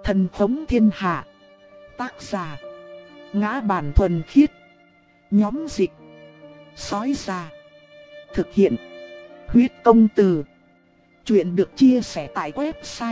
Thần khống thiên hạ. Tác giả: Ngã Bản Thuần Khiết. Nhóm dịch: Sói Già. Thực hiện: Huyết Công Từ. Chuyện được chia sẻ tại website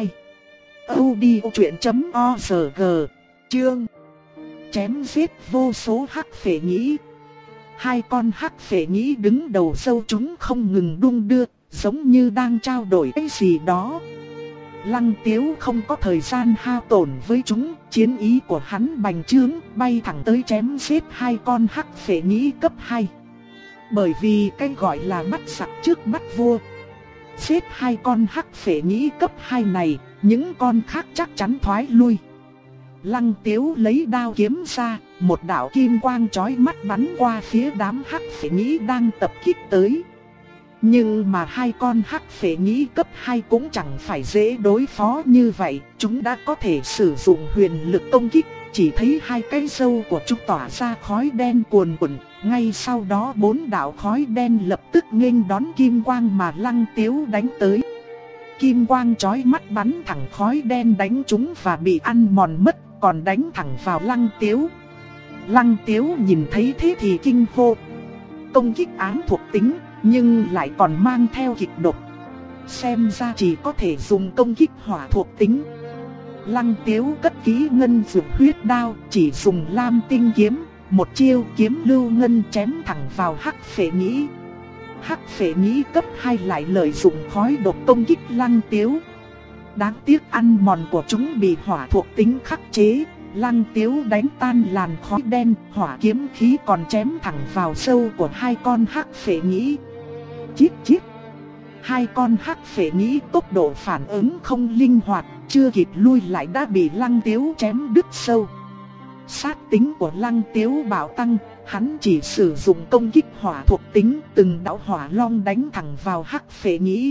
audiochuyện.org. Chương: Chém giết vô số hắc phệ nhĩ. Hai con hắc phệ nhĩ đứng đầu sâu chúng không ngừng đung đưa, giống như đang trao đổi cái gì đó. Lăng Tiếu không có thời gian hao tổn với chúng, chiến ý của hắn bành trướng, bay thẳng tới chém giết hai con hắc phệ nhĩ cấp 2. Bởi vì cái gọi là bắt giặc trước bắt vua. Giết hai con hắc phệ nhĩ cấp 2 này, những con khác chắc chắn thoái lui. Lăng Tiếu lấy đao kiếm ra, một đạo kim quang chói mắt bắn qua phía đám hắc phệ nhĩ đang tập kích tới. Nhưng mà hai con hắc phệ nhĩ cấp 2 cũng chẳng phải dễ đối phó như vậy, chúng đã có thể sử dụng huyền lực công kích. Chỉ thấy hai cái râu của chúng tỏa ra khói đen cuồn cuộn, ngay sau đó 4 đạo khói đen lập tức nghênh đón kim quang mà Lăng Tiếu đánh tới. Kim quang chói mắt bắn thẳng khói đen đánh chúng và bị ăn mòn mất, còn đánh thẳng vào Lăng Tiếu. Lăng Tiếu nhìn thấy thế thì kinh hô. Công kích ám thuộc tính, nhưng lại còn mang theo kịch độc. Xem ra chỉ có thể dùng công kích hỏa thuộc tính. Lăng Tiếu cất kỹ ngân dược huyết đao, chỉ dùng lam tinh kiếm, một chiêu kiếm lưu ngân chém thẳng vào hắc phệ nhĩ. Hắc phệ nhĩ cấp 2 lại lợi dụng khói độc công kích Lăng Tiếu. Đáng tiếc ăn mòn của chúng bị hỏa thuộc tính khắc chế. Lăng Tiếu đánh tan làn khói đen, hỏa kiếm khí còn chém thẳng vào sâu của hai con hắc phệ nhĩ. Chít chít. Hai con hắc phệ nhĩ tốc độ phản ứng không linh hoạt, chưa kịp lui lại đã bị Lăng Tiếu chém đứt sâu. Sát tính của Lăng Tiếu bạo tăng, hắn chỉ sử dụng công kích hỏa thuộc tính, từng đạo hỏa long đánh thẳng vào hắc phệ nhĩ.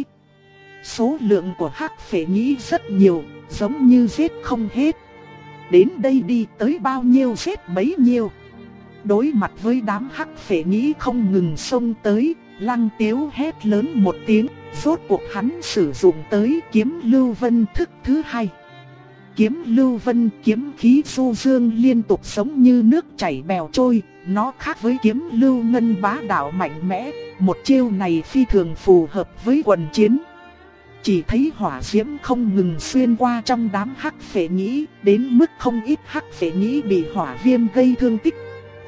Số lượng của hắc phệ nhĩ rất nhiều, giống như giết không hết. Đến đây đi, tới bao nhiêu giết bấy nhiêu. Đối mặt với đám hắc phệ nhĩ không ngừng xông tới, Lăng Tiếu hét lớn một tiếng, rốt cuộc hắn sử dụng tới kiếm lưu vân thức thứ 2. Kiếm lưu vân, kiếm khí du dương liên tục giống như nước chảy bèo trôi. Nó khác với kiếm lưu ngân bá đạo mạnh mẽ. Một chiêu này phi thường phù hợp với quần chiến. Chỉ thấy hỏa diễm không ngừng xuyên qua trong đám hắc phệ nhĩ, đến mức không ít hắc phệ nhĩ bị hỏa viêm gây thương tích.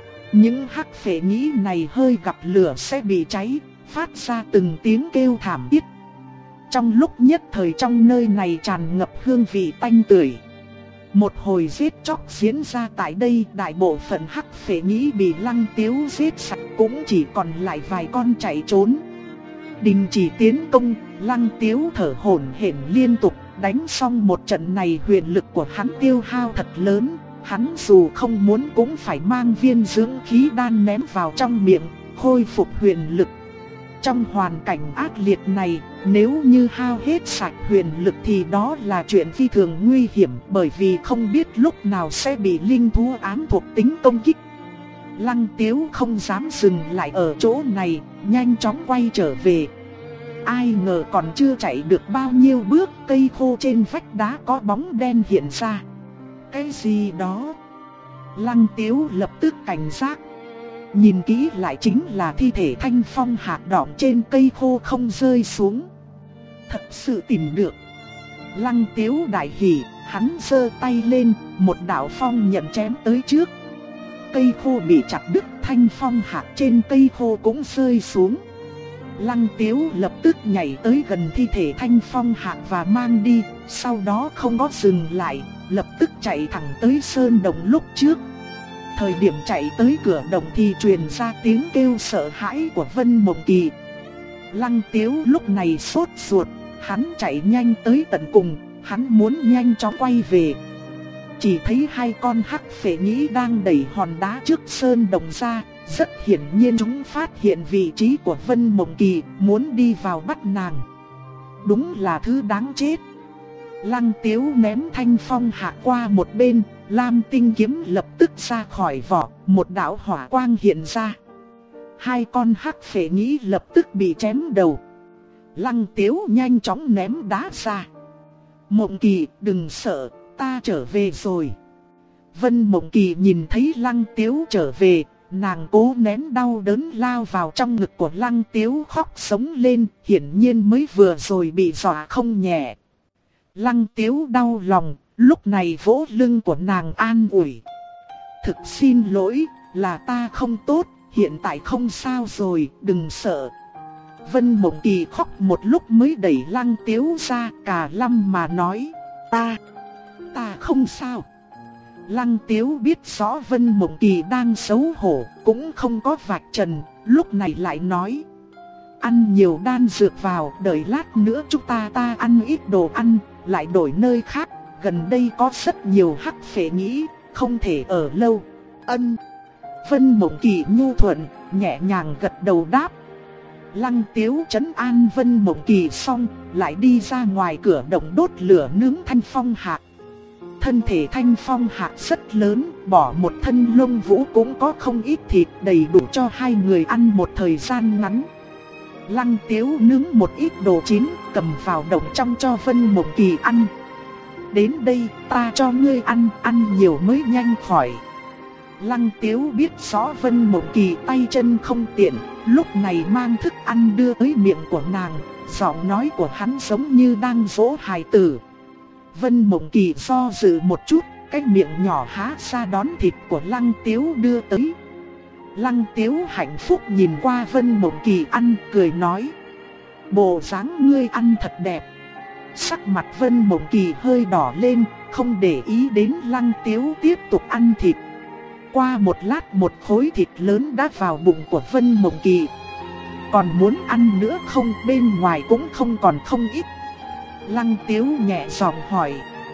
Những hắc phệ nhĩ này hơi gặp lửa sẽ bị cháy, phát ra từng tiếng kêu thảm thiết. Trong lúc nhất thời trong nơi này tràn ngập hương vị tanh tưởi. Một hồi giết chóc diễn ra tại đây, đại bộ phận hắc phệ nhĩ bị Lăng Tiếu giết sạch, cũng chỉ còn lại vài con chạy trốn. Đình chỉ tiến công, Lăng Tiếu thở hổn hển liên tục. Đánh xong một trận này huyền lực của hắn tiêu hao thật lớn. Hắn dù không muốn cũng phải mang viên dưỡng khí đan ném vào trong miệng, khôi phục huyền lực. Trong hoàn cảnh ác liệt này, nếu như hao hết sạch huyền lực thì đó là chuyện phi thường nguy hiểm, bởi vì không biết lúc nào sẽ bị linh thú ám thuộc tính công kích. Lăng Tiếu không dám dừng lại ở chỗ này, nhanh chóng quay trở về. Ai ngờ còn chưa chạy được bao nhiêu bước, cây khô trên vách đá có bóng đen hiện ra. Cái gì đó? Lăng Tiếu lập tức cảnh giác. Nhìn kỹ lại chính là thi thể Thanh Phong hạc đỏng trên cây khô không rơi xuống. Thật sự tìm được. Lăng Tiếu đại hỉ, hắn giơ tay lên, một đạo phong nhận chém tới trước. Cây khô bị chặt đứt, Thanh Phong hạc trên cây khô cũng rơi xuống. Lăng Tiếu lập tức nhảy tới gần thi thể Thanh Phong hạc và mang đi, sau đó không có dừng lại, lập tức chạy thẳng tới sơn đồng lúc trước. Thời điểm chạy tới cửa đồng thì truyền ra tiếng kêu sợ hãi của Vân Mộng Kỳ. Lăng Tiếu lúc này sốt ruột, hắn chạy nhanh tới tận cùng, hắn muốn nhanh chóng quay về. Chỉ thấy hai con hắc phệ nhĩ đang đẩy hòn đá trước sơn đồng ra, rất hiển nhiên chúng phát hiện vị trí của Vân Mộng Kỳ, muốn đi vào bắt nàng. Đúng là thứ đáng chết. Lăng Tiếu ném Thanh Phong hạc qua một bên, lam tinh kiếm lập tức ra khỏi vỏ, một đạo hỏa quang hiện ra. Hai con hắc phệ nhĩ lập tức bị chém đầu. Lăng Tiếu nhanh chóng ném đá ra. Mộng Kỳ, đừng sợ, ta trở về rồi. Vân Mộng Kỳ nhìn thấy Lăng Tiếu trở về, nàng cố nén đau đớn lao vào trong ngực của Lăng Tiếu khóc sống lên, hiển nhiên mới vừa rồi bị dọa không nhẹ. Lăng Tiếu đau lòng, lúc này vỗ lưng của nàng an ủi. Thực xin lỗi, là ta không tốt, hiện tại không sao rồi, đừng sợ. Vân Mộng Kỳ khóc một lúc mới đẩy Lăng Tiếu ra, cả lâm mà nói. Ta không sao. Lăng Tiếu biết rõ Vân Mộng Kỳ đang xấu hổ, cũng không có vạch trần, lúc này lại nói. Ăn nhiều đan dược vào, đợi lát nữa chúng ta ăn ít đồ ăn, lại đổi nơi khác, gần đây có rất nhiều hắc phệ nhĩ, không thể ở lâu. Vân Mộng Kỳ nhu thuận, nhẹ nhàng gật đầu đáp. Lăng Tiếu trấn an Vân Mộng Kỳ xong, lại đi ra ngoài cửa động đốt lửa nướng thanh phong hạc. Thân thể thanh phong hạc rất lớn, bỏ một thân lông vũ cũng có không ít thịt, đầy đủ cho hai người ăn một thời gian ngắn. Lăng Tiếu nướng một ít đồ chín, cầm vào động trong cho Vân Mộng Kỳ ăn. Đến đây, ta cho ngươi ăn, ăn nhiều mới nhanh khỏi. Lăng Tiếu biết rõ Vân Mộng Kỳ tay chân không tiện, lúc này mang thức ăn đưa tới miệng của nàng, giọng nói của hắn giống như đang dỗ hài tử. Vân Mộng Kỳ do dự một chút, cái miệng nhỏ há ra đón thịt của Lăng Tiếu đưa tới. Lăng Tiếu hạnh phúc nhìn qua Vân Mộng Kỳ ăn, cười nói. Bộ dáng ngươi ăn thật đẹp. Sắc mặt Vân Mộng Kỳ hơi đỏ lên, không để ý đến Lăng Tiếu tiếp tục ăn thịt. Qua một lát một khối thịt lớn đã vào bụng của Vân Mộng Kỳ. Còn muốn ăn nữa không, bên ngoài cũng không còn không ít. Lăng Tiếu nhẹ giọng hỏi.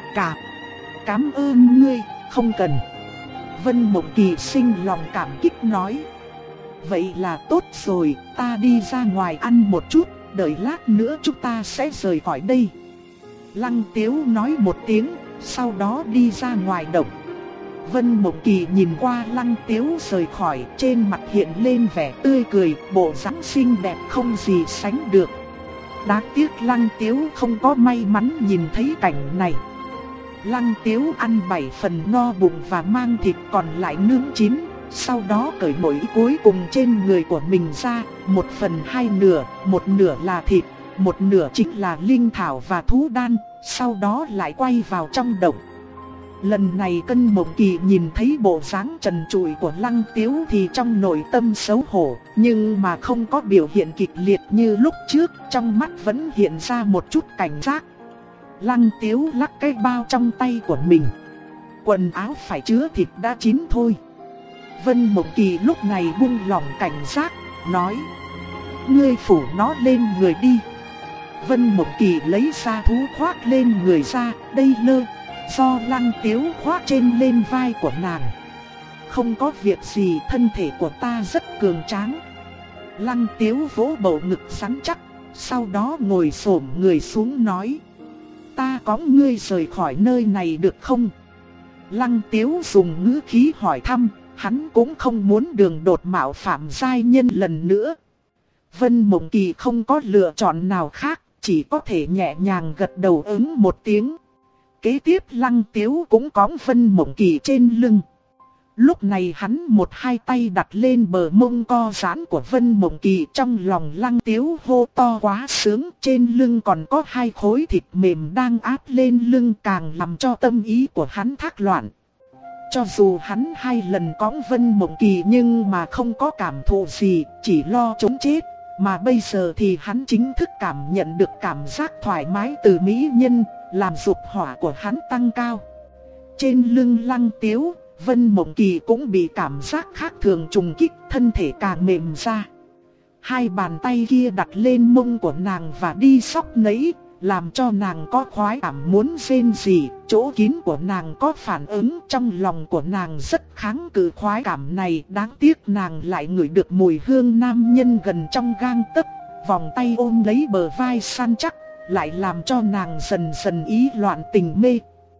Cảm ơn ngươi, không cần. Vân Mộng Kỳ sinh lòng cảm kích nói. Vậy là tốt rồi, ta đi ra ngoài ăn một chút, đợi lát nữa chúng ta sẽ rời khỏi đây. Lăng Tiếu nói một tiếng, sau đó đi ra ngoài động. Vân Mộng Kỳ nhìn qua Lăng Tiếu rời khỏi, trên mặt hiện lên vẻ tươi cười, bộ dáng xinh đẹp không gì sánh được. Đáng tiếc Lăng Tiếu không có may mắn nhìn thấy cảnh này. Lăng Tiếu ăn 7 phần no bụng và mang thịt còn lại nướng chín, sau đó cởi mỗi cuối cùng trên người của mình ra, 1/2 nửa, một nửa là thịt, một nửa chính là linh thảo và thú đan, sau đó lại quay vào trong động. Lần này Vân Mộng Kỳ nhìn thấy bộ dáng trần trụi của Lăng Tiếu thì trong nội tâm xấu hổ, nhưng mà không có biểu hiện kịch liệt như lúc trước, trong mắt vẫn hiện ra một chút cảnh giác. Lăng Tiếu lắc cái bao trong tay của mình. Quần áo phải chứa thịt đã chín thôi. Vân Mộng Kỳ lúc này buông lỏng cảnh giác, nói. Ngươi phủ nó lên người đi. Vân Mộng Kỳ lấy ra thú khoác lên người ra, đây lơ. Do Lăng Tiếu khoác trên lên vai của nàng. Không có việc gì, thân thể của ta rất cường tráng. Lăng Tiếu vỗ bầu ngực rắn chắc, sau đó ngồi xổm người xuống nói. Ta cõng ngươi rời khỏi nơi này được không? Lăng Tiếu dùng ngữ khí hỏi thăm, hắn cũng không muốn đường đột mạo phạm giai nhân lần nữa. Vân Mộng Kỳ không có lựa chọn nào khác, chỉ có thể nhẹ nhàng gật đầu ứng một tiếng. Kế tiếp Lăng Tiếu cũng cõng Vân Mộng Kỳ trên lưng. Lúc này hắn một hai tay đặt lên bờ mông co giãn của Vân Mộng Kỳ, trong lòng Lăng Tiếu hô to quá sướng, trên lưng còn có 2 khối thịt mềm đang áp lên lưng, càng làm cho tâm ý của hắn thác loạn. Cho dù hắn 2 lần cõng Vân Mộng Kỳ nhưng mà không có cảm thụ gì, chỉ lo trốn chết. Mà bây giờ thì hắn chính thức cảm nhận được cảm giác thoải mái từ mỹ nhân, làm dục hỏa của hắn tăng cao. Trên lưng Lăng Tiếu, Vân Mộng Kỳ cũng bị cảm giác khác thường trùng kích, thân thể càng mềm ra. 2 bàn tay kia đặt lên mông của nàng và đi xóc nấy, làm cho nàng có khoái cảm muốn rên rỉ. Chỗ kín của nàng có phản ứng, trong lòng của nàng rất kháng cự khoái cảm này. Đáng tiếc nàng lại ngửi được mùi hương nam nhân gần trong gang tấc. Vòng tay ôm lấy bờ vai săn chắc, lại làm cho nàng dần dần ý loạn tình mê.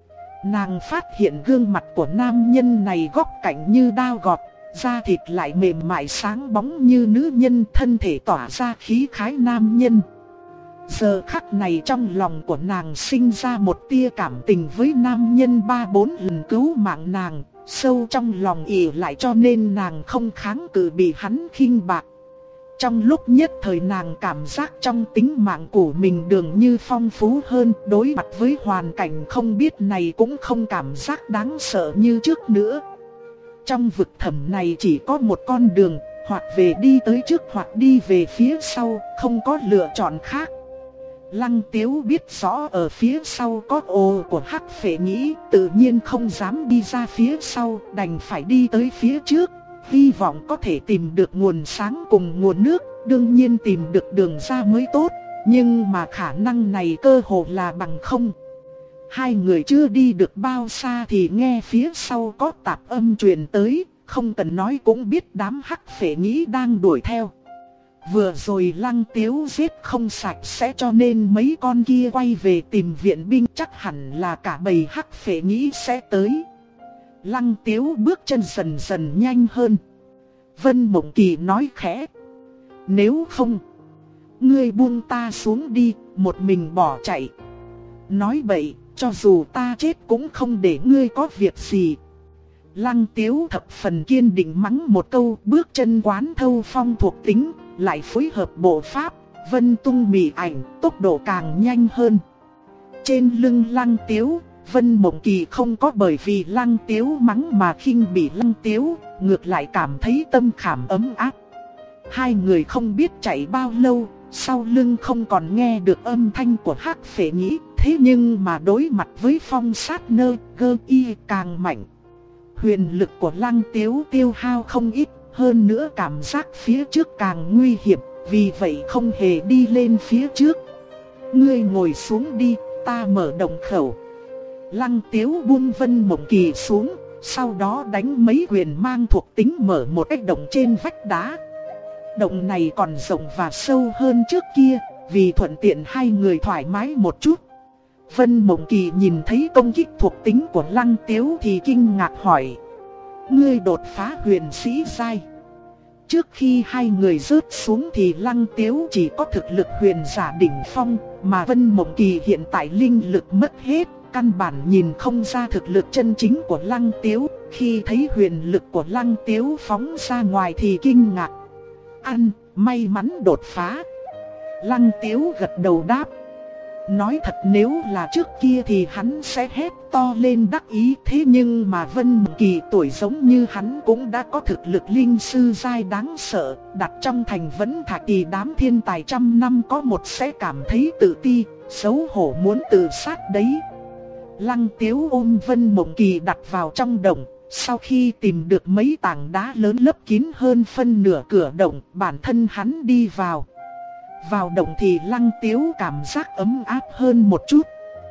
Nàng phát hiện gương mặt của nam nhân này góc cạnh như đao gọt, da thịt lại mềm mại sáng bóng như nữ nhân, thân thể tỏa ra khí khái nam nhân. Giờ khắc này trong lòng của nàng sinh ra một tia cảm tình với nam nhân 3-4 lần cứu mạng nàng, sâu trong lòng ỷ lại cho nên nàng không kháng cự bị hắn khinh bạc. Trong lúc nhất thời nàng cảm giác trong tính mạng của mình dường như phong phú hơn, đối mặt với hoàn cảnh không biết này cũng không cảm giác đáng sợ như trước nữa. Trong vực thẳm này chỉ có một con đường, hoặc về đi tới trước hoặc đi về phía sau, không có lựa chọn khác. Lăng Tiếu biết rõ ở phía sau có ồ của Hắc Phệ Nhĩ, tự nhiên không dám đi ra phía sau, đành phải đi tới phía trước, hy vọng có thể tìm được nguồn sáng cùng nguồn nước, đương nhiên tìm được đường ra mới tốt, nhưng mà khả năng này cơ hồ là bằng không. Hai người chưa đi được bao xa thì nghe phía sau có tạp âm truyền tới, không cần nói cũng biết đám Hắc Phệ Nhĩ đang đuổi theo. Vừa rồi Lăng Tiếu giết không sạch sẽ cho nên mấy con kia quay về tìm viện binh, chắc hẳn là cả bầy Hắc Phệ Nhĩ sẽ tới. Lăng Tiếu bước chân dần dần nhanh hơn. Vân Mộng Kỳ nói khẽ: nếu không, ngươi buông ta xuống đi, một mình bỏ chạy. Nói bậy, cho dù ta chết cũng không để ngươi có việc gì. Lăng Tiếu thập phần kiên định mắng một câu, bước chân quán thâu phong thuộc tính, lại phối hợp bộ pháp, vân tung mị ảnh, tốc độ càng nhanh hơn. Trên lưng Lăng Tiếu, Vân Mộng Kỳ không có bởi vì Lăng Tiếu mắng mà khinh bỉ Lăng Tiếu, ngược lại cảm thấy tâm khảm ấm áp. Hai người không biết chạy bao lâu, sau lưng không còn nghe được âm thanh của Hắc Phệ Nhĩ, thế nhưng mà đối mặt với phong sát nơ gơ y càng mạnh. Huyền lực của Lăng Tiếu tiêu hao không ít, hơn nữa cảm giác phía trước càng nguy hiểm, vì vậy không hề đi lên phía trước. Ngươi ngồi xuống đi, ta mở động khẩu. Lăng Tiếu buông Vân Mộng Kỳ xuống, sau đó đánh mấy quyền mang thuộc tính mở một cái động trên vách đá. Động này còn rộng và sâu hơn trước kia, vì thuận tiện hai người thoải mái một chút. Vân Mộng Kỳ nhìn thấy công kích thuộc tính của Lăng Tiếu thì kinh ngạc hỏi: ngươi đột phá huyền sĩ giai? Trước khi hai người rớt xuống thì Lăng Tiếu chỉ có thực lực huyền giả đỉnh phong, mà Vân Mộng Kỳ hiện tại linh lực mất hết, căn bản nhìn không ra thực lực chân chính của Lăng Tiếu. Khi thấy huyền lực của Lăng Tiếu phóng ra ngoài thì kinh ngạc: may mắn đột phá. Lăng Tiếu gật đầu đáp. Nói thật nếu là trước kia thì hắn sẽ hét to lên đắc ý, thế nhưng mà Vân Mộng Kỳ tuổi giống như hắn cũng đã có thực lực linh sư giai đáng sợ, đặt trong thành Vẫn Thạch thì đám thiên tài trăm năm có một sẽ cảm thấy tự ti, xấu hổ muốn tự sát đấy. Lăng Tiếu ôm Vân Mộng Kỳ đặt vào trong động, sau khi tìm được mấy tảng đá lớn lấp kín hơn phân nửa cửa động, bản thân hắn đi vào. Vào động thì Lăng Tiếu cảm giác ấm áp hơn một chút.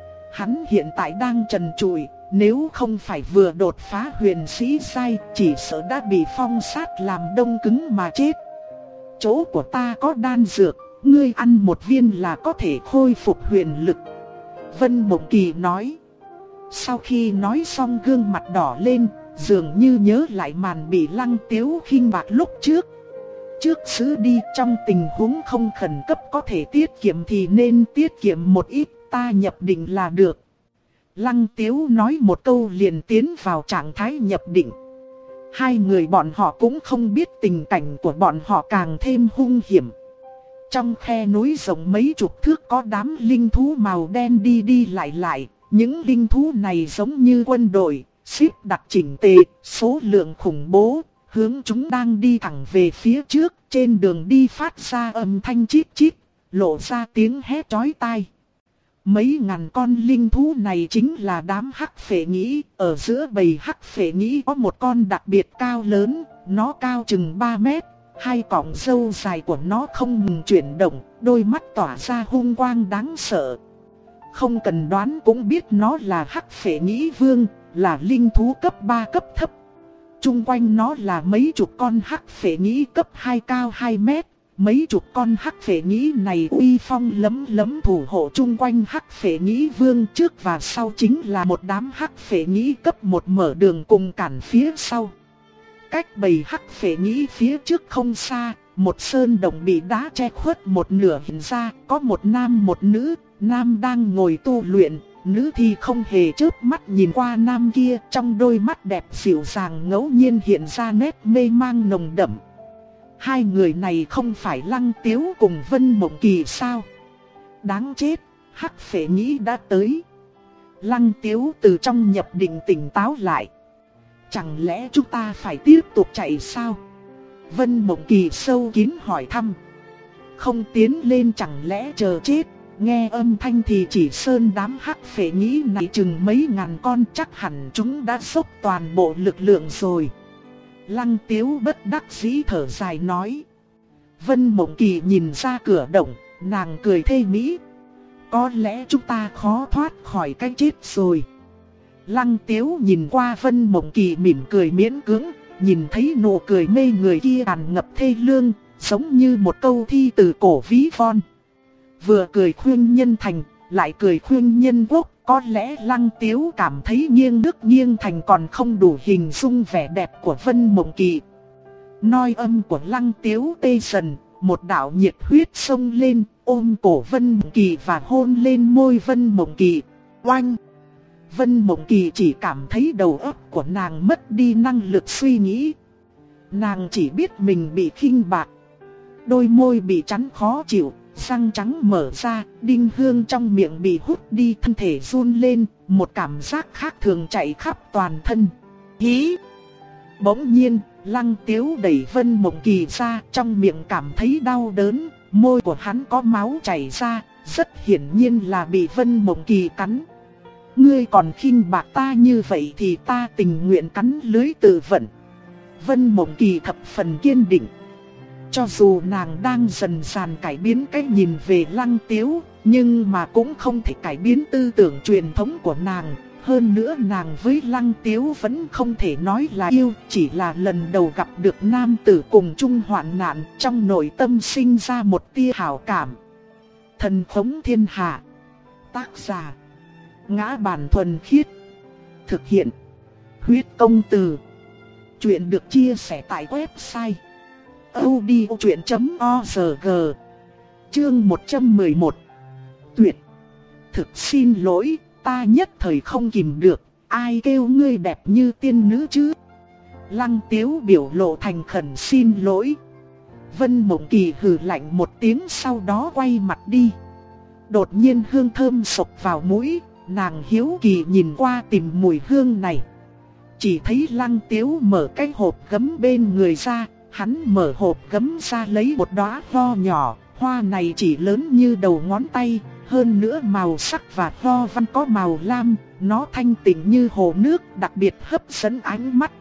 Hắn hiện tại đang trần trụi, nếu không phải vừa đột phá huyền sĩ giai, chỉ sợ đã bị phong sát làm đông cứng mà chết. Chỗ của ta có đan dược, ngươi ăn một viên là có thể khôi phục huyền lực. Vân Mộng Kỳ nói. Sau khi nói xong gương mặt đỏ lên, dường như nhớ lại màn bị Lăng Tiếu khinh bạc lúc trước. Trước giữ đi, trong tình huống không khẩn cấp có thể tiết kiệm thì nên tiết kiệm một ít, ta nhập định là được. Lăng Tiếu nói một câu liền tiến vào trạng thái nhập định. Hai người bọn họ cũng không biết tình cảnh của bọn họ càng thêm hung hiểm. Trong khe núi rộng mấy chục thước có đám linh thú màu đen đi đi lại lại. Những linh thú này giống như quân đội, xếp đặt chỉnh tề, số lượng khủng bố. Hướng chúng đang đi thẳng về phía trước, trên đường đi phát ra âm thanh chít chít, lộ ra tiếng hét chói tai. Mấy ngàn con linh thú này chính là đám Hắc Phệ Nhĩ, ở giữa bầy Hắc Phệ Nhĩ có một con đặc biệt cao lớn, nó cao chừng 3 mét, hai cọng râu dài của nó không ngừng chuyển động, đôi mắt tỏa ra hung quang đáng sợ. Không cần đoán cũng biết nó là Hắc Phệ Nhĩ Vương, là linh thú cấp 3 cấp thấp. Trung quanh nó là mấy chục con Hắc Phệ Nhĩ cấp 2 cao 2 mét. Mấy chục con Hắc Phệ Nhĩ này uy phong lấm lấm thủ hộ chung quanh Hắc Phệ Nhĩ Vương, trước và sau chính là một đám Hắc Phệ Nhĩ cấp 1 mở đường cùng cản phía sau. Cách bầy Hắc Phệ Nhĩ phía trước không xa, một sơn động bị đá che khuất một nửa hiện ra, có một nam một nữ, nam đang ngồi tu luyện, nữ thì không hề chớp mắt nhìn qua nam kia, trong đôi mắt đẹp dịu dàng ngẫu nhiên hiện ra nét mê mang nồng đậm. Hai người này không phải Lăng Tiếu cùng Vân Mộng Kỳ sao? Đáng chết, Hắc Phệ Nhĩ đã tới. Lăng Tiếu từ trong nhập định tỉnh táo lại. Chẳng lẽ chúng ta phải tiếp tục chạy sao? Vân Mộng Kỳ sâu kín hỏi thăm. Không tiến lên chẳng lẽ chờ chết? Nghe âm thanh thì chỉ sơn đám Hắc Phệ Nhĩ này chừng mấy ngàn con, chắc hẳn chúng đã dốc toàn bộ lực lượng rồi. Lăng Tiếu bất đắc dĩ thở dài nói. Vân Mộng Kỳ nhìn ra cửa động, nàng cười thê mỹ. Có lẽ chúng ta khó thoát khỏi cái chết rồi. Lăng Tiếu nhìn qua Vân Mộng Kỳ mỉm cười miễn cưỡng, nhìn thấy nụ cười mê người kia tràn ngập thê lương, giống như một câu thi từ cổ ví von. Vừa cười khuyên nhân thành, lại cười khuyên nhân quốc, có lẽ Lăng Tiếu cảm thấy nghiêng nước nghiêng thành còn không đủ hình dung vẻ đẹp của Vân Mộng Kỳ. Nói âm của Lăng Tiếu tê dần, một đạo nhiệt huyết xông lên, ôm cổ Vân Mộng Kỳ và hôn lên môi Vân Mộng Kỳ. Oanh! Vân Mộng Kỳ chỉ cảm thấy đầu óc của nàng mất đi năng lực suy nghĩ. Nàng chỉ biết mình bị khinh bạc. Đôi môi bị cắn khó chịu, răng trắng mở ra, đinh hương trong miệng bị hút đi, thân thể run lên, một cảm giác khác thường chạy khắp toàn thân. Hí! Bỗng nhiên, Lăng Tiếu đẩy Vân Mộng Kỳ ra, trong miệng cảm thấy đau đớn, môi của hắn có máu chảy ra, rất hiển nhiên là bị Vân Mộng Kỳ cắn. Ngươi còn khinh bạc ta như vậy thì ta tình nguyện cắn lưới tự vận. Vân Mộng Kỳ thập phần kiên định. Cho dù nàng đang dần dần cải biến cách nhìn về Lăng Tiếu, nhưng mà cũng không thể cải biến tư tưởng truyền thống của nàng. Hơn nữa nàng với Lăng Tiếu vẫn không thể nói là yêu, chỉ là lần đầu gặp được nam tử cùng chung hoạn nạn, trong nội tâm sinh ra một tia hảo cảm. Thần khống thiên hạ. Tác giả: Ngã Bản Thuần Khiết. Thực hiện: Huyết Công Từ. Chuyện được chia sẻ tại website audiochuyện.org. Chương 111. Tuyệt. Thực xin lỗi, ta nhất thời không kìm được, ai kêu ngươi đẹp như tiên nữ chứ? Lăng Tiếu biểu lộ thành khẩn xin lỗi. Vân Mộng Kỳ hừ lạnh một tiếng, sau đó quay mặt đi. Đột nhiên hương thơm sộc vào mũi, nàng hiếu kỳ nhìn qua tìm mùi hương này. Chỉ thấy Lăng Tiếu mở cái hộp gấm bên người ra, hắn mở hộp gấm ra lấy một đóa hoa nhỏ, hoa này chỉ lớn như đầu ngón tay, hơn nữa màu sắc và hoa văn có màu lam, nó thanh tịnh như hồ nước, đặc biệt hấp dẫn ánh mắt.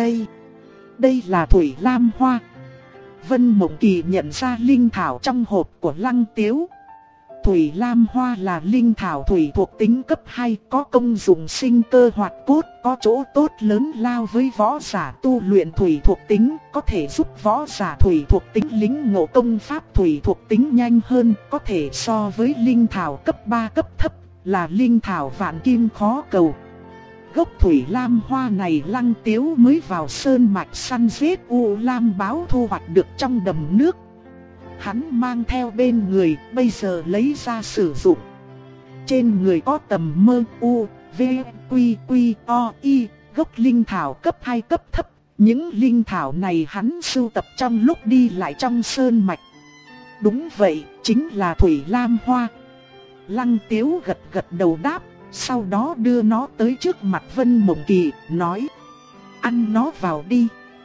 Đây là thủy lam hoa. Vân Mộng Kỳ nhận ra linh thảo trong hộp của Lăng Tiếu. Thủy lam hoa là linh thảo thủy thuộc tính cấp 2, có công dụng sinh cơ hoạt cốt, có chỗ tốt lớn lao với võ giả tu luyện thủy thuộc tính, có thể giúp võ giả thủy thuộc tính lĩnh ngộ công pháp thủy thuộc tính nhanh hơn, có thể so với linh thảo cấp 3 cấp thấp, là linh thảo vạn kim khó cầu. Gốc thủy lam hoa này Lăng Tiếu mới vào sơn mạch săn giết u lam báo thu hoạch được trong đầm nước. Hắn mang theo bên người, bây giờ lấy ra sử dụng. Trên người có tầm mơ u, v, quy, quy, o, y, gốc linh thảo cấp 2 cấp thấp. Những linh thảo này hắn sưu tập trong lúc đi lại trong sơn mạch. Đúng vậy, chính là thủy lam hoa. Lăng Tiếu gật gật đầu đáp, sau đó đưa nó tới trước mặt Vân Mộng Kỳ, nói: ăn nó vào đi.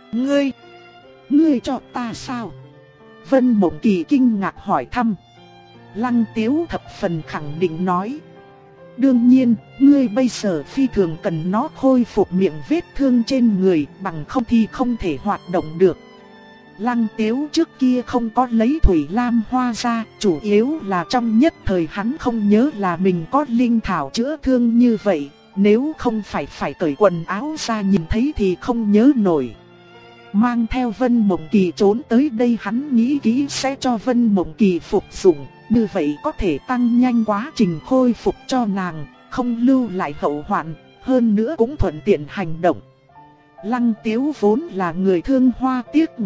Ngươi cho ta sao? Vân Mộng Kỳ kinh ngạc hỏi thăm. Lăng Tiếu thập phần khẳng định nói: đương nhiên, ngươi bây giờ phi thường cần nó khôi phục miệng vết thương trên người, bằng không thì không thể hoạt động được. Lăng Tiếu trước kia không có lấy thủy lam hoa ra, chủ yếu là trong nhất thời hắn không nhớ là mình có linh thảo chữa thương như vậy, nếu không phải cởi quần áo ra nhìn thấy thì không nhớ nổi. Mang theo Vân Mộng Kỳ trốn tới đây, hắn nghĩ kỹ sẽ cho Vân Mộng Kỳ phục dụng, như vậy có thể tăng nhanh quá trình khôi phục cho nàng, không lưu lại hậu hoạn, hơn nữa cũng thuận tiện hành động. Lăng Tiếu vốn là người thương hoa tiếc ngọc,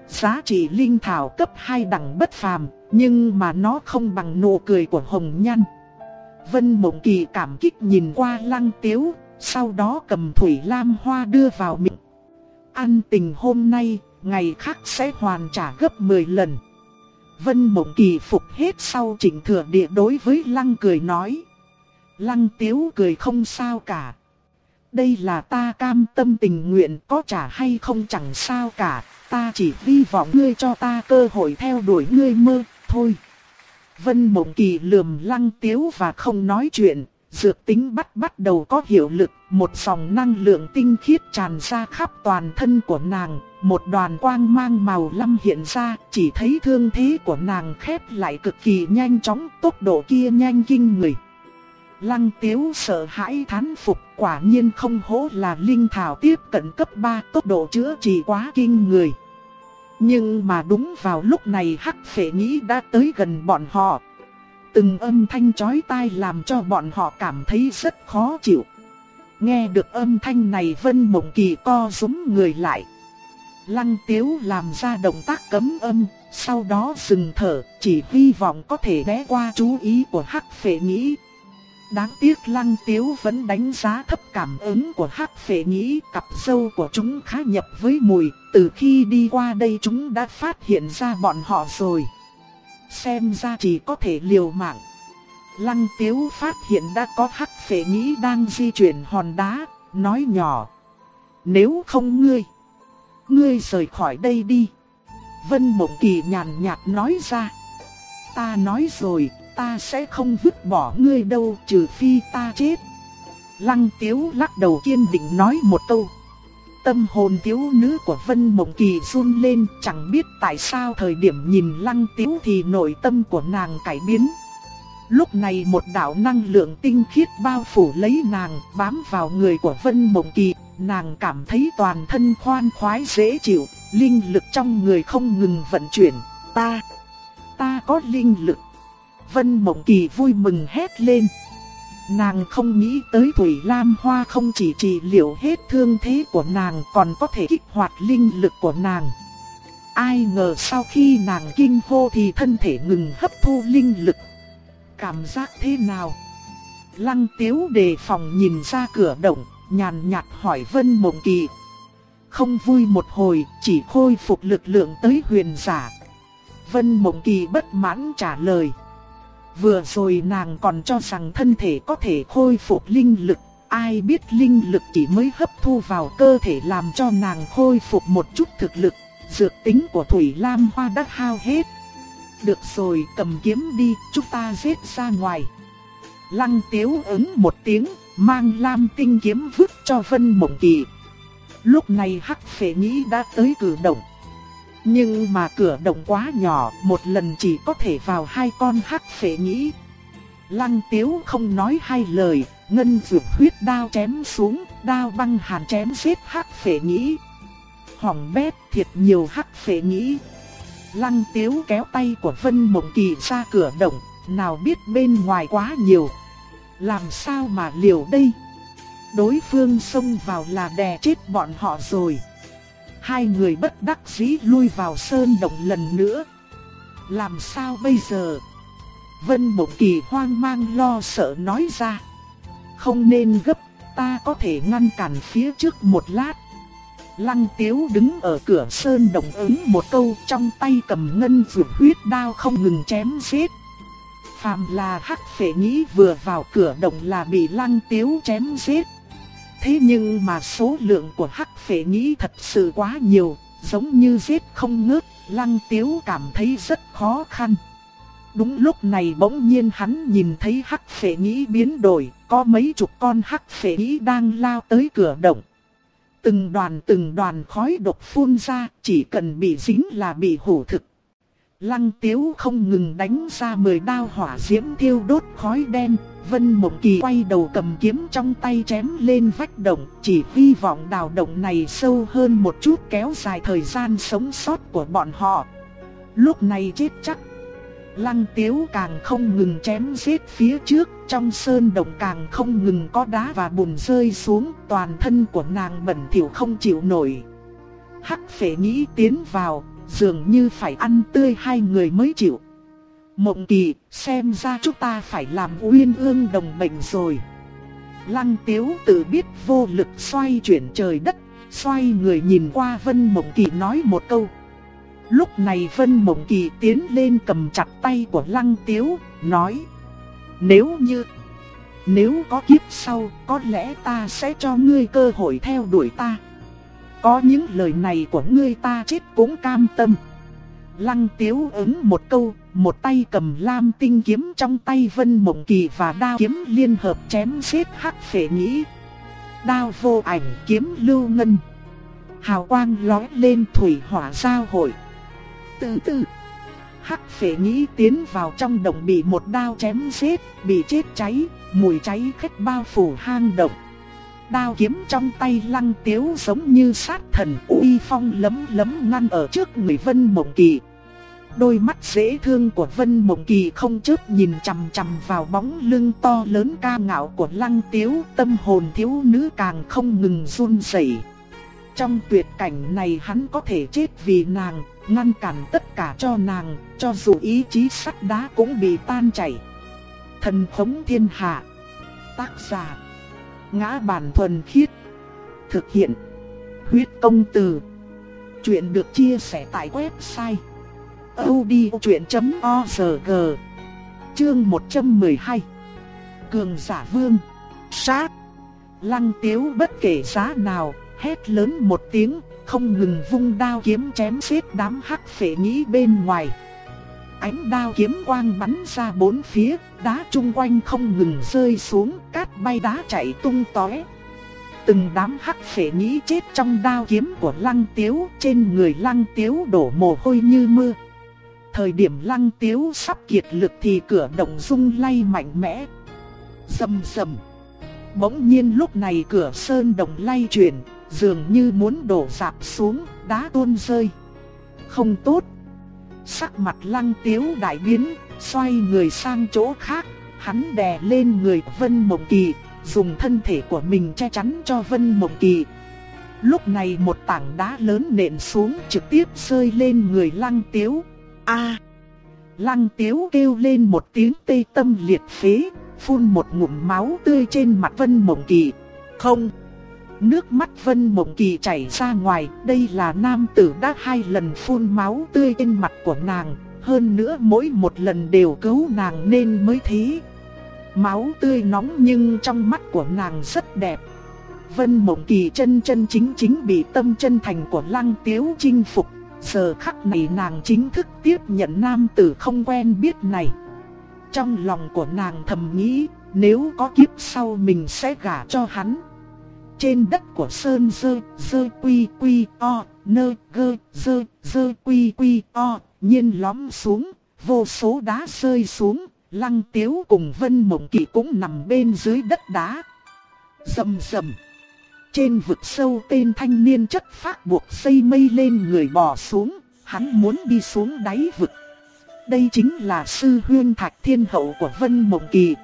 Giá trị linh thảo cấp 2 đẳng bất phàm, nhưng mà nó không bằng nụ cười của Hồng Nhan. Vân Mộng Kỳ cảm kích nhìn qua Lăng Tiếu, sau đó cầm thủy lam hoa đưa vào miệng. Ăn tình hôm nay, ngày khác sẽ hoàn trả gấp 10 lần. Vân Mộng Kỳ phục hết sau Trịnh Thừa Địa đối với Lăng cười nói. Lăng Tiếu cười không sao cả. Đây là ta cam tâm tình nguyện, có trả hay không chẳng sao cả. Ta chỉ hy vọng ngươi cho ta cơ hội theo đuổi ngươi mơ, thôi. Vân Mộng Kỳ lườm Lăng Tiếu và không nói chuyện. Dược tính bắt đầu có hiệu lực, một dòng năng lượng tinh khiết tràn ra khắp toàn thân của nàng, một đoàn quang mang màu lam hiện ra, chỉ thấy thương thế của nàng khép lại cực kỳ nhanh chóng, tốc độ kia nhanh kinh người. Lăng Tiếu sợ hãi thán phục, quả nhiên không hổ là linh thảo tiếp cận cấp 3, tốc độ chữa trị quá kinh người. Nhưng mà đúng vào lúc này Hắc Phệ Nhĩ đã tới gần bọn họ. Từng âm thanh chói tai làm cho bọn họ cảm thấy rất khó chịu. Nghe được âm thanh này Vân Mộng Kỳ co rúm người lại. Lăng Tiếu làm ra động tác cấm âm, sau đó dừng thở, chỉ hy vọng có thể né qua chú ý của Hắc Phệ Nhĩ. Đáng tiếc Lăng Tiếu vẫn đánh giá thấp cảm ứng của Hắc Phệ Nhĩ, cặp râu của chúng khá nhập với mùi, từ khi đi qua đây chúng đã phát hiện ra bọn họ rồi. Xem ra chỉ có thể liều mạng. Lăng Tiếu phát hiện đã có Hắc Phệ Nhĩ đang di chuyển hòn đá, nói nhỏ. Nếu không ngươi rời khỏi đây đi. Vân Mộng Kỳ nhàn nhạt nói ra. Ta nói rồi, ta sẽ không vứt bỏ ngươi đâu, trừ phi ta chết. Lăng Tiếu lắc đầu kiên định nói một câu. Tâm hồn thiếu nữ của Vân Mộng Kỳ run lên, chẳng biết tại sao thời điểm nhìn Lăng Tiếu thì nội tâm của nàng cải biến. Lúc này một đạo năng lượng tinh khiết bao phủ lấy nàng, bám vào người của Vân Mộng Kỳ, nàng cảm thấy toàn thân khoan khoái dễ chịu, linh lực trong người không ngừng vận chuyển. Ta có linh lực. Vân Mộng Kỳ vui mừng hét lên. Nàng không nghĩ tới thủy lam hoa không chỉ trị liệu hết thương thế của nàng còn có thể kích hoạt linh lực của nàng. Ai ngờ sau khi nàng kinh hô thì thân thể ngừng hấp thu linh lực. Cảm giác thế nào? Lăng Tiếu đề phòng nhìn ra cửa động, nhàn nhạt hỏi Vân Mộng Kỳ. Không vui một hồi, chỉ khôi phục lực lượng tới huyền giả. Vân Mộng Kỳ bất mãn trả lời. Vừa rồi nàng còn cho rằng thân thể có thể khôi phục linh lực, ai biết linh lực chỉ mới hấp thu vào cơ thể làm cho nàng khôi phục một chút thực lực, dược tính của Thủy Lam Hoa đã hao hết. Được rồi, cầm kiếm đi, chúng ta giết ra ngoài. Lăng Tiếu ứng một tiếng, mang lam tinh kiếm vứt cho Vân Mộng Kỳ. Lúc này Hắc Phệ Nhĩ đã tới cửa động. Nhưng mà cửa động quá nhỏ, một lần chỉ có thể vào 2 con Hắc Phệ Nhĩ. Lăng Tiếu không nói hai lời, ngân dược huyết đao chém xuống, đao băng hàn chém giết Hắc Phệ Nhĩ. Hỏng bét, thiệt nhiều Hắc Phệ Nhĩ. Lăng Tiếu kéo tay của Vân Mộng Kỳ ra cửa động, nào biết bên ngoài quá nhiều. Làm sao mà liều đây? Đối phương xông vào là đè chết bọn họ rồi. Hai người bất đắc dĩ lui vào sơn động lần nữa. Làm sao bây giờ? Vân Mộng Kỳ hoang mang lo sợ nói ra. Không nên gấp, ta có thể ngăn cản phía trước một lát. Lăng Tiếu đứng ở cửa sơn động ứng một câu, trong tay cầm ngân dược huyết đao không ngừng chém giết. Phàm là Hắc Phệ Nhĩ vừa vào cửa động là bị Lăng Tiếu chém giết. Thế nhưng mà số lượng của Hắc Phệ Nhĩ thật sự quá nhiều, giống như giết không ngớt, Lăng Tiếu cảm thấy rất khó khăn. Đúng lúc này bỗng nhiên hắn nhìn thấy Hắc Phệ Nhĩ biến đổi, có mấy chục con Hắc Phệ Nhĩ đang lao tới cửa động. Từng đoàn khói độc phun ra, chỉ cần bị dính là bị hủ thực. Lăng Tiếu không ngừng đánh ra 10 đao hỏa diễm thiêu đốt khói đen. Vân Mộng Kỳ quay đầu cầm kiếm trong tay chém lên vách động, chỉ hy vọng đào động này sâu hơn một chút kéo dài thời gian sống sót của bọn họ. Lúc này chết chắc. Lăng Tiếu càng không ngừng chém giết phía trước, trong sơn động càng không ngừng có đá và bùn rơi xuống, toàn thân của nàng bẩn thỉu không chịu nổi. Hắc Phệ Nhĩ tiến vào, dường như phải ăn tươi hai người mới chịu. Mộng Kỳ, xem ra chúng ta phải làm Uyên Ương đồng bệnh rồi. Lăng Tiếu tự biết vô lực xoay chuyển trời đất, xoay người nhìn qua Vân Mộng Kỳ nói một câu. Lúc này Vân Mộng Kỳ tiến lên cầm chặt tay của Lăng Tiếu, nói: Nếu có kiếp sau, có lẽ ta sẽ cho ngươi cơ hội theo đuổi ta. Có những lời này của ngươi ta chết cũng cam tâm. Lăng Tiếu ứng một câu, một tay cầm lam tinh kiếm trong tay Vân Mộng Kỳ và đao kiếm liên hợp chém giết Hắc Phệ Nhĩ. Đao vô ảnh, kiếm lưu ngân, hào quang lóe lên, thủy hỏa giao hội. Từ từ, Hắc Phệ Nhĩ tiến vào trong động bị một đao chém giết, bị chết cháy, mùi cháy khét bao phủ hang động. Đao kiếm trong tay Lăng Tiếu giống như sát thần, uy phong lấm lấm ngăn ở trước người Vân Mộng Kỳ. Đôi mắt dễ thương của Vân Mộng Kỳ không chớp nhìn chằm chằm vào bóng lưng to lớn cao ngạo của Lăng Tiếu, tâm hồn thiếu nữ càng không ngừng run rẩy. Trong tuyệt cảnh này hắn có thể chết vì nàng, ngăn cản tất cả cho nàng, cho dù ý chí sắt đá cũng bị tan chảy. Thần khống thiên hạ. Tác giả: Ngã Bản Thuần Khiết. Thực hiện: Huyết Công Từ. Chuyện được chia sẻ tại website audiochuyện.org. Chương 112. Cường giả vương. Sát. Lăng Tiếu bất kể giá nào, hét lớn một tiếng, không ngừng vung đao kiếm chém giết đám Hắc Phệ Nhĩ bên ngoài. Ánh đao kiếm quang bắn ra bốn phía, đá chung quanh không ngừng rơi xuống, cát bay đá chảy tung tóe. Từng đám Hắc Phệ Nhĩ chết trong đao kiếm của Lăng Tiếu, trên người Lăng Tiếu đổ mồ hôi như mưa. Thời điểm Lăng Tiếu sắp kiệt lực thì cửa động rung lay mạnh mẽ. Rầm rầm. Bỗng nhiên lúc này cửa sơn động lay chuyển, dường như muốn đổ rạp xuống, đá tuôn rơi. Không tốt. Sắc mặt Lăng Tiếu đại biến, xoay người sang chỗ khác, hắn đè lên người Vân Mộng Kỳ, dùng thân thể của mình che chắn cho Vân Mộng Kỳ. Lúc này một tảng đá lớn nện xuống, trực tiếp rơi lên người Lăng Tiếu. A! Lăng Tiếu kêu lên một tiếng tê tâm liệt phế, phun một ngụm máu tươi trên mặt Vân Mộng Kỳ. Không! Nước mắt Vân Mộng Kỳ chảy ra ngoài, đây là nam tử đã 2 lần phun máu tươi trên mặt của nàng, hơn nữa mỗi một lần đều cứu nàng nên mới thế. Máu tươi nóng nhưng trong mắt của nàng rất đẹp. Vân Mộng Kỳ chân chân chính chính bị tâm chân thành của Lăng Tiếu chinh phục, giờ khắc này nàng chính thức tiếp nhận nam tử không quen biết này. Trong lòng của nàng thầm nghĩ, nếu có kiếp sau mình sẽ gả cho hắn. Trên đất của Sơn Dơ Quy Quy O, Nơ Gơ Dơ Quy Quy O, nhiên lõm xuống, vô số đá rơi xuống, Lăng Tiếu cùng Vân Mộng Kỳ cũng nằm bên dưới đất đá. Rầm rầm. Trên vực sâu tên thanh niên chất phác buộc dây mây lên người bò xuống, hắn muốn đi xuống đáy vực. Đây chính là sư huynh Thạch Thiên Hậu của Vân Mộng Kỳ.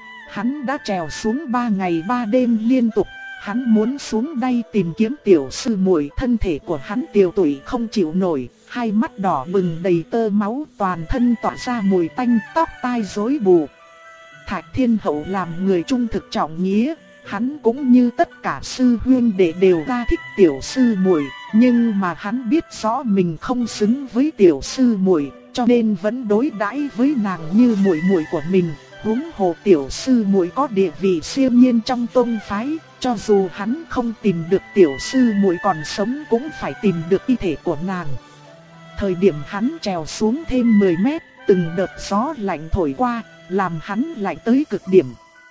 Hắn đã trèo xuống 3 ngày 3 đêm liên tục. Hắn muốn xuống đây tìm kiếm tiểu sư muội, thân thể của hắn tiều tụy không chịu nổi, hai mắt đỏ bừng đầy tơ máu, toàn thân tỏa ra mùi tanh, tóc tai rối bù. Thạch Thiên Hậu làm người trung thực trọng nghĩa, hắn cũng như tất cả sư huynh đệ đều ra thích tiểu sư muội, nhưng mà hắn biết rõ mình không xứng với tiểu sư muội, cho nên vẫn đối đãi với nàng như muội muội của mình. Huống hồ tiểu sư muội có địa vị siêu nhiên trong tông phái, cho dù hắn không tìm được tiểu sư muội còn sống cũng phải tìm được thi thể của nàng. Thời điểm hắn trèo xuống thêm 10 mét, từng đợt gió lạnh thổi qua, làm hắn lạnh tới cực điểm.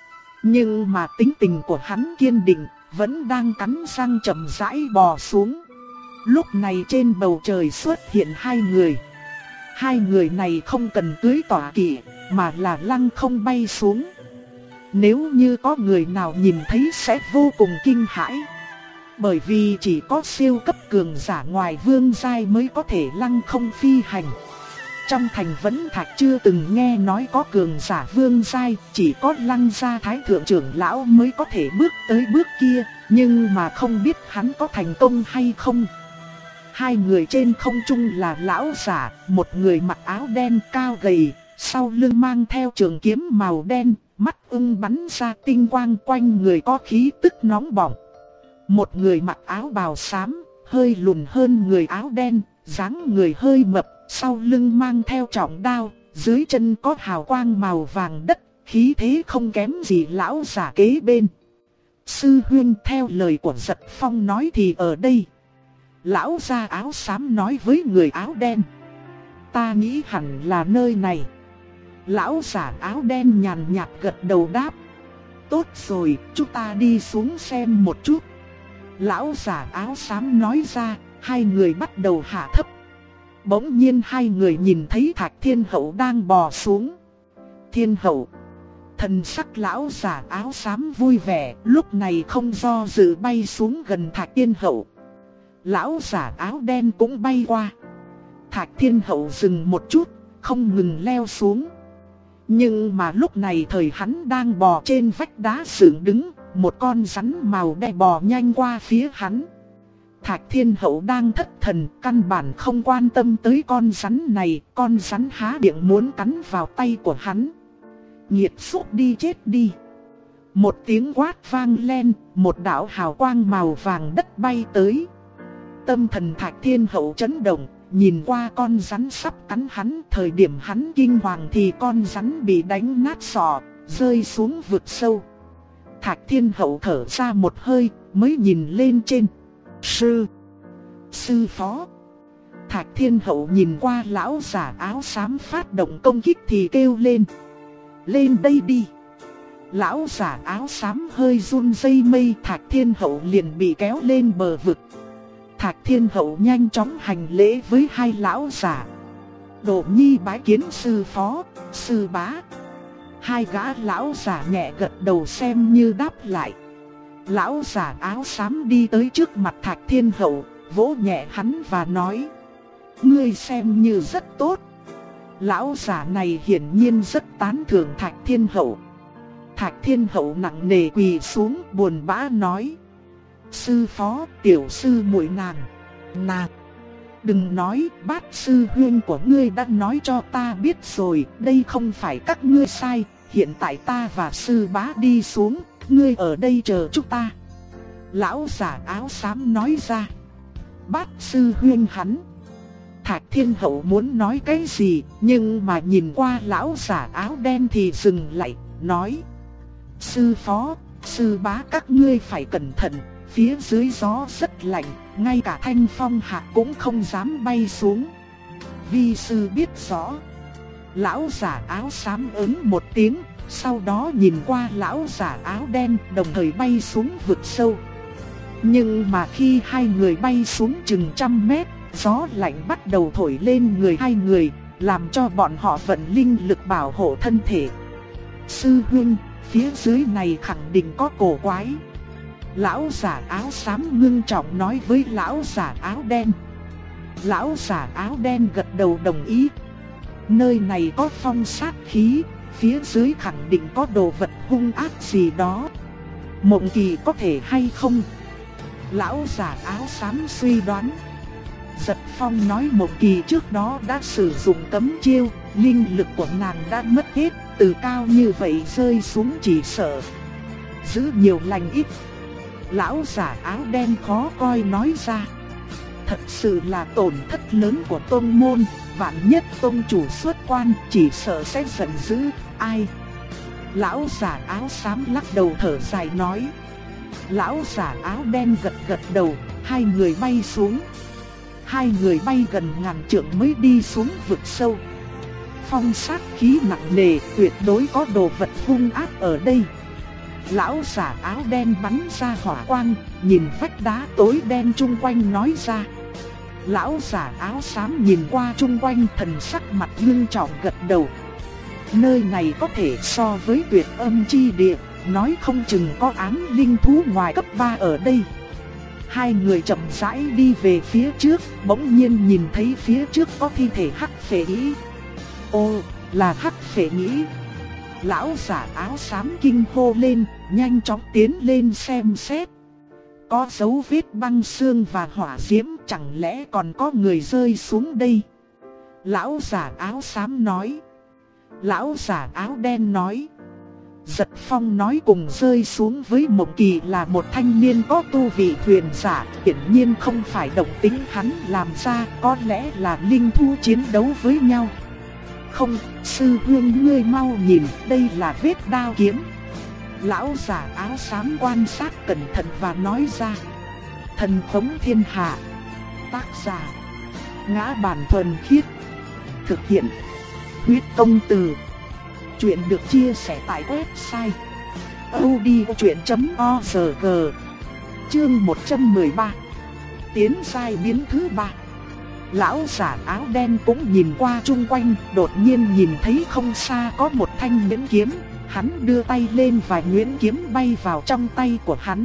Nhưng mà tính tình của hắn kiên định, vẫn đang cắn răng chậm rãi bò xuống. Lúc này trên bầu trời xuất hiện 2 người. 2 người này không cần cưỡi tọa kỵ, mà là lăng không bay xuống. Nếu như có người nào nhìn thấy sẽ vô cùng kinh hãi. Bởi vì chỉ có siêu cấp cường giả ngoài vương giai mới có thể lăng không phi hành. Trong thành Vẫn Thạch chưa từng nghe nói có cường giả vương giai, chỉ có Lăng gia thái thượng trưởng lão mới có thể bước tới bước kia, nhưng mà không biết hắn có thành công hay không. Hai người trên không trung là lão giả, một người mặc áo đen cao gầy, sau lưng mang theo trường kiếm màu đen, mắt ưng bắn ra tinh quang, quanh người có khí tức nóng bỏng. Một người mặc áo bào xám, hơi lùn hơn người áo đen, dáng người hơi mập, sau lưng mang theo trọng đao, dưới chân có hào quang màu vàng đất, khí thế không kém gì lão giả kế bên. Sư huynh, theo lời của Giật Phong nói thì ở đây. Lão già áo xám nói với người áo đen. Ta nghĩ hẳn là nơi này. Lão giả áo đen nhàn nhạt gật đầu đáp. Tốt rồi, chúng ta đi xuống xem một chút. Lão giả áo xám nói ra, hai người bắt đầu hạ thấp. Bỗng nhiên hai người nhìn thấy Thạch Thiên Hậu đang bò xuống. Thiên Hậu. Thần sắc lão giả áo xám vui vẻ, lúc này không do dự bay xuống gần Thạch Thiên Hậu. Lão giả áo đen cũng bay qua. Thạch Thiên Hậu dừng một chút, không ngừng leo xuống. Nhưng mà lúc này thời hắn đang bò trên vách đá dựng đứng, một con rắn màu đen bò nhanh qua phía hắn. Thạch Thiên Hậu đang thất thần, căn bản không quan tâm tới con rắn này, con rắn há miệng muốn cắn vào tay của hắn. Nghiệt xúc đi chết đi. Một tiếng quát vang lên, một đạo hào quang màu vàng đất bay tới. Tâm thần Thạch Thiên Hậu chấn động, nhìn qua con rắn sắp cắn hắn, thời điểm hắn kinh hoàng thì con rắn bị đánh nát sọ, rơi xuống vực sâu. Thạch Thiên Hậu thở ra một hơi, mới nhìn lên trên. Sư phó. Thạch Thiên Hậu nhìn qua lão giả áo xám phát động công kích thì kêu lên. Lên đây đi. Lão giả áo xám hơi run rẩy mây, Thạch Thiên Hậu liền bị kéo lên bờ vực. Thạch Thiên Hậu nhanh chóng hành lễ với hai lão giả. Đỗ Nhi bái kiến sư phó, sư bá. Hai gã lão giả nhẹ gật đầu xem như đáp lại. Lão giả áo xám đi tới trước mặt Thạch Thiên Hậu, vỗ nhẹ hắn và nói. Ngươi xem như rất tốt. Lão giả này hiển nhiên rất tán thưởng Thạch Thiên Hậu. Thạch Thiên Hậu nặng nề quỳ xuống buồn bã nói. Sư phó, tiểu sư muội nàng. Đừng nói, bát sư huynh của ngươi đã nói cho ta biết rồi, đây không phải các ngươi sai, hiện tại ta và sư bá đi xuống, ngươi ở đây chờ chúng ta. Lão giả áo xám nói ra. Bát sư huynh hắn. Thạch Thiên Hậu muốn nói cái gì, nhưng mà nhìn qua lão giả áo đen thì dừng lại, nói. Sư phó, sư bá các ngươi phải cẩn thận, phía dưới gió rất lạnh, ngay cả thanh phong hạc cũng không dám bay xuống. Vi sư biết rõ. Lão giả áo xám ứng một tiếng, sau đó nhìn qua lão giả áo đen đồng thời bay xuống vực sâu. Nhưng mà khi hai người bay xuống chừng 100 mét, gió lạnh bắt đầu thổi lên người hai người, làm cho bọn họ vận linh lực bảo hộ thân thể. Sư huynh, phía dưới này khẳng định có cổ quái. Lão giả áo xám ngưng trọng nói với lão giả áo đen. Lão giả áo đen gật đầu đồng ý. Nơi này có phong sát khí, phía dưới khẳng định có đồ vật hung ác gì đó. Mộng Kỳ có thể hay không? Lão giả áo xám suy đoán. Giật Phong nói Mộng Kỳ trước đó đã sử dụng cấm chiêu, linh lực của nàng đã mất hết, từ cao như vậy rơi xuống chỉ sợ giữ nhiều lành ít. Lão giả áo đen khó coi nói ra. Thật sự là tổn thất lớn của tôn môn, vạn nhất tôn chủ xuất quan chỉ sợ sẽ giận dữ. Ai? Lão giả áo xám lắc đầu thở dài nói. Lão giả áo đen gật gật đầu, hai người bay xuống. Hai người bay gần 1000 trượng mới đi xuống vực sâu. Phong sát khí nặng nề, tuyệt đối có đồ vật hung ác ở đây. Lão giả áo đen bắn ra hỏa quang, nhìn vách đá tối đen chung quanh nói ra. Lão giả áo xám nhìn qua chung quanh, thần sắc mặt ngưng trọng gật đầu. Nơi này có thể so với Tuyệt Âm chi địa, nói không chừng có ám linh thú ngoài cấp 3 ở đây. Hai người chậm rãi đi về phía trước, bỗng nhiên nhìn thấy phía trước có thi thể Hắc Phệ Nhĩ. Ô, là Hắc Phệ Nhĩ. Lão giả áo xám kinh hô lên, nhanh chóng tiến lên xem xét. có dấu vết băng xương và hỏa diễm, chẳng lẽ còn có người rơi xuống đây? Lão giả áo xám nói. Lão giả áo đen nói. Giật Phong nói cùng rơi xuống với Mộng Kỳ là một thanh niên có tu vị huyền giả, hiển nhiên không phải động tính hắn làm ra, có lẽ là linh thú chiến đấu với nhau. Không, sư huynh ngươi mau nhìn, đây là vết đao kiếm. Lão giả áo xám quan sát cẩn thận và nói ra. Thần khống thiên hạ. Tác giả: Ngã Bản Thuần Khiết. Thực hiện: Huyết Công Từ. Chuyện được chia sẻ tại website audiochuyện.org. Chương 113. Tiến giai biến thứ 3. Lão giả áo đen cũng nhìn qua chung quanh, đột nhiên nhìn thấy không xa có một thanh nhuyễn kiếm. Hắn đưa tay lên và nhuyễn kiếm bay vào trong tay của hắn.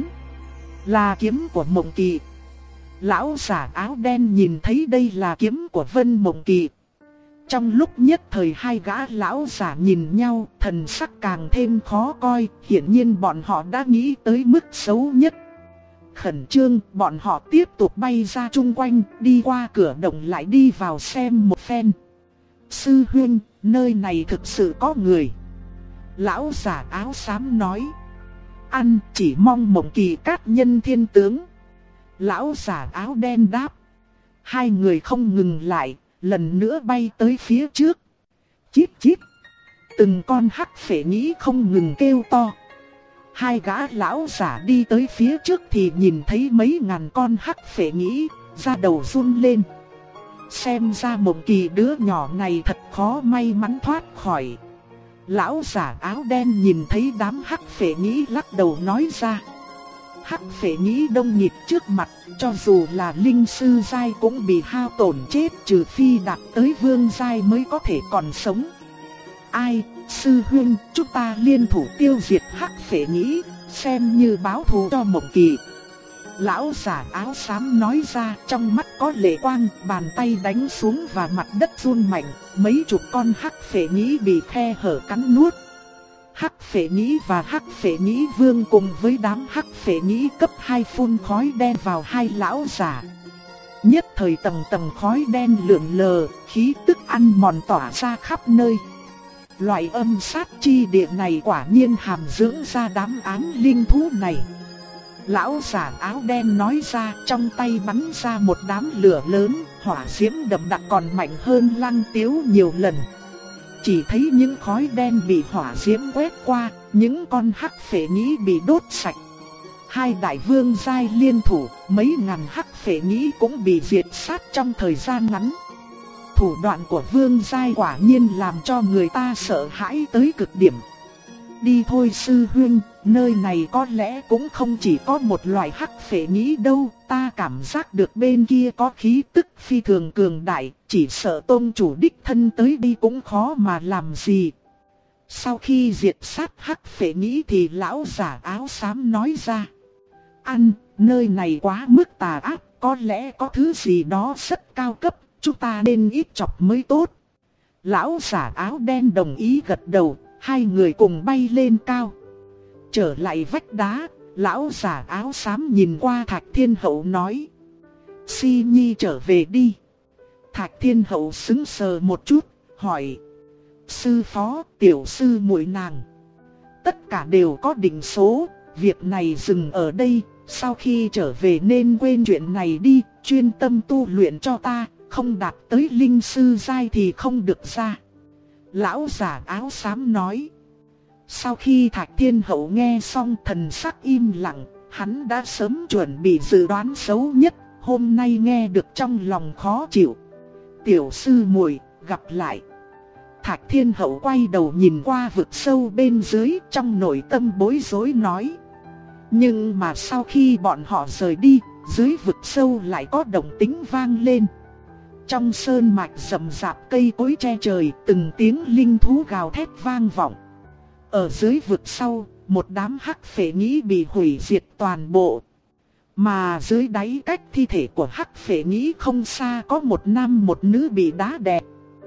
Là kiếm của Mộng Kỳ. Lão giả áo đen nhìn thấy đây là kiếm của Vân Mộng Kỳ. Trong lúc nhất thời hai gã lão giả nhìn nhau, thần sắc càng thêm khó coi, hiển nhiên bọn họ đã nghĩ tới mức xấu nhất. Khẩn trương, bọn họ tiếp tục bay ra chung quanh, đi qua cửa động lại đi vào xem một phen. Sư huynh, nơi này thực sự có người. Lão giả áo xám nói. Ăn, chỉ mong Mộng Kỳ cát nhân thiên tướng. Lão giả áo đen đáp. Hai người không ngừng lại, lần nữa bay tới phía trước. Chít chít. Từng con hắc phệ nhĩ không ngừng kêu to. Hai gã lão giả đi tới phía trước thì nhìn thấy mấy ngàn con hắc phệ nhĩ, da đầu run lên. Xem ra Mộng Kỳ đứa nhỏ này thật khó may mắn thoát khỏi. Lão giả áo đen nhìn thấy đám hắc phệ nhĩ lắc đầu nói ra. Hắc phệ nhĩ đông nghịt trước mặt, cho dù là linh sư giai cũng bị hao tổn chết, trừ phi đạt tới vương giai mới có thể còn sống. Ai, sư huynh, chúng ta liên thủ tiêu diệt hắc phệ nhĩ, xem như báo thù cho Mộng Kỳ. Lão giả áo xám nói ra, trong mắt có lệ quang, bàn tay đánh xuống và mặt đất run mạnh, mấy chục con hắc phệ nhĩ bị khe hở cắn nuốt. Hắc phệ nhĩ và hắc phệ nhĩ vương cùng với đám hắc phệ nhĩ cấp 2 phun khói đen vào hai lão giả. Nhất thời tầng tầng khói đen lượn lờ, khí tức ăn mòn tỏa ra khắp nơi. Loại âm sát chi địa này quả nhiên hàm dưỡng ra đám ám linh thú này. Lão giả áo đen nói ra, trong tay bắn ra một đám lửa lớn, hỏa diễm đậm đặc còn mạnh hơn Lăng Tiếu nhiều lần. Chỉ thấy những khói đen bị hỏa diễm quét qua, những con hắc phệ nhĩ bị đốt sạch. Hai đại vương giai liên thủ, mấy ngàn hắc phệ nhĩ cũng bị diệt sát trong thời gian ngắn. Thủ đoạn của vương giai quả nhiên làm cho người ta sợ hãi tới cực điểm. Đi thôi sư huynh, nơi này có lẽ cũng không chỉ có một loại hắc phệ nhĩ đâu, ta cảm giác được bên kia có khí tức phi thường cường đại, chỉ sợ tôn chủ đích thân tới đi cũng khó mà làm gì. Sau khi diệt sát hắc phệ nhĩ thì lão giả áo xám nói ra. Ăn, nơi này quá mức tà ác, có lẽ có thứ gì đó rất cao cấp, chúng ta nên ít chọc mới tốt. Lão giả áo đen đồng ý gật đầu. Hai người cùng bay lên cao. Trở lại vách đá, lão giả áo xám nhìn qua Thạch Thiên Hậu nói. Si Nhi trở về đi. Thạch Thiên Hậu sững sờ một chút, hỏi. Sư phó, tiểu sư muội nàng. Tất cả đều có định số, việc này dừng ở đây. Sau khi trở về nên quên chuyện này đi, chuyên tâm tu luyện cho ta. Không đạt tới linh sư giai thì không được ra. Lão giả áo xám nói. Sau khi Thạch Thiên Hậu nghe xong thần sắc im lặng, hắn đã sớm chuẩn bị dự đoán xấu nhất, hôm nay nghe được trong lòng khó chịu. Tiểu sư muội, gặp lại. Thạch Thiên Hậu quay đầu nhìn qua vực sâu bên dưới, trong nội tâm bối rối nói. Nhưng mà sau khi bọn họ rời đi, dưới vực sâu lại có động tĩnh vang lên. Trong sơn mạch rậm rạp cây cối che trời, từng tiếng linh thú gào thét vang vọng. Ở dưới vực sâu, một đám hắc phệ nhĩ bị hủy diệt toàn bộ. Mà dưới đáy cách thi thể của hắc phệ nhĩ không xa có một nam một nữ bị đá đè.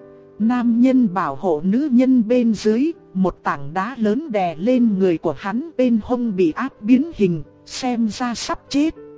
Nam nhân bảo hộ nữ nhân bên dưới, một tảng đá lớn đè lên người của hắn, bên hông bị áp biến hình, xem ra sắp chết.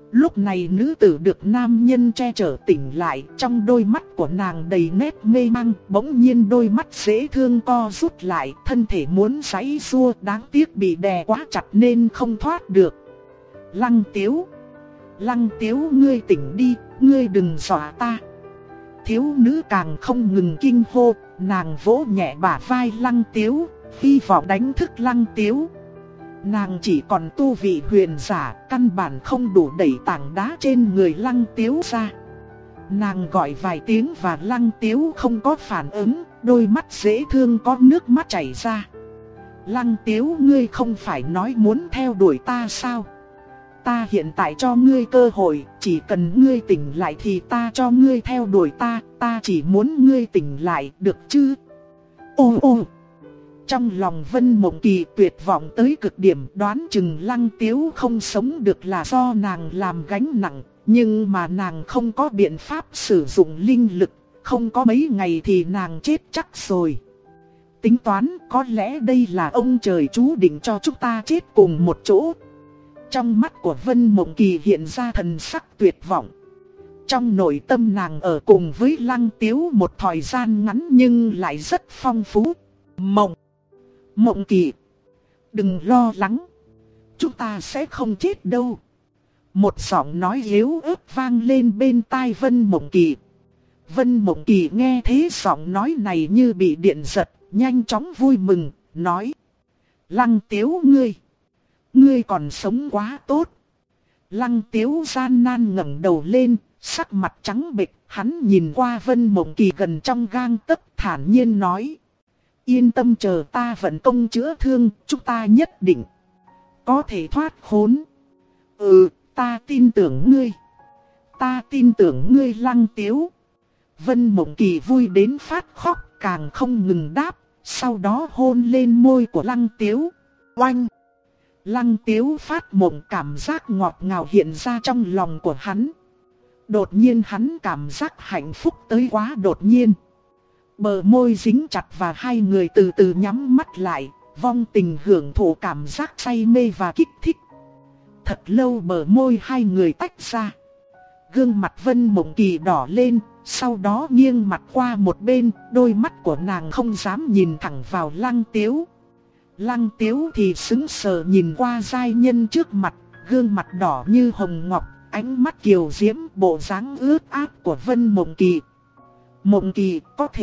Lúc này nữ tử được nam nhân che chở tỉnh lại, trong đôi mắt của nàng đầy nét mê mang, bỗng nhiên đôi mắt dễ thương co rút lại, thân thể muốn giãy giụa, đáng tiếc bị đè quá chặt nên không thoát được. Lăng Tiếu, Lăng Tiếu ngươi tỉnh đi, ngươi đừng dọa ta. Thiếu nữ càng không ngừng kinh hô, nàng vỗ nhẹ bả vai Lăng Tiếu, hy vọng đánh thức Lăng Tiếu. Nàng chỉ còn tu vị huyền giả, căn bản không đủ đẩy tảng đá trên người Lăng Tiếu ra. Nàng gọi vài tiếng và Lăng Tiếu không có phản ứng, đôi mắt dễ thương có nước mắt chảy ra. Lăng Tiếu ngươi không phải nói muốn theo đuổi ta sao? Ta hiện tại cho ngươi cơ hội, chỉ cần ngươi tỉnh lại thì ta cho ngươi theo đuổi ta chỉ muốn ngươi tỉnh lại, được chứ? Ô ô! Trong lòng Vân Mộng Kỳ tuyệt vọng tới cực điểm, đoán chừng Lăng Tiếu không sống được là do nàng làm gánh nặng, nhưng mà nàng không có biện pháp sử dụng linh lực, không có mấy ngày thì nàng chết chắc rồi. Tính toán có lẽ đây là ông trời chú định cho chúng ta chết cùng một chỗ. Trong mắt của Vân Mộng Kỳ hiện ra thần sắc tuyệt vọng. Trong nội tâm nàng ở cùng với Lăng Tiếu một thời gian ngắn nhưng lại rất phong phú. Mộng Kỳ, đừng lo lắng, chúng ta sẽ không chết đâu. Một giọng nói yếu ớt vang lên bên tai Vân Mộng Kỳ. Vân Mộng Kỳ nghe thế giọng nói này như bị điện giật, nhanh chóng vui mừng, nói: Lăng Tiếu ngươi còn sống quá tốt. Lăng Tiếu gian nan ngẩng đầu lên, sắc mặt trắng bệch, hắn nhìn qua Vân Mộng Kỳ gần trong gang tấc, thản nhiên nói: Yên tâm, chờ ta vận công chữa thương, chúng ta nhất định có thể thoát khốn. Ta tin tưởng ngươi. Ta tin tưởng ngươi Lăng Tiếu. Vân Mộng Kỳ vui đến phát khóc, càng không ngừng đáp, sau đó hôn lên môi của Lăng Tiếu. Oanh! Lăng Tiếu phát mộng, cảm giác ngọt ngào hiện ra trong lòng của hắn. Đột nhiên hắn cảm giác hạnh phúc tới quá đột nhiên. Bờ môi dính chặt và hai người từ từ nhắm mắt lại, vong tình hưởng thụ cảm giác say mê và kích thích. Thật lâu bờ môi hai người tách ra. Gương mặt Vân Mộng Kỳ đỏ lên, sau đó nghiêng mặt qua một bên, đôi mắt của nàng không dám nhìn thẳng vào Lăng Tiếu. Lăng Tiếu thì sững sờ nhìn qua giai nhân trước mặt, gương mặt đỏ như hồng ngọc, ánh mắt kiều diễm, bộ dáng ướt át của Vân Mộng Kỳ. Mộng Kỳ,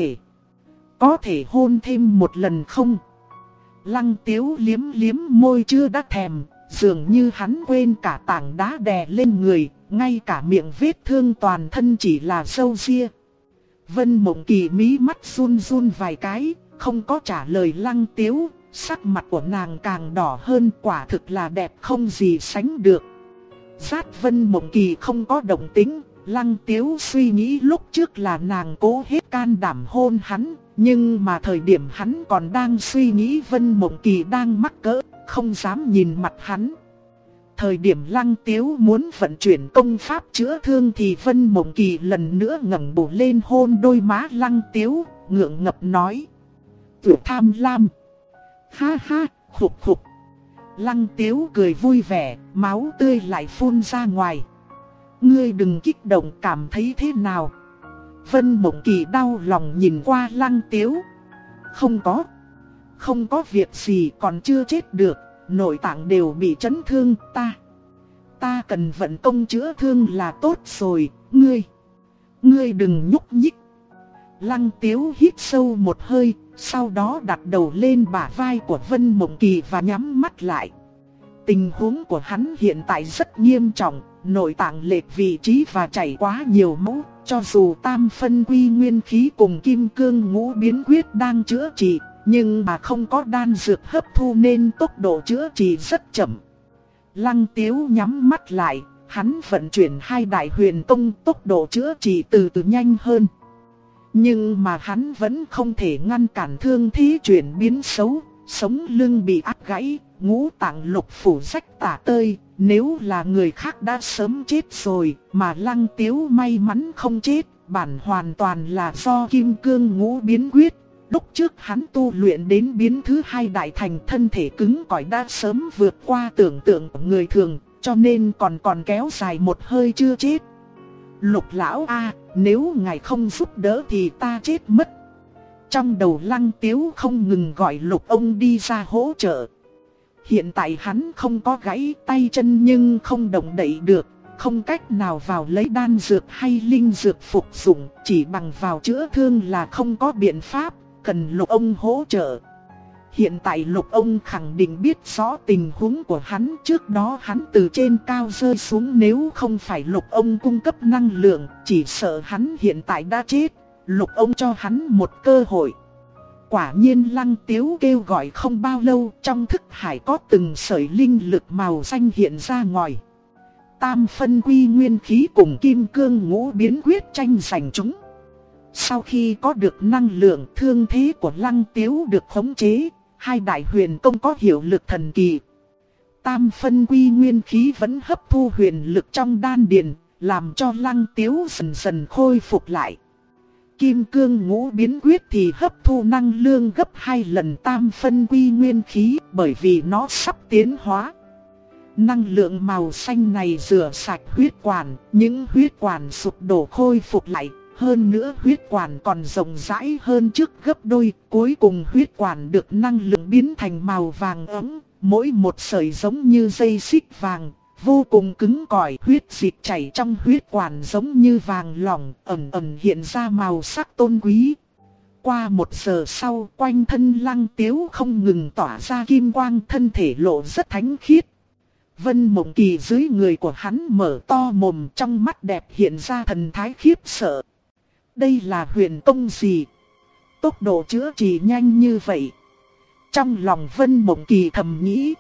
có thể hôn thêm một lần không? Lăng Tiếu liếm liếm môi chưa đã thèm, dường như hắn quên cả tảng đá đè lên người, ngay cả miệng vết thương toàn thân chỉ là râu ria. Vân Mộng Kỳ mí mắt run run vài cái, không có trả lời Lăng Tiếu, sắc mặt của nàng càng đỏ hơn, quả thực là đẹp không gì sánh được. Giác Vân Mộng Kỳ không có động tĩnh, Lăng Tiếu suy nghĩ lúc trước là nàng cố hết can đảm hôn hắn, nhưng mà thời điểm hắn còn đang suy nghĩ Vân Mộng Kỳ đang mắc cỡ, không dám nhìn mặt hắn. Thời điểm Lăng Tiếu muốn vận chuyển công pháp chữa thương thì Vân Mộng Kỳ lần nữa ngẩng đầu lên hôn đôi má Lăng Tiếu, ngượng ngập nói: "Tiểu tham lam." Ha ha, khục khục. Lăng Tiếu cười vui vẻ, máu tươi lại phun ra ngoài. "Ngươi đừng kích động, cảm thấy thế nào?" Vân Mộng Kỳ đau lòng nhìn qua Lăng Tiếu. Không có việc gì, còn chưa chết được, nội tạng đều bị chấn thương, ta cần vận công chữa thương là tốt rồi, ngươi đừng nhúc nhích." Lăng Tiếu hít sâu một hơi, sau đó đặt đầu lên bả vai của Vân Mộng Kỳ và nhắm mắt lại. Tình huống của hắn hiện tại rất nghiêm trọng, nội tạng lệch vị trí và chảy quá nhiều máu, cho dù tam phân quy nguyên khí cùng kim cương ngũ biến quyết đang chữa trị, nhưng mà không có đan dược hấp thu nên tốc độ chữa trị rất chậm. Lăng Tiếu nhắm mắt lại, hắn vận chuyển hai đại huyền tông, tốc độ chữa trị từ từ nhanh hơn. Nhưng mà hắn vẫn không thể ngăn cản thương thế chuyển biến xấu, sống lưng bị áp gãy, ngũ tạng lục phủ rách tả tơi, nếu là người khác đã sớm chết rồi, mà Lăng Tiếu may mắn không chết, bản hoàn toàn là do kim cương ngũ biến quyết. Lúc trước hắn tu luyện đến biến thứ hai đại thành, thân thể cứng cỏi đã sớm vượt qua tưởng tượng của người thường, cho nên còn kéo dài một hơi chưa chết. Lục lão a, nếu ngài không giúp đỡ thì ta chết mất. Trong đầu Lăng Tiếu không ngừng gọi Lục ông đi ra hỗ trợ. Hiện tại hắn không có gãy tay chân nhưng không động đậy được, không cách nào vào lấy đan dược hay linh dược phục dụng, chỉ bằng vào chữa thương là không có biện pháp, cần Lục ông hỗ trợ. Hiện tại Lục ông khẳng định biết rõ tình huống của hắn, trước đó hắn từ trên cao rơi xuống, nếu không phải Lục ông cung cấp năng lượng, chỉ sợ hắn hiện tại đã chết. Lục ông cho hắn một cơ hội. Quả nhiên Lăng Tiếu kêu gọi không bao lâu, trong thức hải có từng sợi linh lực màu xanh hiện ra ngoài. Tam phân quy nguyên khí cùng kim cương ngũ biến quyết tranh giành chúng. Sau khi có được năng lượng, thương thế của Lăng Tiếu được khống chế, hai đại huyền công có hiệu lực thần kỳ. Tam phân quy nguyên khí vẫn hấp thu huyền lực trong đan điền, làm cho Lăng Tiếu dần dần khôi phục lại. Kim cương ngũ biến quyết thì hấp thu năng lượng gấp 2 lần tam phân quy nguyên khí, bởi vì nó sắp tiến hóa. Năng lượng màu xanh này rửa sạch huyết quản, những huyết quản sụp đổ khôi phục lại. Hơn nữa huyết quản còn rộng rãi hơn trước gấp đôi, cuối cùng huyết quản được năng lượng biến thành màu vàng ấm, mỗi một sợi giống như dây xích vàng, vô cùng cứng cỏi. Huyết dịch chảy trong huyết quản giống như vàng lỏng, ẩn ẩn hiện ra màu sắc tôn quý. Qua 1 giờ sau, quanh thân Lăng Tiếu không ngừng tỏa ra kim quang, thân thể lộ rất thánh khiết. Vân Mộng Kỳ dưới người của hắn mở to mồm, trong mắt đẹp hiện ra thần thái khiếp sợ. Đây là huyền công gì? Tốc độ chữa trị nhanh như vậy. Trong lòng Vân Mộng Kỳ thầm nghĩ.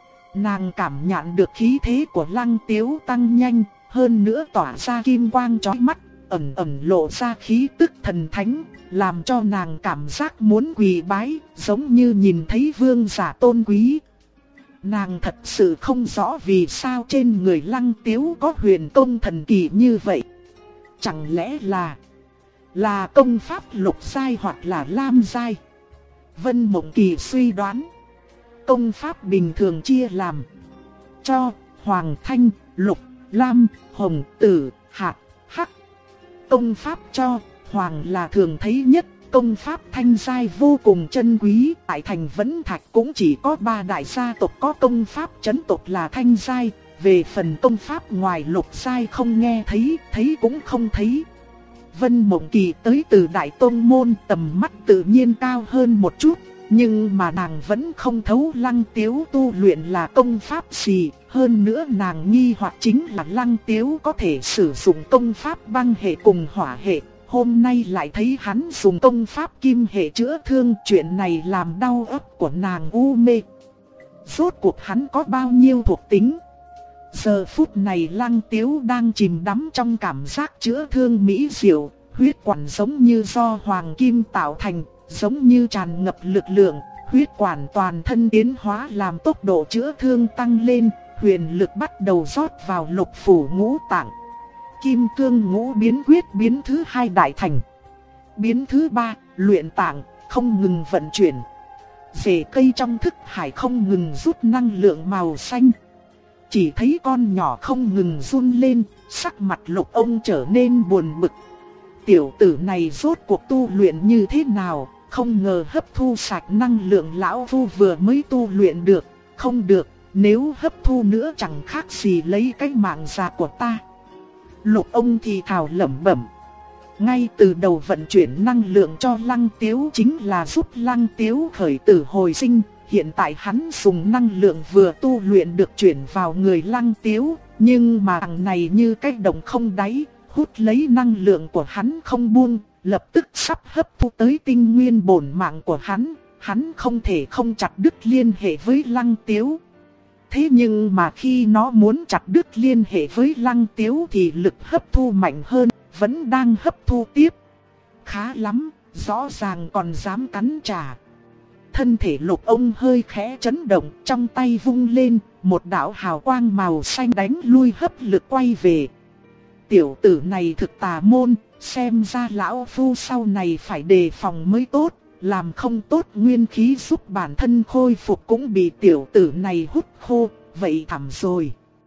Nàng cảm nhận được khí thế của Lăng Tiếu tăng nhanh, hơn nữa tỏa ra kim quang chói mắt, ẩn ẩn lộ ra khí tức thần thánh, làm cho nàng cảm giác muốn quỳ bái, giống như nhìn thấy vương giả tôn quý. Nàng thật sự không rõ vì sao trên người Lăng Tiếu có huyền công thần kỳ như vậy. Chẳng lẽ là công pháp lục giai hoặc là lam giai? Vân Mộng Kỳ suy đoán. Công pháp bình thường chia làm cho, hoàng, thanh, lục, lam, hồng, tử, hạt, hắc. Công pháp cho, hoàng là thường thấy nhất, công pháp thanh giai vô cùng chân quý. Tại thành Vẫn Thạch cũng chỉ có 3 đại gia tộc có công pháp chấn tộc là thanh giai. Về phần công pháp ngoài lục giai không nghe thấy cũng không thấy. Vân Mộng Kỳ tới từ Đại Tôn Môn, tầm mắt tự nhiên cao hơn một chút, nhưng mà nàng vẫn không thấu Lăng Tiếu tu luyện là công pháp gì. Hơn nữa nàng nghi hoặc chính là Lăng Tiếu có thể sử dụng công pháp băng hệ cùng hỏa hệ, hôm nay lại thấy hắn dùng công pháp kim hệ chữa thương, chuyện này làm đau óc của nàng u mê. Rốt cuộc hắn có bao nhiêu thuộc tính? Giờ phút này Lăng Tiếu đang chìm đắm trong cảm giác chữa thương mỹ diệu, huyết quản giống như do hoàng kim tạo thành, giống như tràn ngập lực lượng, huyết quản toàn thân tiến hóa làm tốc độ chữa thương tăng lên, huyền lực bắt đầu rót vào lục phủ ngũ tạng. Kim cương ngũ biến quyết biến thứ 2 đại thành. Biến thứ 3, luyện tạng, không ngừng vận chuyển. Rễ cây trong thức hải không ngừng rút năng lượng màu xanh. Chỉ thấy con nhỏ không ngừng run lên, sắc mặt Lục ông trở nên buồn bực. Tiểu tử này rốt cuộc tu luyện như thế nào, không ngờ hấp thu sạch năng lượng lão phu vừa mới tu luyện được. Không được, nếu hấp thu nữa chẳng khác gì lấy cái mạng già của ta. Lục ông thì thào lẩm bẩm. Ngay từ đầu vận chuyển năng lượng cho Lăng Tiếu chính là giúp Lăng Tiếu khởi tử hồi sinh. Hiện tại hắn dùng năng lượng vừa tu luyện được chuyển vào người Lăng Tiếu, nhưng mà thằng này như cái đồng không đáy, hút lấy năng lượng của hắn không buông, lập tức sắp hấp thu tới tinh nguyên bổn mạng của hắn không thể không chặt đứt liên hệ với Lăng Tiếu. Thế nhưng mà khi nó muốn chặt đứt liên hệ với Lăng Tiếu thì lực hấp thu mạnh hơn, vẫn đang hấp thu tiếp. Khá lắm, rõ ràng còn dám cắn trả. Thân thể Lục ông hơi khẽ chấn động, trong tay vung lên, một đạo hào quang màu xanh đánh lui hấp lực quay về. Tiểu tử này thực tà môn, xem ra lão phu sau này phải đề phòng mới tốt, làm không tốt nguyên khí giúp bản thân khôi phục cũng bị tiểu tử này hút khô, vậy thảm rồi.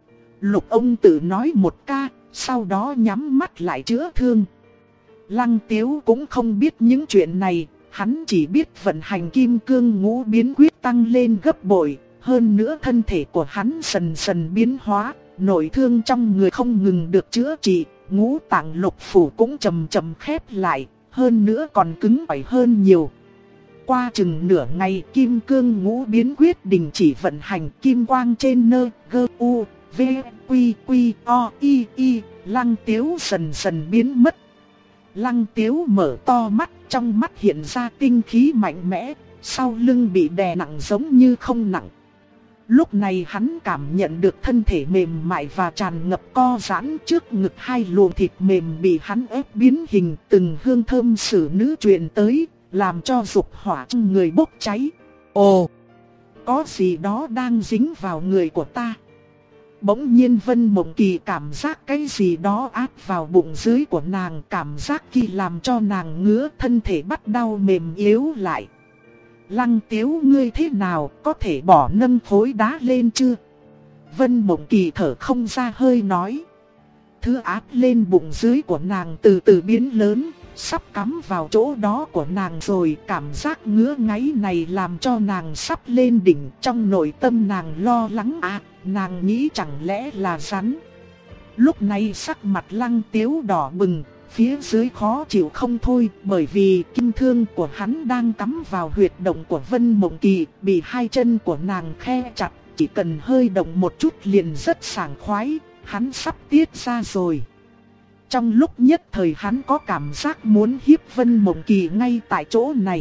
Lục ông tự nói một ca, sau đó nhắm mắt lại chữa thương. Lăng Tiếu cũng không biết những chuyện này, hắn chỉ biết vận hành kim cương ngũ biến quyết tăng lên gấp bội. Hơn nữa thân thể của hắn dần dần biến hóa, nội thương trong người không ngừng được chữa trị, ngũ tạng lục phủ cũng chậm chậm khép lại, hơn nữa còn cứng cỏi hơn nhiều. Qua chừng nửa ngày, kim cương ngũ biến quyết đình chỉ vận hành, kim quang trên nơ, gơ u, v, quy quy, o, y, Lăng Tiếu dần dần biến mất. Lăng Tiếu mở to mắt, trong mắt hiện ra tinh khí mạnh mẽ, sau lưng bị đè nặng giống như không nặng. Lúc này hắn cảm nhận được thân thể mềm mại và tràn ngập co giãn, trước ngực hai luồng thịt mềm bị hắn ép biến hình, từng hương thơm xử nữ truyền tới, làm cho dục hỏa trong người bốc cháy. Ồ, có gì đó đang dính vào người của ta. Bỗng nhiên Vân Mộng Kỳ cảm giác cái gì đó áp vào bụng dưới của nàng, cảm giác kia làm cho nàng ngứa, thân thể bắt đầu mềm yếu lại. Lăng Tiếu, ngươi thế nào, có thể bỏ nâng khối đá lên chưa? Vân Mộng Kỳ thở không ra hơi nói. Thứ áp lên bụng dưới của nàng từ từ biến lớn, sắp cắm vào chỗ đó của nàng rồi. Cảm giác ngứa ngáy này làm cho nàng sắp lên đỉnh, trong nội tâm nàng lo lắng nàng nghĩ chẳng lẽ là rắn. Lúc này sắc mặt Lăng Tiếu đỏ bừng, phía dưới khó chịu không thôi, bởi vì kim thương của hắn đang cắm vào huyệt động của Vân Mộng Kỳ, bị hai chân của nàng khe chặt, chỉ cần hơi động một chút liền rất sảng khoái, hắn sắp tiết ra rồi. Trong lúc nhất thời hắn có cảm giác muốn hiếp Vân Mộng Kỳ ngay tại chỗ này.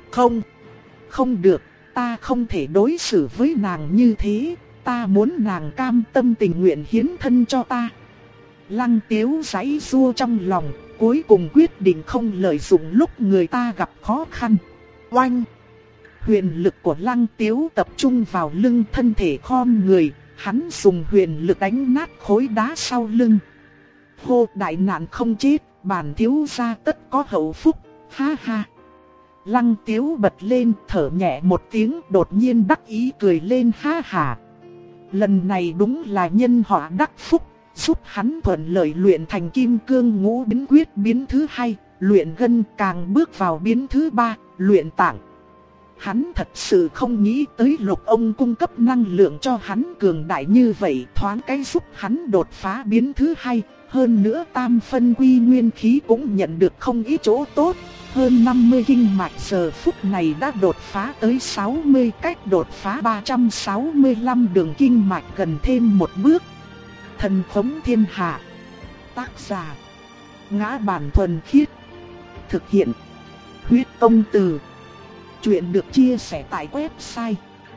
Không được, ta không thể đối xử với nàng như thế, ta muốn nàng cam tâm tình nguyện hiến thân cho ta. Lăng Tiếu giãy giụa trong lòng, cuối cùng quyết định không lợi dụng lúc người ta gặp khó khăn. Oanh! Huyền lực của Lăng Tiếu tập trung vào lưng thân thể khom người, hắn dùng huyền lực đánh nát khối đá sau lưng. Hô, đại nạn không chết, bản thiếu gia tất có hậu phúc, ha ha. Lăng Tiếu bật lên, thở nhẹ một tiếng, đột nhiên đắc ý cười lên ha ha. Lần này đúng là nhân họa đắc phúc, giúp hắn thuận lợi luyện thành kim cương ngũ biến quyết biến thứ 2, luyện gân, càng bước vào biến thứ 3, luyện tạng. Hắn thật sự không nghĩ tới Lục ông cung cấp năng lượng cho hắn cường đại như vậy, thoáng cái giúp hắn đột phá biến thứ 2, hơn nữa tam phân quy nguyên khí cũng nhận được không ít chỗ tốt. Hơn 50 kinh mạch giờ phút này đã đột phá tới 60, cách đột phá 365 đường kinh mạch gần thêm một bước. Thần khống thiên hạ. Tác giả: Ngã Bản Thuần Khiết. Thực hiện: Huyết Công Từ. Chuyện được chia sẻ tại website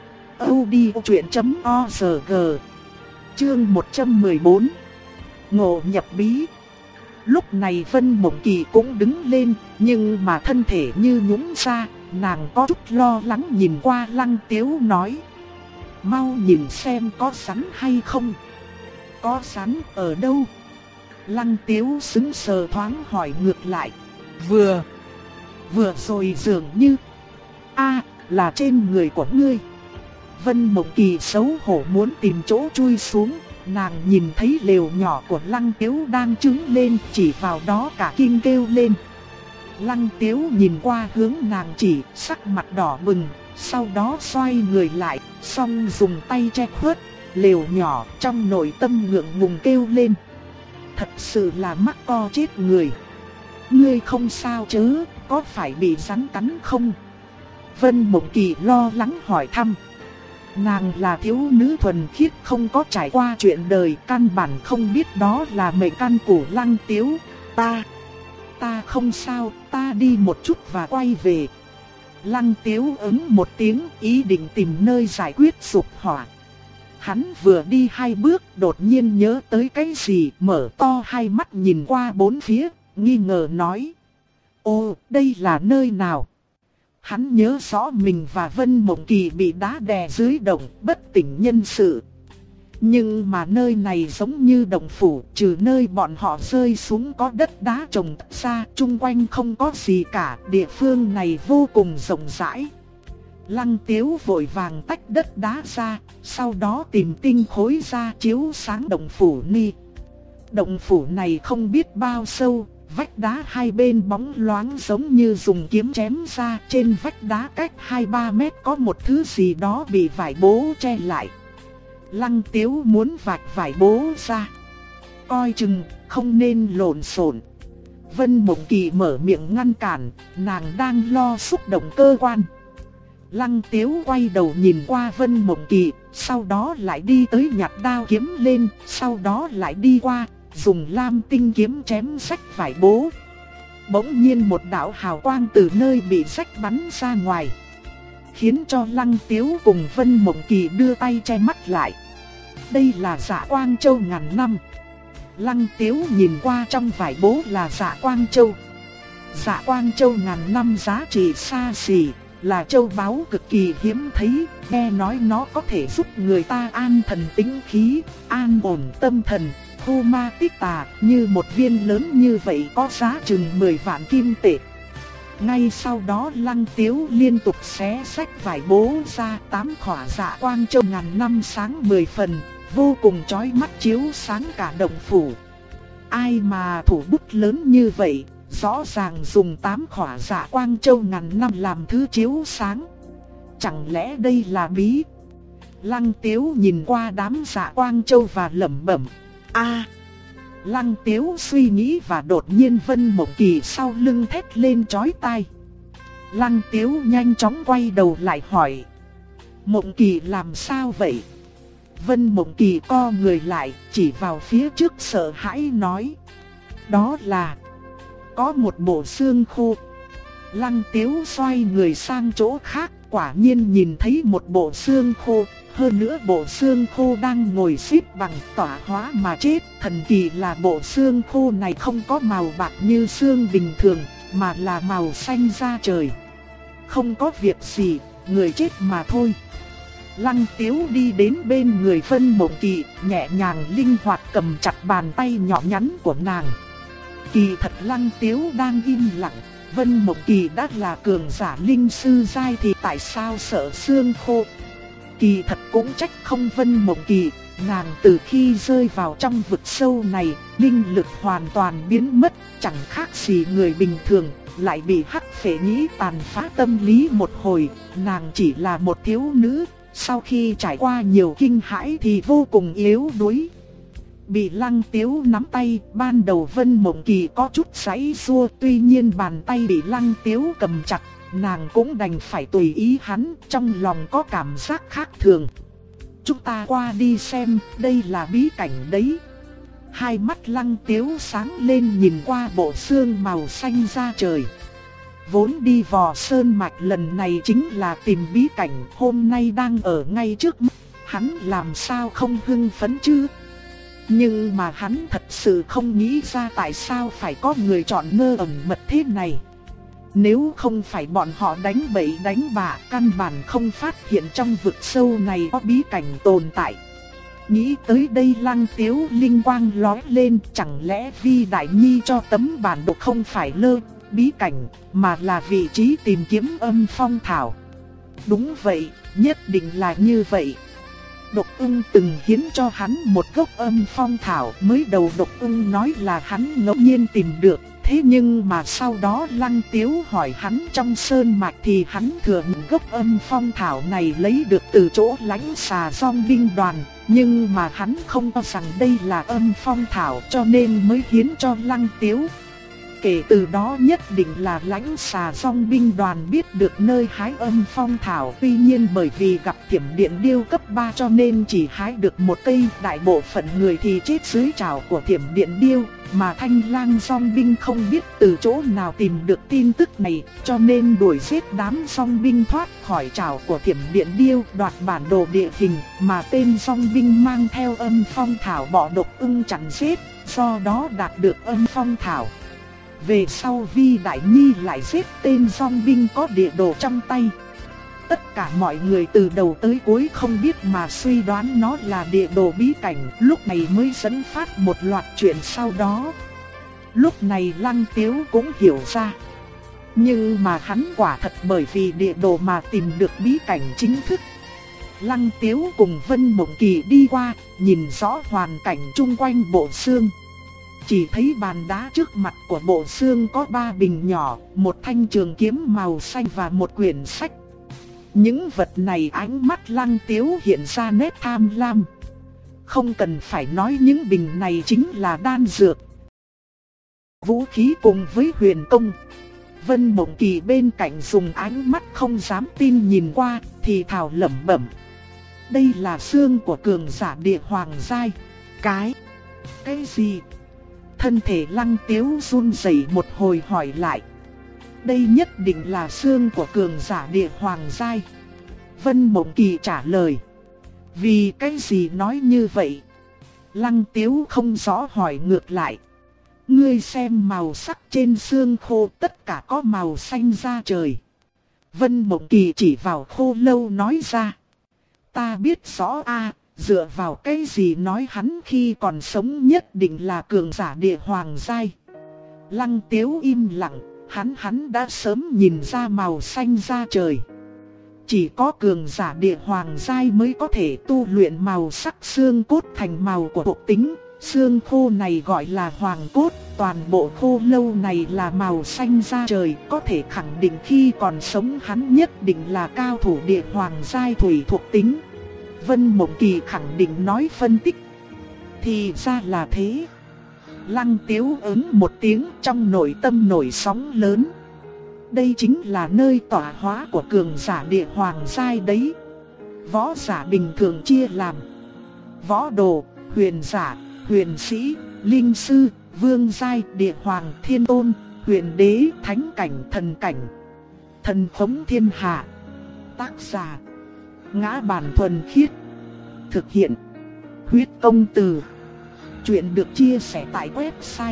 audiochuyện.org. Chương 114. Ngộ nhập bí. Lúc này Vân Mộng Kỳ cũng đứng lên, nhưng mà thân thể như nhũn ra, nàng có chút lo lắng nhìn qua Lăng Tiếu nói: mau nhìn xem có rắn hay không. Có rắn ở đâu? Lăng Tiếu sững sờ thoáng hỏi ngược lại. Vừa rồi dường như là trên người của ngươi. Vân Mộng Kỳ xấu hổ muốn tìm chỗ chui xuống, nàng nhìn thấy lều nhỏ của Lăng Tiếu đang trứng lên, chỉ vào đó cả kinh kêu lên. Lăng Tiếu nhìn qua hướng nàng chỉ, sắc mặt đỏ bừng, sau đó xoay người lại, xong dùng tay che khuất lều nhỏ, trong nội tâm ngượng ngùng kêu lên. Thật sự là mắc co chết người. Ngươi không sao chứ, có phải bị rắn cắn không? Vân Mộng Kỳ lo lắng hỏi thăm. Nàng là thiếu nữ thuần khiết, không có trải qua chuyện đời, căn bản không biết đó là mệnh căn của Lăng Tiếu. Ta không sao, ta đi một chút và quay về. Lăng Tiếu ứng một tiếng, ý định tìm nơi giải quyết dục hỏa. Hắn vừa đi 2 bước, đột nhiên nhớ tới cái gì, mở to hai mắt nhìn qua bốn phía, nghi ngờ nói: Ô, đây là nơi nào? Hắn nhớ rõ mình và Vân Mộng Kỳ bị đá đè dưới động, bất tỉnh nhân sự. Nhưng mà nơi này giống như động phủ, trừ nơi bọn họ rơi xuống có đất đá trồng ra, chung quanh không có gì cả, địa phương này vô cùng rộng rãi. Lăng Tiếu vội vàng tách đất đá ra, sau đó tìm tinh khối ra chiếu sáng động phủ ni. Động phủ này không biết bao sâu, vách đá hai bên bóng loáng giống như dùng kiếm chém ra. Trên vách đá cách 2-3 mét có một thứ gì đó bị vải bố che lại. Lăng Tiếu muốn vạch vải bố ra, coi chừng không nên lộn xộn. Vân Mộng Kỳ mở miệng ngăn cản, nàng đang lo xúc động cơ quan. Lăng Tiếu quay đầu nhìn qua Vân Mộng Kỳ, sau đó lại đi tới nhặt đao kiếm lên, sau đó lại đi qua, dùng lam tinh kiếm chém rách vải bố. Bỗng nhiên một đạo hào quang từ nơi bị rách bắn ra ngoài, khiến cho Lăng Tiếu cùng Vân Mộng Kỳ đưa tay che mắt lại. Đây là Dạ Quang Châu ngàn năm. Lăng Tiếu nhìn qua trong vải bố là Dạ Quang Châu. Dạ Quang Châu ngàn năm giá trị xa xỉ, là châu báu cực kỳ hiếm thấy, nghe nói nó có thể giúp người ta an thần tĩnh khí, an ổn tâm thần, thu ma tích tà, như một viên lớn như vậy có giá chừng 10 vạn kim tệ. Ngay sau đó Lăng Tiếu liên tục xé rách vải bố ra, 8 khỏa Dạ Quang Châu ngàn năm sáng 10 phần, vô cùng chói mắt chiếu sáng cả động phủ. Ai mà thủ bút lớn như vậy, rõ ràng dùng 8 khỏa Dạ Quang Châu ngàn năm làm thứ chiếu sáng. Chẳng lẽ đây là bí? Lăng Tiếu nhìn qua đám Dạ Quang Châu và lẩm bẩm: "A!" Lăng Tiếu suy nghĩ và đột nhiên Vân Mộng Kỳ sau lưng thét lên chói tai. Lăng Tiếu nhanh chóng quay đầu lại hỏi: "Mộng Kỳ làm sao vậy?" Vân Mộng Kỳ co người lại, chỉ vào phía trước sợ hãi nói: "Đó là có một bộ xương khô." Lăng Tiếu xoay người sang chỗ khác, quả nhiên nhìn thấy một bộ xương khô. Hơn nữa bộ xương khô đang ngồi xếp bằng tỏa hóa mà chết. Thần kỳ là bộ xương khô này không có màu bạc như xương bình thường, mà là màu xanh da trời. Không có việc gì, người chết mà thôi. Lăng Tiếu đi đến bên người Vân Mộng Kỳ, nhẹ nhàng linh hoạt cầm chặt bàn tay nhỏ nhắn của nàng. Kỳ thật Lăng Tiếu đang im lặng, Vân Mộng Kỳ đã là cường giả linh sư giai thì tại sao sợ xương khô? Kỳ thật cũng trách không Vân Mộng Kỳ, nàng từ khi rơi vào trong vực sâu này, linh lực hoàn toàn biến mất, chẳng khác gì người bình thường, lại bị hắc phệ nhĩ tàn phá tâm lý một hồi. Nàng chỉ là một thiếu nữ, sau khi trải qua nhiều kinh hãi thì vô cùng yếu đuối. Bị Lăng Tiếu nắm tay, ban đầu Vân Mộng Kỳ có chút giãy giụa, tuy nhiên bàn tay bị Lăng Tiếu cầm chặt, nàng cũng đành phải tùy ý hắn, trong lòng có cảm giác khác thường. "Chúng ta qua đi xem, đây là bí cảnh đấy." Hai mắt Lăng Tiếu sáng lên nhìn qua bộ xương màu xanh da trời. Vốn đi Vò Sơn Mạch lần này chính là tìm bí cảnh, hôm nay đang ở ngay trước mắt, hắn làm sao không hưng phấn chứ? Nhưng mà hắn thật sự không nghĩ ra tại sao phải có người chọn nơi ẩn mật thế này. Nếu không phải bọn họ đánh bậy đánh bạ, căn bản không phát hiện trong vực sâu này có bí cảnh tồn tại. Nghĩ tới đây Lăng Tiếu linh quang lóe lên, chẳng lẽ Vi Đại Nhi cho tấm bản đồ không phải bí cảnh, mà là vị trí tìm kiếm âm phong thảo. Đúng vậy, nhất định là như vậy. Độc Ưng từng hiến cho hắn một gốc âm phong thảo, mới đầu Độc Ưng nói là hắn ngẫu nhiên tìm được. Thế nhưng mà sau đó Lăng Tiếu hỏi hắn trong sơn mạch thì hắn thừa nhận gốc âm phong thảo này lấy được từ chỗ Lãnh Xà Dòng binh đoàn. Nhưng mà hắn không cho rằng đây là âm phong thảo cho nên mới hiến cho Lăng Tiếu. Kể từ đó nhất định là Lãnh Xà Dòng binh đoàn biết được nơi hái âm phong thảo. Tuy nhiên bởi vì gặp Thiểm Điện Điêu cấp 3 cho nên chỉ hái được một cây, đại bộ phận người thì chết dưới trảo của Thiểm Điện Điêu. Mà Thanh Lang Dòng binh không biết từ chỗ nào tìm được tin tức này, cho nên đuổi giết đám dòng binh thoát khỏi trảo của Thiểm Điện Điêu, đoạt bản đồ địa hình, mà tên dòng binh mang theo âm phong thảo bỏ Độc Ưng chặn giết, do đó đạt được âm phong thảo. Về sau Vi Đại Nhi lại giết tên dòng binh có địa đồ trong tay. Tất cả mọi người từ đầu tới cuối không biết mà suy đoán nó là địa đồ bí cảnh, lúc này mới dẫn phát một loạt chuyện sau đó. Lúc này Lăng Tiếu cũng hiểu ra. Nhưng mà hắn quả thật bởi vì địa đồ mà tìm được bí cảnh chính thức. Lăng Tiếu cùng Vân Mộng Kỳ đi qua, nhìn rõ hoàn cảnh chung quanh bộ xương. Chỉ thấy bàn đá trước mặt của bộ xương có 3 bình nhỏ, một thanh trường kiếm màu xanh và một quyển sách. Những vật này ánh mắt Lăng Tiếu hiện ra nét tham lam. Không cần phải nói những bình này chính là đan dược, vũ khí cùng với huyền công. Vân Mộng Kỳ bên cạnh dùng ánh mắt không dám tin nhìn qua, thì thào lẩm bẩm. Đây là xương của cường giả địa hoàng giai. Cái gì? Thân thể Lăng Tiếu run rẩy một hồi hỏi lại. Đây nhất định là xương của cường giả địa hoàng giai. Vân Mộng Kỳ trả lời. Vì cái gì nói như vậy? Lăng Tiếu không rõ hỏi ngược lại. Ngươi xem màu sắc trên xương khô tất cả có màu xanh da trời. Vân Mộng Kỳ chỉ vào khô lâu nói ra. Ta biết rõ a, dựa vào cái gì nói hắn khi còn sống nhất định là cường giả địa hoàng giai. Lăng Tiếu im lặng, hắn đã sớm nhìn ra màu xanh da trời. Chỉ có cường giả địa hoàng giai mới có thể tu luyện màu sắc xương cốt thành màu của thuộc tính. Xương khô này gọi là hoàng cốt, toàn bộ khô lâu này là màu xanh da trời. Có thể khẳng định khi còn sống hắn nhất định là cao thủ địa hoàng giai thủy thuộc tính. Vân Mộng Kỳ khẳng định nói phân tích. Thì ra là thế. Lăng Tiếu ứng một tiếng, trong nội tâm nổi sóng lớn. Đây chính là nơi tọa hóa của cường giả địa hoàng giai đấy. Võ giả bình thường chia làm võ đồ, huyền giả, huyền sĩ, linh sư, vương giai, địa hoàng, thiên tôn, huyền đế, thánh cảnh, thần khống thiên hạ. Tác giả Ngã Bản Thuần Khiết. Thực hiện Huyết Công Từ. Chuyện được chia sẻ tại website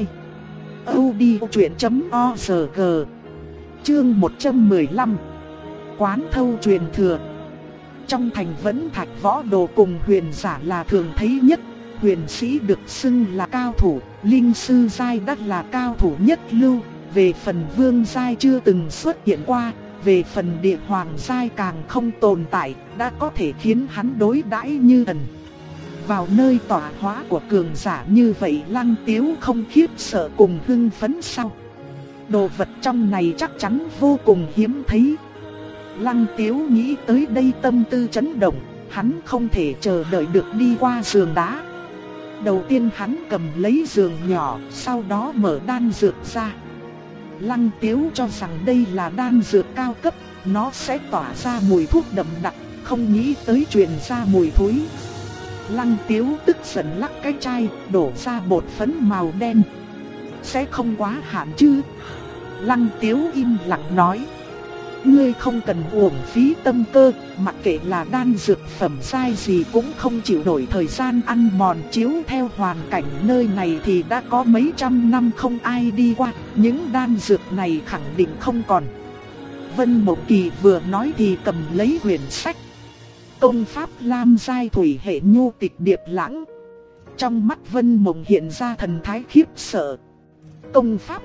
audiochuyện.org. Chương 115. Quán thâu truyền thừa. Trong thành Vẫn Thạch, võ đồ cùng huyền giả là thường thấy nhất. Huyền sĩ được xưng là cao thủ, linh sư giai đắt là cao thủ nhất lưu. Về phần vương giai chưa từng xuất hiện qua, về phần địa hoàng giai càng không tồn tại, đã có thể khiến hắn đối đãi như thần. Vào nơi tọa hóa của cường giả như vậy, Lăng Tiếu không khiếp sợ cùng hưng phấn sao? Đồ vật trong này chắc chắn vô cùng hiếm thấy. Lăng Tiếu nghĩ tới đây tâm tư chấn động, hắn không thể chờ đợi được đi qua giường đá. Đầu tiên hắn cầm lấy giường nhỏ, sau đó mở đan dược ra. Lăng Tiếu cho rằng đây là đan dược cao cấp, nó sẽ tỏa ra mùi thuốc đậm đặc, không nghĩ tới truyền ra mùi thối. Lăng Tiếu tức giận lắc cái chai, đổ ra bột phấn màu đen. Sẽ không quá hạn chứ? Lăng Tiếu im lặng nói. Ngươi không cần uổng phí tâm cơ, mặc kệ là đan dược phẩm sai gì cũng không chịu nổi thời gian ăn mòn. Chiếu theo hoàn cảnh nơi này thì đã có mấy trăm năm không ai đi qua, những đan dược này khẳng định không còn. Vân Mộng Kỳ vừa nói thì cầm lấy quyển sách. Công pháp Lam giai thủy hệ nhu tịch điệp lãng. Trong mắt Vân Mộng hiện ra thần thái khiếp sợ. Công pháp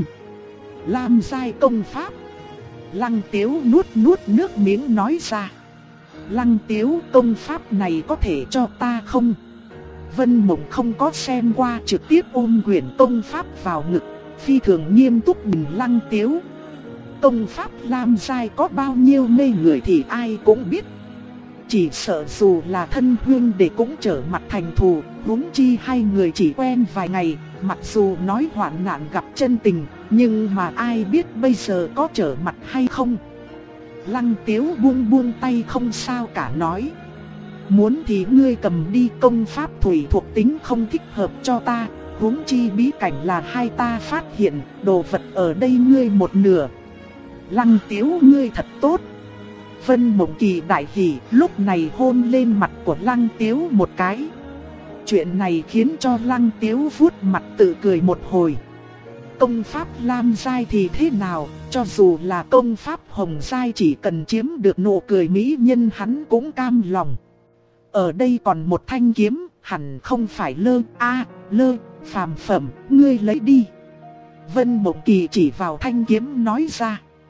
Lam giai công pháp. Lăng Tiếu nuốt nước miếng nói ra. Lăng Tiếu, công pháp này có thể cho ta không? Vân Mộng không có xem qua, trực tiếp ôm quyển công pháp vào ngực, phi thường nghiêm túc nhìn Lăng Tiếu. Công pháp Lam giai có bao nhiêu mê người thì ai cũng biết. Chỉ sợ dù là thân huynh đệ cũng trở mặt thành thù, huống chi hai người chỉ quen vài ngày. Mặc dù nói hoạn nạn gặp chân tình, nhưng mà ai biết bây giờ có trở mặt hay không. Lăng Tiếu buông tay không sao cả nói. Muốn thì ngươi cầm đi, công pháp thủy thuộc tính không thích hợp cho ta. Huống chi bí cảnh là hai ta phát hiện, đồ vật ở đây ngươi một nửa. Lăng Tiếu, ngươi thật tốt. Vân Mộng Kỳ đại hỉ, lúc này hôn lên mặt của Lăng Tiếu một cái. Chuyện này khiến cho Lăng Tiếu vuốt mặt tự cười một hồi. Công pháp Lam giai thì thế nào, cho dù là công pháp Hồng giai chỉ cần chiếm được nụ cười mỹ nhân hắn cũng cam lòng. Ở đây còn một thanh kiếm, hẳn không phải lơ phàm phẩm, ngươi lấy đi. Vân Mộng Kỳ chỉ vào thanh kiếm nói ra.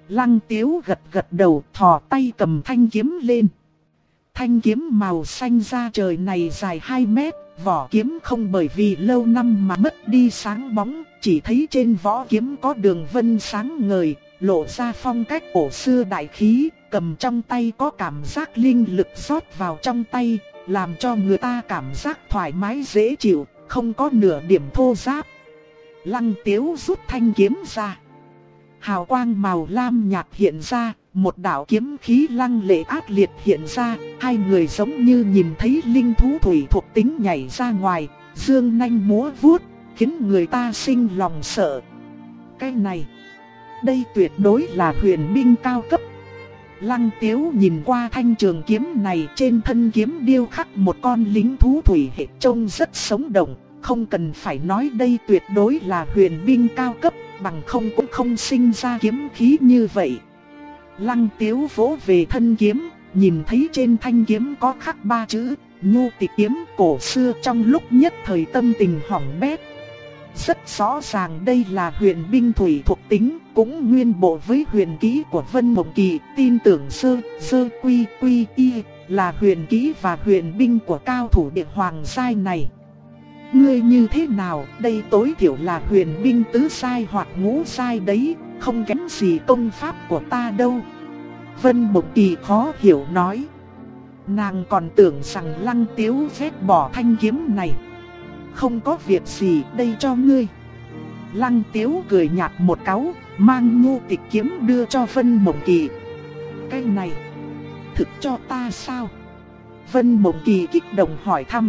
Lăng Tiếu gật gật đầu, thò tay cầm thanh kiếm lên. Thanh kiếm màu xanh da trời này dài 2 mét, vỏ kiếm không bởi vì lâu năm mà mất đi sáng bóng, chỉ thấy trên vỏ kiếm có đường vân sáng ngời, lộ ra phong cách cổ xưa đại khí, cầm trong tay có cảm giác linh lực rót vào trong tay, làm cho người ta cảm giác thoải mái dễ chịu, không có nửa điểm thô ráp. Lăng Tiếu rút thanh kiếm ra. Hào quang màu lam nhạt hiện ra, một đạo kiếm khí lăng lệ ác liệt hiện ra, hai người giống như nhìn thấy linh thú thủy thuộc tính nhảy ra ngoài, dương nanh múa vuốt, khiến người ta sinh lòng sợ. Cái này, đây tuyệt đối là huyền binh cao cấp. Lăng Tiếu nhìn qua thanh trường kiếm này, trên thân kiếm điêu khắc một con lính thú thủy hệ trông rất sống động, không cần phải nói đây tuyệt đối là huyền binh cao cấp, bằng không cũng không sinh ra kiếm khí như vậy. Lăng Tiếu vỗ về thân kiếm, nhìn thấy trên thanh kiếm có khắc 3 chữ Nhu Tịch Kiếm cổ xưa, trong lúc nhất thời tâm tình hỏng bét. Rất rõ ràng đây là huyền binh thủy thuộc tính, cũng nguyên bộ với huyền kỹ của Vân Mộng Kỳ, tin tưởng sơ quy quy y là huyền kỹ và huyền binh của cao thủ địa hoàng giai này. Ngươi như thế nào, đây tối thiểu là huyền binh tứ giai hoặc ngũ giai đấy, không kém gì công pháp của ta đâu. Vân Mộng Kỳ khó hiểu nói. Nàng còn tưởng rằng Lăng Tiếu ghét bỏ thanh kiếm này. Không có việc gì, đây cho ngươi. Lăng Tiếu cười nhạt một cáu, mang Nhu Tịch Kiếm đưa cho Vân Mộng Kỳ. Cái này, thực cho ta sao? Vân Mộng Kỳ kích động hỏi thăm.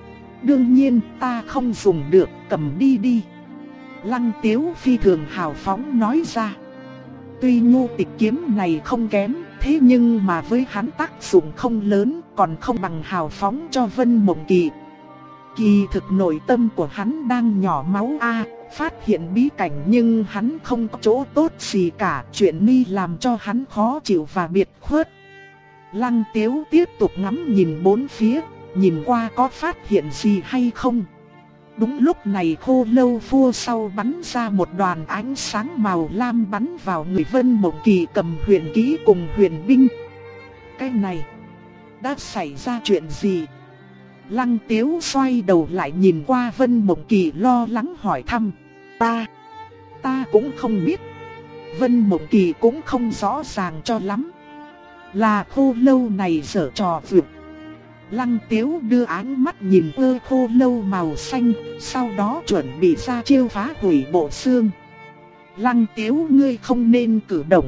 Đương nhiên ta không dùng được, cầm đi đi. Lăng Tiếu phi thường hào phóng nói ra. Tuy Nhu Tịch Kiếm này không kém, thế nhưng mà với hắn tác dụng không lớn, còn không bằng hào phóng cho Vân Mộng Kỳ. Kỳ thực nội tâm của hắn đang nhỏ máu phát hiện bí cảnh nhưng hắn không có chỗ tốt gì cả, chuyện ni làm cho hắn khó chịu và biệt khuất. Lăng Tiếu tiếp tục ngắm nhìn bốn phía, nhìn qua có phát hiện gì hay không. Đúng lúc này Khô Lâu Vua sau bắn ra một đoàn ánh sáng màu lam bắn vào người Vân Mộng Kỳ cầm huyền kỹ cùng huyền binh. Cái này, đã xảy ra chuyện gì? Lăng Tiếu xoay đầu lại nhìn qua Vân Mộng Kỳ lo lắng hỏi thăm. Ta cũng không biết. Vân Mộng Kỳ cũng không rõ ràng cho lắm. Là Khô Lâu này giở trò vượt. Lăng Tiếu đưa ánh mắt nhìn Khô Lâu màu xanh, sau đó chuẩn bị ra chiêu phá hủy bộ xương. Lăng Tiếu, ngươi không nên cử động,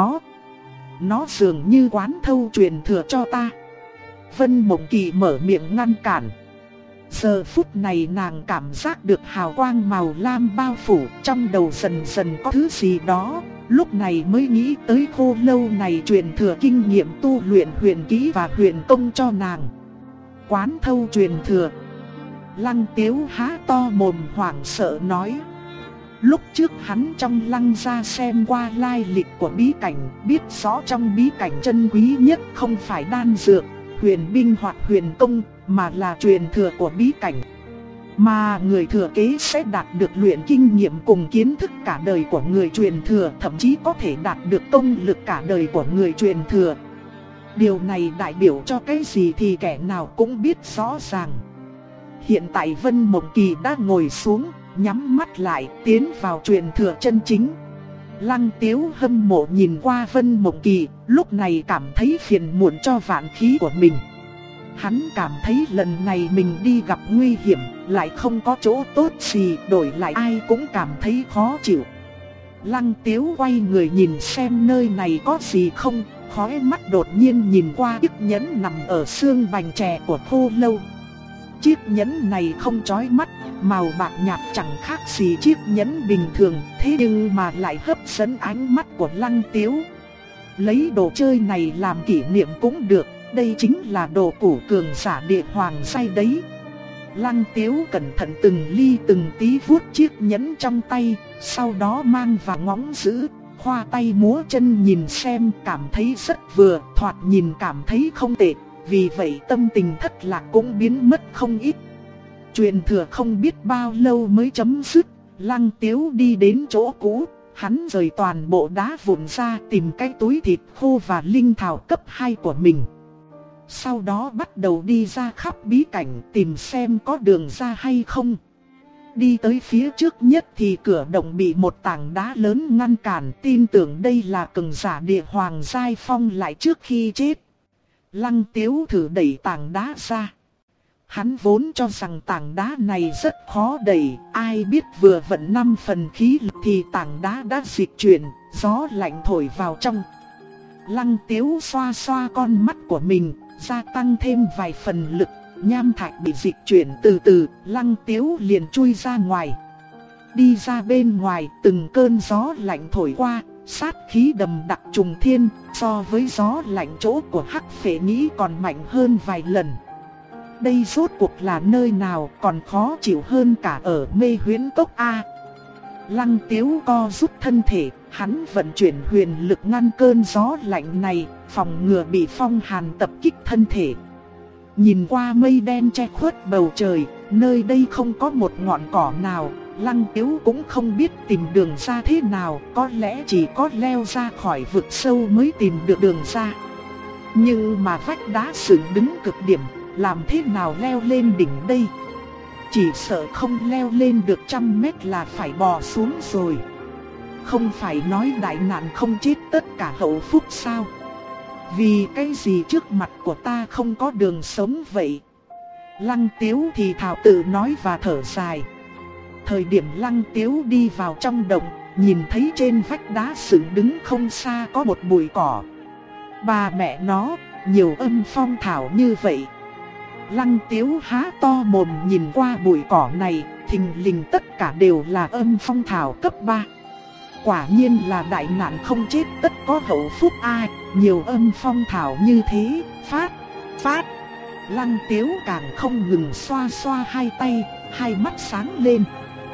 nó dường như quán thâu truyền thừa cho ta. Vân Mộng Kỳ mở miệng ngăn cản. Giờ phút này nàng cảm giác được hào quang màu lam bao phủ, trong đầu dần dần có thứ gì đó, lúc này mới nghĩ tới Khô Lâu này truyền thừa kinh nghiệm tu luyện huyền kỹ và huyền công cho nàng. Quán thâu truyền thừa. Lăng Tiếu há to mồm hoảng sợ nói. Lúc trước hắn trong Lăng gia xem qua lai lịch của bí cảnh, biết rõ trong bí cảnh chân quý nhất không phải đan dược, huyền binh hoặc huyền công, mà là truyền thừa của bí cảnh. Mà người thừa kế sẽ đạt được luyện kinh nghiệm cùng kiến thức cả đời của người truyền thừa, thậm chí có thể đạt được công lực cả đời của người truyền thừa. Điều này đại biểu cho cái gì thì kẻ nào cũng biết rõ ràng. Hiện tại Vân Mộng Kỳ đã ngồi xuống, nhắm mắt lại, tiến vào truyền thừa chân chính. Lăng Tiếu hâm mộ nhìn qua Vân Mộng Kỳ, lúc này cảm thấy phiền muộn cho vạn khí của mình. Hắn cảm thấy lần này mình đi gặp nguy hiểm, lại không có chỗ tốt gì, đổi lại ai cũng cảm thấy khó chịu. Lăng Tiếu quay người nhìn xem nơi này có gì không, khóe mắt đột nhiên nhìn qua chiếc nhẫn nằm ở xương bành chè của Khô Lâu. Chiếc nhẫn này không chói mắt, màu bạc nhạt chẳng khác gì chiếc nhẫn bình thường, thế nhưng mà lại hấp dẫn ánh mắt của Lăng Tiếu. Lấy đồ chơi này làm kỷ niệm cũng được, đây chính là đồ củ cường giả địa hoàng giai đấy. Lăng Tiếu cẩn thận từng ly từng tí vuốt chiếc nhẫn trong tay, sau đó mang vào ngóng giữ, khoa tay múa chân nhìn xem, cảm thấy rất vừa, thoạt nhìn cảm thấy không tệ, vì vậy tâm tình thất lạc cũng biến mất không ít. Truyền thừa không biết bao lâu mới chấm dứt, Lăng Tiếu đi đến chỗ cũ, Hắn rời toàn bộ đá vụn ra tìm cái túi thịt khô và linh thảo cấp 2 của mình. Sau đó bắt đầu đi ra khắp bí cảnh tìm xem có đường ra hay không. Đi tới phía trước nhất thì cửa động bị một tảng đá lớn ngăn cản, tin tưởng đây là cường giả địa hoàng giai phong lại trước khi chết. Lăng Tiếu thử đẩy tảng đá ra. Hắn vốn cho rằng tảng đá này rất khó đẩy, ai biết vừa vận 5 phần khí lực thì tảng đá đã dịch chuyển, gió lạnh thổi vào trong. Lăng Tiếu xoa xoa con mắt của mình, gia tăng thêm vài phần lực, nham thạch bị dịch chuyển từ từ, Lăng Tiếu liền chui ra ngoài. Đi ra bên ngoài, từng cơn gió lạnh thổi qua, sát khí đầm đặc trùng thiên, so với gió lạnh chỗ của Hắc Phệ Nhĩ còn mạnh hơn vài lần. Đây rốt cuộc là nơi nào, còn khó chịu hơn cả ở Mê Huyễn Cốc A. Lăng Tiếu co rút thân thể, hắn vận chuyển huyền lực ngăn cơn gió lạnh này, phòng ngừa bị phong hàn tập kích thân thể. Nhìn qua mây đen che khuất bầu trời, nơi đây không có một ngọn cỏ nào, Lăng Tiếu cũng không biết tìm đường ra thế nào, có lẽ chỉ có leo ra khỏi vực sâu mới tìm được đường ra. Nhưng mà vách đá dựng đứng cực điểm, làm thế nào leo lên đỉnh đây? Chỉ sợ không leo lên được 100 mét là phải bò xuống rồi. Không phải nói đại nạn không chết tất cả hậu phúc sao? Vì cái gì trước mặt của ta không có đường sống vậy? Lăng Tiếu thì thào tự nói và thở dài. Thời điểm Lăng Tiếu đi vào trong động, nhìn thấy trên vách đá dựng đứng không xa có một bụi cỏ. Bà mẹ nó, nhiều âm phong thảo như vậy. Lăng Tiếu há to mồm nhìn qua bụi cỏ này, thình lình tất cả đều là âm phong thảo cấp 3. Quả nhiên là đại nạn không chết tất có hậu phúc ai, nhiều âm phong thảo như thế, phát. Lăng Tiếu càng không ngừng xoa xoa hai tay, hai mắt sáng lên.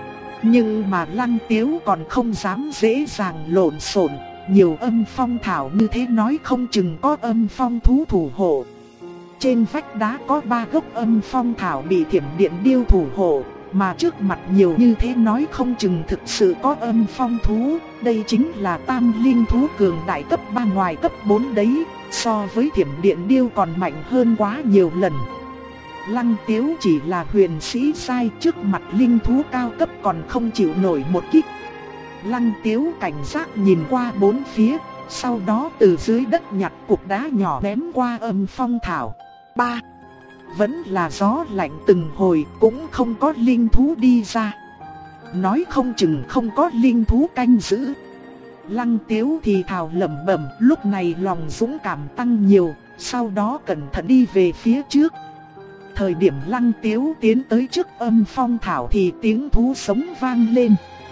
Nhưng mà Lăng Tiếu còn không dám dễ dàng lộn xộn, nhiều âm phong thảo như thế nói không chừng có âm phong thú thủ hộ. Trên vách đá có 3 gốc âm phong thảo bị thiểm điện điêu thủ hộ, mà trước mặt nhiều như thế nói không chừng thực sự có âm phong thú. Đây chính là tam linh thú cường đại cấp 3 ngoài cấp 4 đấy, so với thiểm điện điêu còn mạnh hơn quá nhiều lần. Lăng Tiếu chỉ là huyền sĩ sai, trước mặt linh thú cao cấp còn không chịu nổi một kích. Lăng Tiếu cảnh giác nhìn qua bốn phía, sau đó từ dưới đất nhặt cục đá nhỏ ném qua âm phong thảo. 3. Vẫn là gió lạnh từng hồi, cũng không có linh thú đi ra. Nói không chừng không có linh thú canh giữ. Lăng Tiếu thì thào lẩm bẩm, lúc này lòng dũng cảm tăng nhiều, sau đó cẩn thận đi về phía trước. Thời điểm Lăng Tiếu tiến tới trước âm phong thảo thì tiếng thú sống vang lên.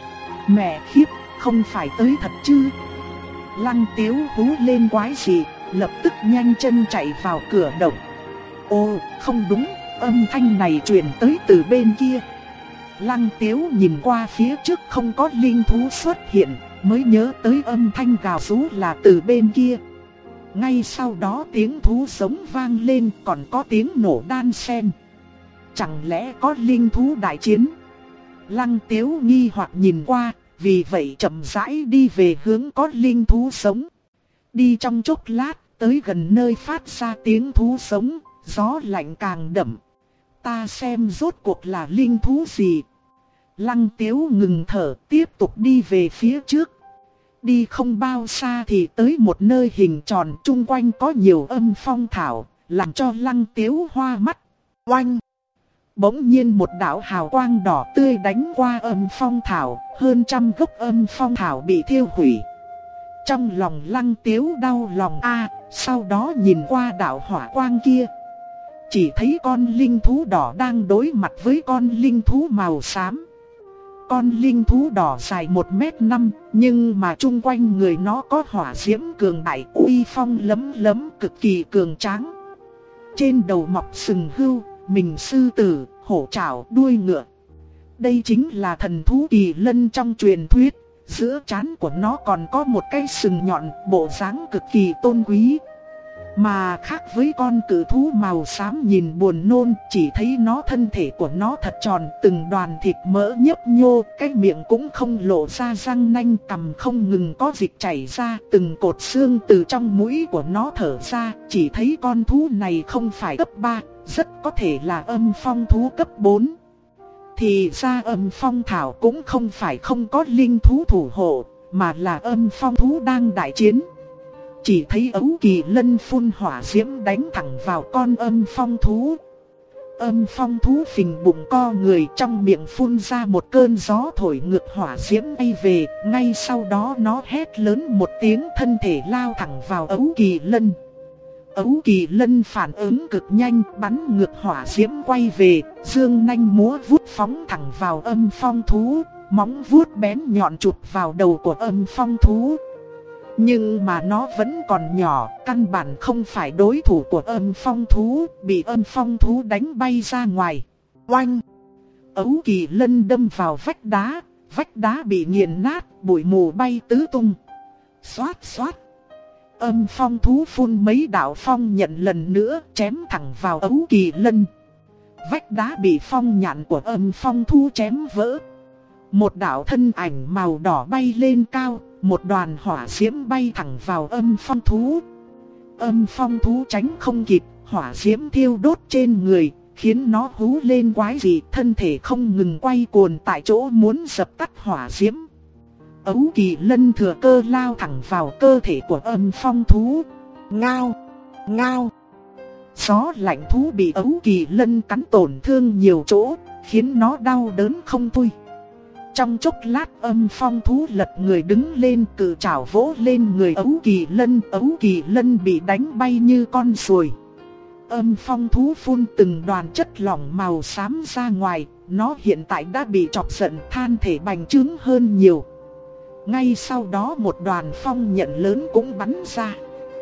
Mẹ khiếp, không phải tới thật chứ? Lăng Tiếu hú lên quái gì, lập tức nhanh chân chạy vào cửa động. Ô, không đúng, âm thanh này truyền tới từ bên kia. Lăng Tiếu nhìn qua phía trước không có linh thú xuất hiện, mới nhớ tới âm thanh gào rú là từ bên kia. Ngay sau đó tiếng thú sống vang lên, còn có tiếng nổ đan xen. Chẳng lẽ có linh thú đại chiến? Lăng Tiếu nghi hoặc nhìn qua, vì vậy chậm rãi đi về hướng có linh thú sống. Đi trong chốc lát, tới gần nơi phát ra tiếng thú sống, gió lạnh càng đậm. Ta xem rốt cuộc là linh thú gì? Lăng Tiếu ngừng thở, tiếp tục đi về phía trước. Đi không bao xa thì tới một nơi hình tròn, chung quanh có nhiều âm phong thảo, làm cho Lăng Tiếu hoa mắt. Oanh! Bỗng nhiên một đạo hào quang đỏ tươi đánh qua âm phong thảo, hơn 100 gốc âm phong thảo bị thiêu hủy. Trong lòng Lăng Tiếu đau lòng sau đó nhìn qua đạo hỏa quang kia. Chỉ thấy con linh thú đỏ đang đối mặt với con linh thú màu xám. Con linh thú đỏ dài 1m5, nhưng mà chung quanh người nó có hỏa diễm cường đại, uy phong lấm lấm, cực kỳ cường tráng. Trên đầu mọc sừng hươu, mình sư tử, hổ trảo, đuôi ngựa. Đây chính là thần thú kỳ lân trong truyền thuyết. Giữa trán của nó còn có một cái sừng nhọn, bộ dáng cực kỳ tôn quý. Mà khác với con cự thú màu xám nhìn buồn nôn, chỉ thấy nó thân thể của nó thật tròn, từng đoàn thịt mỡ nhấp nhô, cái miệng cũng không lộ ra răng nanh, cằm không ngừng có dịch chảy ra, từng cột xương từ trong mũi của nó thở ra, chỉ thấy con thú này không phải cấp 3, rất có thể là âm phong thú cấp 4. Thì ra âm phong thảo cũng không phải không có linh thú thủ hộ, mà là âm phong thú đang đại chiến. Chỉ thấy Ấu Kỳ Lân phun hỏa diễm đánh thẳng vào con âm phong thú. Âm phong thú phình bụng co người, trong miệng phun ra một cơn gió thổi ngược hỏa diễm bay về. Ngay sau đó nó hét lớn một tiếng, thân thể lao thẳng vào Ấu Kỳ Lân. Ấu Kỳ Lân phản ứng cực nhanh, bắn ngược hỏa diễm quay về, dương nanh múa vuốt phóng thẳng vào âm phong thú, móng vuốt bén nhọn chụp vào đầu của âm phong thú. Nhưng mà nó vẫn còn nhỏ, căn bản không phải đối thủ của âm phong thú, bị âm phong thú đánh bay ra ngoài. Oanh! Ấu Kỳ Lân đâm vào vách đá bị nghiền nát, bụi mù bay tứ tung. Xoát xoát! Âm phong thú phun mấy đạo phong nhận lần nữa, chém thẳng vào Ấu Kỳ Lân. Vách đá bị phong nhạn của âm phong thú chém vỡ. Một đạo thân ảnh màu đỏ bay lên cao, một đoàn hỏa diễm bay thẳng vào âm phong thú. Âm phong thú tránh không kịp, hỏa diễm thiêu đốt trên người, khiến nó hú lên quái dị, thân thể không ngừng quay cuồng tại chỗ muốn dập tắt hỏa diễm. Ấu Kỳ Lân thừa cơ lao thẳng vào cơ thể của âm phong thú. Ngao! Ngao! Gió lạnh thú bị Ấu Kỳ Lân cắn tổn thương nhiều chỗ, khiến nó đau đớn không thôi. Trong chốc lát âm phong thú lật người đứng lên, cự trảo vỗ lên người Ấu Kỳ Lân bị đánh bay như con ruồi. Âm phong thú phun từng đoàn chất lỏng màu xám ra ngoài, nó hiện tại đã bị chọc giận, than thể bành trướng hơn nhiều. Ngay sau đó một đoàn phong nhận lớn cũng bắn ra.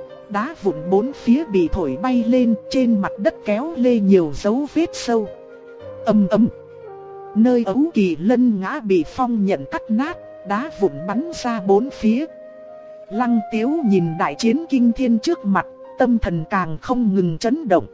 Đá vụn bốn phía bị thổi bay lên, trên mặt đất kéo lê nhiều dấu vết sâu. Ầm ầm. Nơi Ấu Kỳ Lân ngã bị phong nhận cắt nát, đá vụn bắn ra bốn phía. Lăng Tiếu nhìn đại chiến kinh thiên trước mặt, tâm thần càng không ngừng chấn động.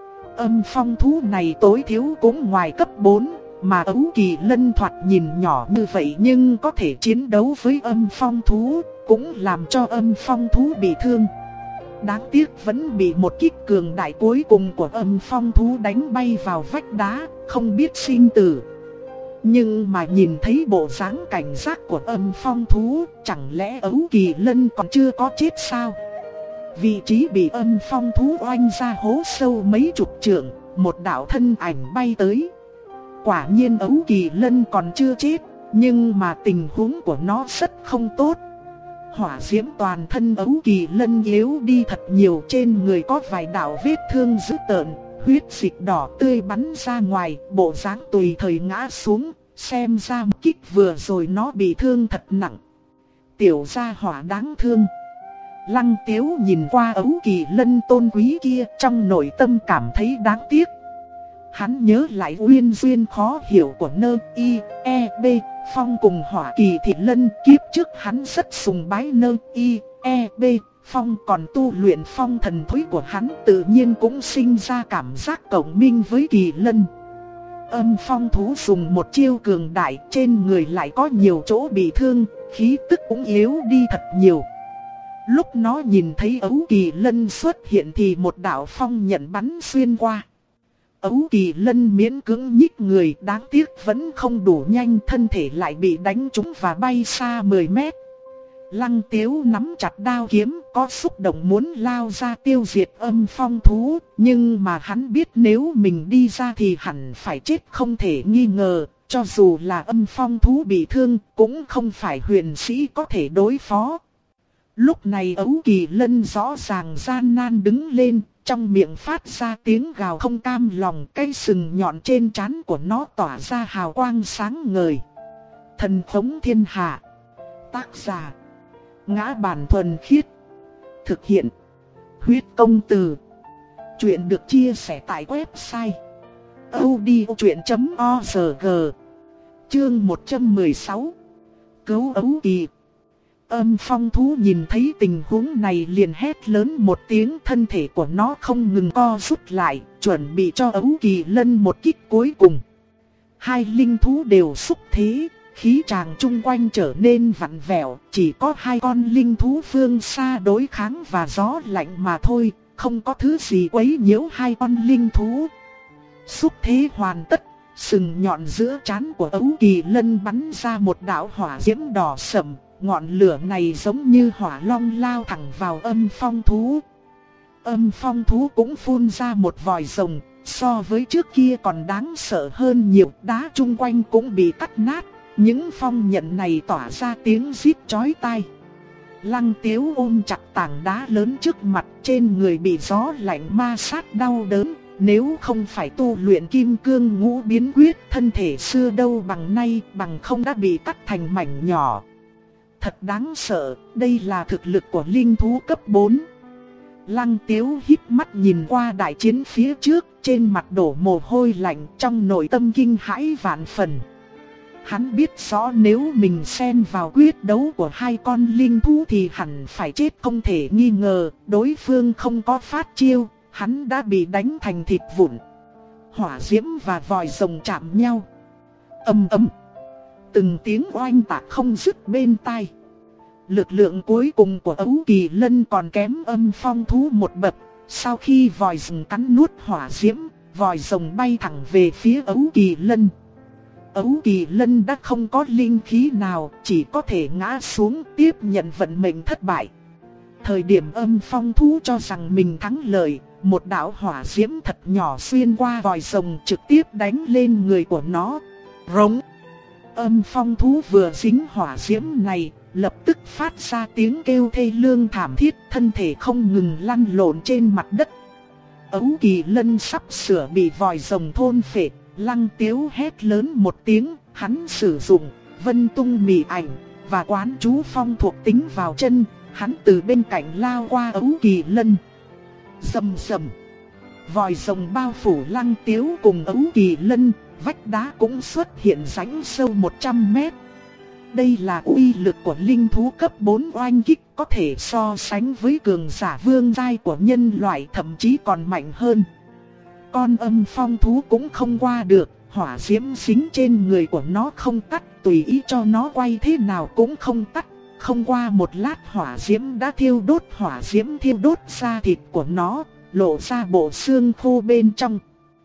Âm phong thú này tối thiếu cũng ngoài cấp 4, mà Ấu Kỳ Lân thoạt nhìn nhỏ như vậy nhưng có thể chiến đấu với âm phong thú, cũng làm cho âm phong thú bị thương. Đáng tiếc vẫn bị một kích cường đại cuối cùng của âm phong thú đánh bay vào vách đá, không biết sinh tử. Nhưng mà nhìn thấy bộ dáng cảnh giác của âm phong thú, chẳng lẽ Ấu Kỳ Lân còn chưa có chết sao? Vị trí bị âm phong thú oanh ra hố sâu mấy chục trượng, một đạo thân ảnh bay tới. Quả nhiên Ấu Kỳ Lân còn chưa chết, nhưng mà tình huống của nó rất không tốt. Hỏa diễm toàn thân Ấu Kỳ Lân yếu đi thật nhiều, trên người có vài đạo vết thương dữ tợn, huyết dịch đỏ tươi bắn ra ngoài, bộ dáng tùy thời ngã xuống, xem ra một kích vừa rồi nó bị thương thật nặng. Tiểu gia hỏa đáng thương. Lăng Tiếu nhìn qua Ấu Kỳ Lân tôn quý kia, trong nội tâm cảm thấy đáng tiếc. Hắn nhớ lại uyên duyên khó hiểu của Nơ I E B Phong cùng Hỏa Kỳ Thị Lân, kiếp trước hắn rất sùng bái Nơ I E B Phong, còn tu luyện phong thần thối của hắn tự nhiên cũng sinh ra cảm giác cộng minh với Kỳ Lân. Âm phong thú dùng một chiêu cường đại, trên người lại có nhiều chỗ bị thương, khí tức cũng yếu đi thật nhiều. Lúc nó nhìn thấy Ấu Kỳ Lân xuất hiện thì một đạo phong nhận bắn xuyên qua. Ấu Kỳ Lân miễn cưỡng nhích người, đáng tiếc vẫn không đủ nhanh, thân thể lại bị đánh trúng và bay xa 10 mét. Lăng Tiếu nắm chặt đao kiếm, có xúc động muốn lao ra tiêu diệt âm phong thú, nhưng mà hắn biết nếu mình đi ra thì hẳn phải chết không thể nghi ngờ, cho dù là âm phong thú bị thương, cũng không phải huyền sĩ có thể đối phó. Lúc này Ấu Kỳ Lân rõ ràng gian nan đứng lên, trong miệng phát ra tiếng gào không cam lòng, cây sừng nhọn trên trán của nó tỏa ra hào quang sáng ngời. Thần khống thiên hạ. Tác giả: Ngã Bản Thuần Khiết. Thực hiện: Huyết Công Từ. Chuyện được chia sẻ tại website audiochuyện.org. Chương 116. Cứu Ấu Kỳ. Âm phong thú nhìn thấy tình huống này liền hét lớn một tiếng, thân thể của nó không ngừng co rút lại, chuẩn bị cho Ấu Kỳ Lân một kích cuối cùng. Hai linh thú đều xúc thế, khí tràng chung quanh trở nên vặn vẹo, chỉ có hai con linh thú phương xa đối kháng và gió lạnh mà thôi, không có thứ gì quấy nhiễu hai con linh thú. Xúc thế hoàn tất, sừng nhọn giữa trán của Ấu Kỳ Lân bắn ra một đạo hỏa diễm đỏ sẫm, ngọn lửa này giống như hỏa long lao thẳng vào âm phong thú. Âm phong thú cũng phun ra một vòi rồng, so với trước kia còn đáng sợ hơn nhiều, đá chung quanh cũng bị cắt nát, những phong nhận này tỏa ra tiếng rít chói tai. Lăng Tiếu ôm chặt tảng đá lớn trước mặt, trên người bị gió lạnh ma sát đau đớn. Nếu không phải tu luyện kim cương ngũ biến quyết, thân thể xưa đâu bằng nay, bằng không đã bị cắt thành mảnh nhỏ. Thật đáng sợ, đây là thực lực của linh thú cấp 4. Lăng Tiếu híp mắt nhìn qua đại chiến phía trước, trên mặt đổ mồ hôi lạnh, trong nội tâm kinh hãi vạn phần. Hắn biết rõ nếu mình xen vào quyết đấu của hai con linh thú thì hẳn phải chết không thể nghi ngờ, đối phương không có phát chiêu, hắn đã bị đánh thành thịt vụn. Hỏa diễm và vòi rồng chạm nhau. Ầm ầm. Từng tiếng oanh tạc không dứt bên tai. Lực lượng cuối cùng của Ấu Kỳ Lân còn kém âm phong thú một bậc. Sau khi vòi rồng cắn nuốt hỏa diễm, vòi rồng bay thẳng về phía Ấu Kỳ Lân. Ấu Kỳ Lân đã không có linh khí nào, chỉ có thể ngã xuống tiếp nhận vận mệnh thất bại. Thời điểm âm phong thú cho rằng mình thắng lợi, một đạo hỏa diễm thật nhỏ xuyên qua vòi rồng trực tiếp đánh lên người của nó. Rống. Âm phong thú vừa dính hỏa diễm này, lập tức phát ra tiếng kêu thê lương thảm thiết, thân thể không ngừng lăn lộn trên mặt đất. Ấu Kỳ Lân sắp sửa bị vòi rồng thôn phệ, Lăng Tiếu hét lớn một tiếng, hắn sử dụng Vân Tung Mị Ảnh và quán chú phong thuộc tính vào chân, hắn từ bên cạnh lao qua Ấu Kỳ Lân. Rầm rầm. Vòi rồng bao phủ Lăng Tiếu cùng Ấu Kỳ Lân, vách đá cũng xuất hiện rãnh sâu 100 mét. Đây là uy lực của linh thú cấp 4 oanh kích, có thể so sánh với cường giả vương giai của nhân loại, thậm chí còn mạnh hơn. Con âm phong thú cũng không qua được, hỏa diễm dính trên người của nó không tắt, tùy ý cho nó quay thế nào cũng không tắt. Không qua một lát hỏa diễm đã thiêu đốt, hỏa diễm thiêu đốt da thịt của nó, lộ ra bộ xương khô bên trong.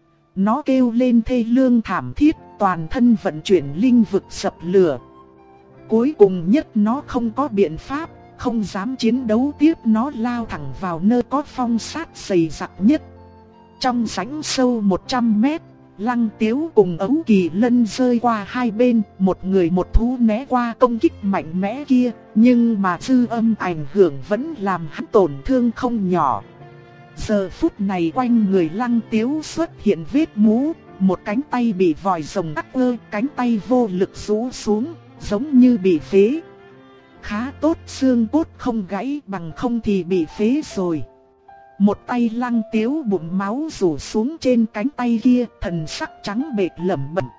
Nó kêu lên thê lương thảm thiết, toàn thân vận chuyển linh vực dập lửa. Cuối cùng nhất nó không có biện pháp, không dám chiến đấu tiếp, nó lao thẳng vào nơi có phong sát dày đặc nhất. Trong rãnh sâu 100 mét, Lăng Tiếu cùng Ấu Kỳ Lân rơi qua hai bên, một người một thú né qua công kích mạnh mẽ kia, nhưng mà dư âm ảnh hưởng vẫn làm hắn tổn thương không nhỏ. Giờ phút này quanh người Lăng Tiếu xuất hiện vết mú, một cánh tay bị vòi rồng cắt ơ, cánh tay vô lực rũ xuống, giống như bị phế. Khá tốt xương cốt không gãy, bằng không thì bị phế rồi. Một tay Lăng Tiếu bụng máu rủ xuống trên cánh tay kia, thần sắc trắng bệch lẩm bẩm.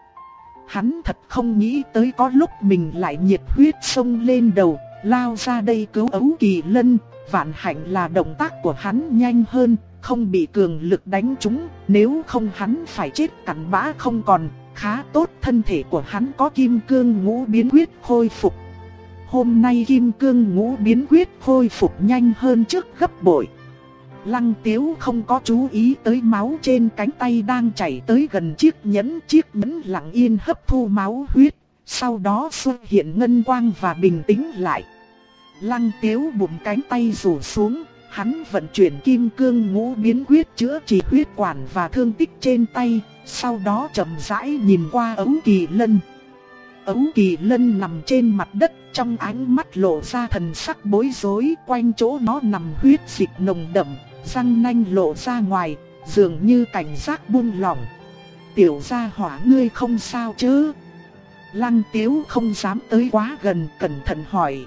Hắn thật không nghĩ tới có lúc mình lại nhiệt huyết sông lên đầu, lao ra đây cứu Ấu Kỳ Lân. Vạn hạnh là động tác của hắn nhanh hơn, không bị cường lực đánh trúng, nếu không hắn phải chết cặn bã không còn. Khá tốt thân thể của hắn có kim cương ngũ biến quyết khôi phục. Hôm nay kim cương ngũ biến quyết khôi phục nhanh hơn trước gấp bội. Lăng Tiếu không có chú ý tới máu trên cánh tay đang chảy tới gần chiếc nhẫn lặng yên hấp thu máu huyết, sau đó xuất hiện ngân quang và bình tĩnh lại. Lăng Tiếu bụng cánh tay rủ xuống, hắn vận chuyển kim cương ngũ biến quyết chữa trị huyết quản và thương tích trên tay, sau đó chậm rãi nhìn qua Ấu Kỳ Lân. Ấu Kỳ Lân nằm trên mặt đất, trong ánh mắt lộ ra thần sắc bối rối, quanh chỗ nó nằm huyết dịch nồng đậm, răng nanh lộ ra ngoài, dường như cảnh giác buông lỏng. Tiểu gia hỏa ngươi không sao chứ? Lăng Tiếu không dám tới quá gần, cẩn thận hỏi.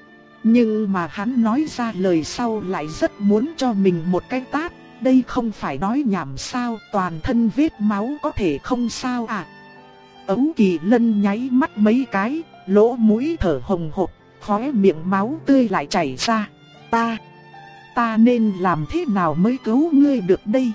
Nhưng mà hắn nói ra lời sau lại rất muốn cho mình một cái tát. Đây không phải nói nhảm sao, toàn thân vết máu có thể không sao à? Ấu Kỳ Lân nháy mắt mấy cái, lỗ mũi thở hồng hộc, khóe miệng máu tươi lại chảy ra. Ta nên làm thế nào mới cứu ngươi được đây?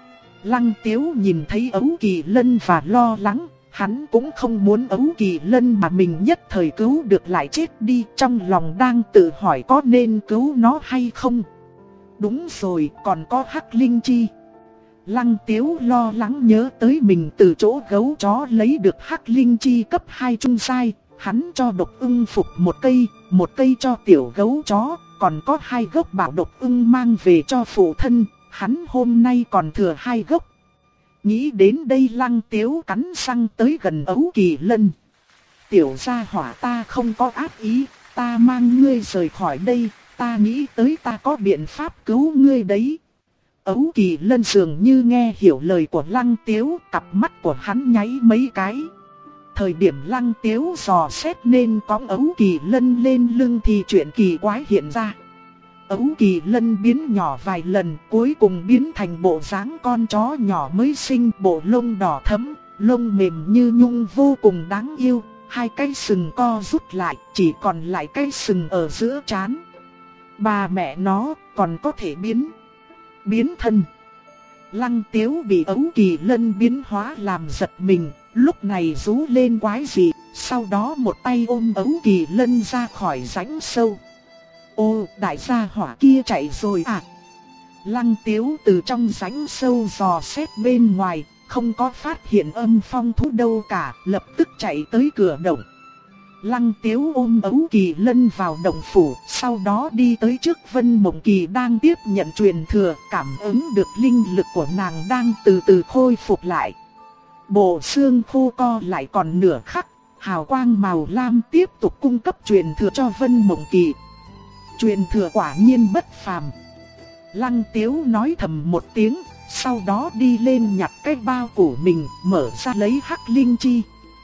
Lăng Tiếu nhìn thấy Ấu Kỳ Lân và lo lắng, hắn cũng không muốn Ấu Kỳ Lân mà mình nhất thời cứu được lại chết đi, trong lòng đang tự hỏi có nên cứu nó hay không. Đúng rồi, còn có Hắc Linh Chi. Lăng Tiếu lo lắng nhớ tới mình từ chỗ gấu chó lấy được Hắc Linh Chi cấp 2 trung giai, hắn cho Độc Ưng phục một cây cho tiểu gấu chó, còn có 2 gốc bảo Độc Ưng mang về cho phụ thân, hắn hôm nay còn thừa 2 gốc. Nghĩ đến đây Lăng Tiếu cắn răng tới gần Ấu Kỳ Lân. Tiểu gia hỏa, ta không có ác ý, ta mang ngươi rời khỏi đây, ta nghĩ tới ta có biện pháp cứu ngươi đấy. Ấu Kỳ Lân dường như nghe hiểu lời của Lăng Tiếu, cặp mắt của hắn nháy mấy cái. Thời điểm Lăng Tiếu dò xét nên cõng Ấu Kỳ Lân lên lưng thì chuyện kỳ quái hiện ra. Ấu Kỳ Lân biến nhỏ vài lần, cuối cùng biến thành bộ dáng con chó nhỏ mới sinh, bộ lông đỏ thẫm, lông mềm như nhung vô cùng đáng yêu, 2 cái sừng co rút lại, chỉ còn lại cái sừng ở giữa trán. Bà mẹ nó còn có thể biến thân. Lăng Tiếu bị Ấu Kỳ Lân biến hóa làm giật mình, lúc này rú lên quái dị, sau đó một tay ôm Ấu Kỳ Lân ra khỏi rãnh sâu. Ô, đại gia hỏa kia chạy rồi à? Lăng Tiếu từ trong rãnh sâu dò xét bên ngoài, không có phát hiện âm phong thú đâu cả, lập tức chạy tới cửa động. Lăng Tiếu ôm Ấu Kỳ Lân vào động phủ, sau đó đi tới trước Vân Mộng Kỳ đang tiếp nhận truyền thừa, cảm ứng được linh lực của nàng đang từ từ khôi phục lại. Bộ xương khô co lại còn nửa khắc, hào quang màu lam tiếp tục cung cấp truyền thừa cho Vân Mộng Kỳ. Truyền thừa quả nhiên bất phàm. Lăng Tiếu nói thầm một tiếng, sau đó đi lên nhặt cái bao của mình, mở ra lấy Hắc Linh Chi.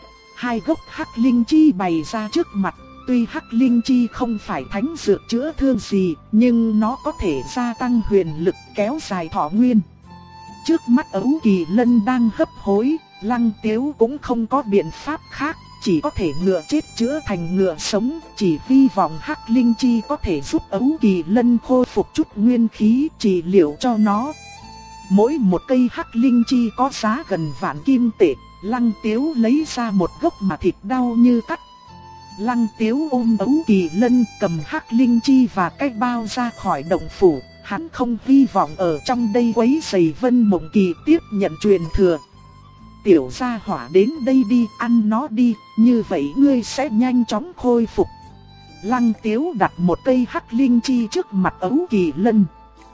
2 gốc Hắc Linh Chi bày ra trước mặt, tuy Hắc Linh Chi không phải thánh dược chữa thương gì, nhưng nó có thể gia tăng huyền lực, kéo dài thọ nguyên. Trước mắt Ấu Kỳ Lân đang hấp hối, Lăng Tiếu cũng không có biện pháp khác, chỉ có thể ngựa chết chữa thành ngựa sống, chỉ hy vọng Hắc Linh Chi có thể giúp Ấu Kỳ Lân khôi phục chút nguyên khí, trị liệu cho nó. Mỗi một cây Hắc Linh Chi có giá gần vạn kim tệ, Lăng Tiếu lấy ra một gốc mà thịt đau như cắt. Lăng Tiếu ôm Ấu Kỳ Lân, cầm Hắc Linh Chi và cái bao ra khỏi động phủ, hắn không hy vọng ở trong đây quấy rầy Vân Mộng Kỳ tiếp nhận truyền thừa. Tiểu gia hỏa đến đây đi, ăn nó đi, như vậy ngươi sẽ nhanh chóng khôi phục. Lăng Tiếu đặt một cây Hắc Linh Chi trước mặt Ấu Kỳ Lân.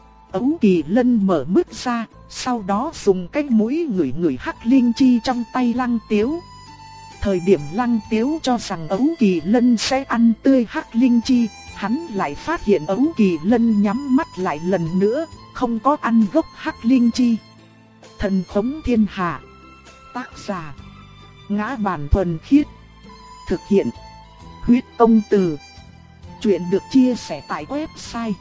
Ấu Kỳ Lân mở mứt ra, sau đó dùng cái mũi ngửi Hắc Linh Chi trong tay Lăng Tiếu. Thời điểm Lăng Tiếu cho rằng Ấu Kỳ Lân sẽ ăn tươi Hắc Linh Chi, hắn lại phát hiện Ấu Kỳ Lân nhắm mắt lại lần nữa, không có ăn gốc Hắc Linh Chi. Thần khống thiên hạ. Tác giả: Ngã Bản Thuần Khiết. Thực hiện: Huyết Công Từ. Chuyện được chia sẻ tại website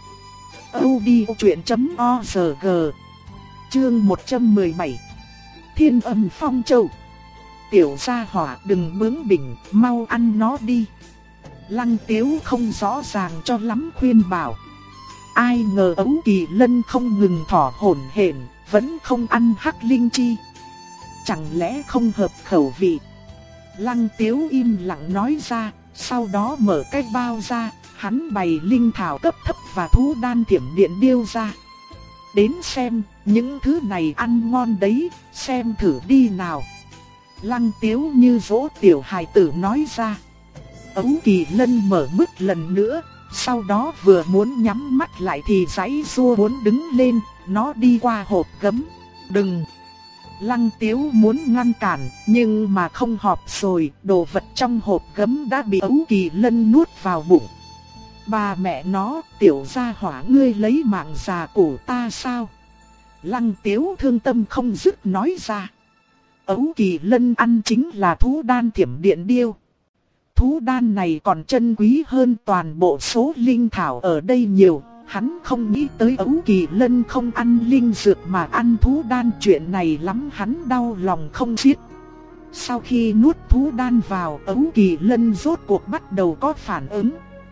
audiochuyện.org. Chương 117. Thiên Âm Phong Châu. Tiểu gia hỏa đừng bướng bỉnh, mau ăn nó đi. Lăng Tiếu không rõ ràng cho lắm khuyên bảo. Ai ngờ Ấu Kỳ Lân không ngừng thỏ hổn hển, vẫn không ăn Hắc Linh Chi. Chẳng lẽ không hợp khẩu vị? Lăng Tiếu im lặng nói ra, sau đó mở cái bao ra, hắn bày linh thảo cấp thấp và thú đan thiểm điện điêu ra. Đến xem, những thứ này ăn ngon đấy, xem thử đi nào. Lăng Tiếu như dỗ tiểu hài tử nói ra. Ấu Kỳ Lân mở mứt lần nữa, sau đó vừa muốn nhắm mắt lại thì giãy giụa muốn đứng lên, nó đi qua hộp gấm. Đừng! Lăng Tiếu muốn ngăn cản, nhưng mà không họp rồi, đồ vật trong hộp gấm đã bị Ấu Kỳ Lân nuốt vào bụng. Bà mẹ nó, tiểu gia hỏa ngươi lấy mạng già của ta sao? Lăng Tiếu thương tâm không dứt nói ra. Ấu Kỳ Lân ăn chính là thú đan thiểm điện điêu. Thú đan này còn chân quý hơn toàn bộ số linh thảo ở đây nhiều. Hắn không nghĩ tới Ấu Kỳ Lân không ăn linh dược mà ăn thú đan, chuyện này lắm hắn đau lòng không xiết. Sau khi nuốt thú đan vào, Ấu Kỳ Lân rốt cuộc bắt đầu có phản ứng.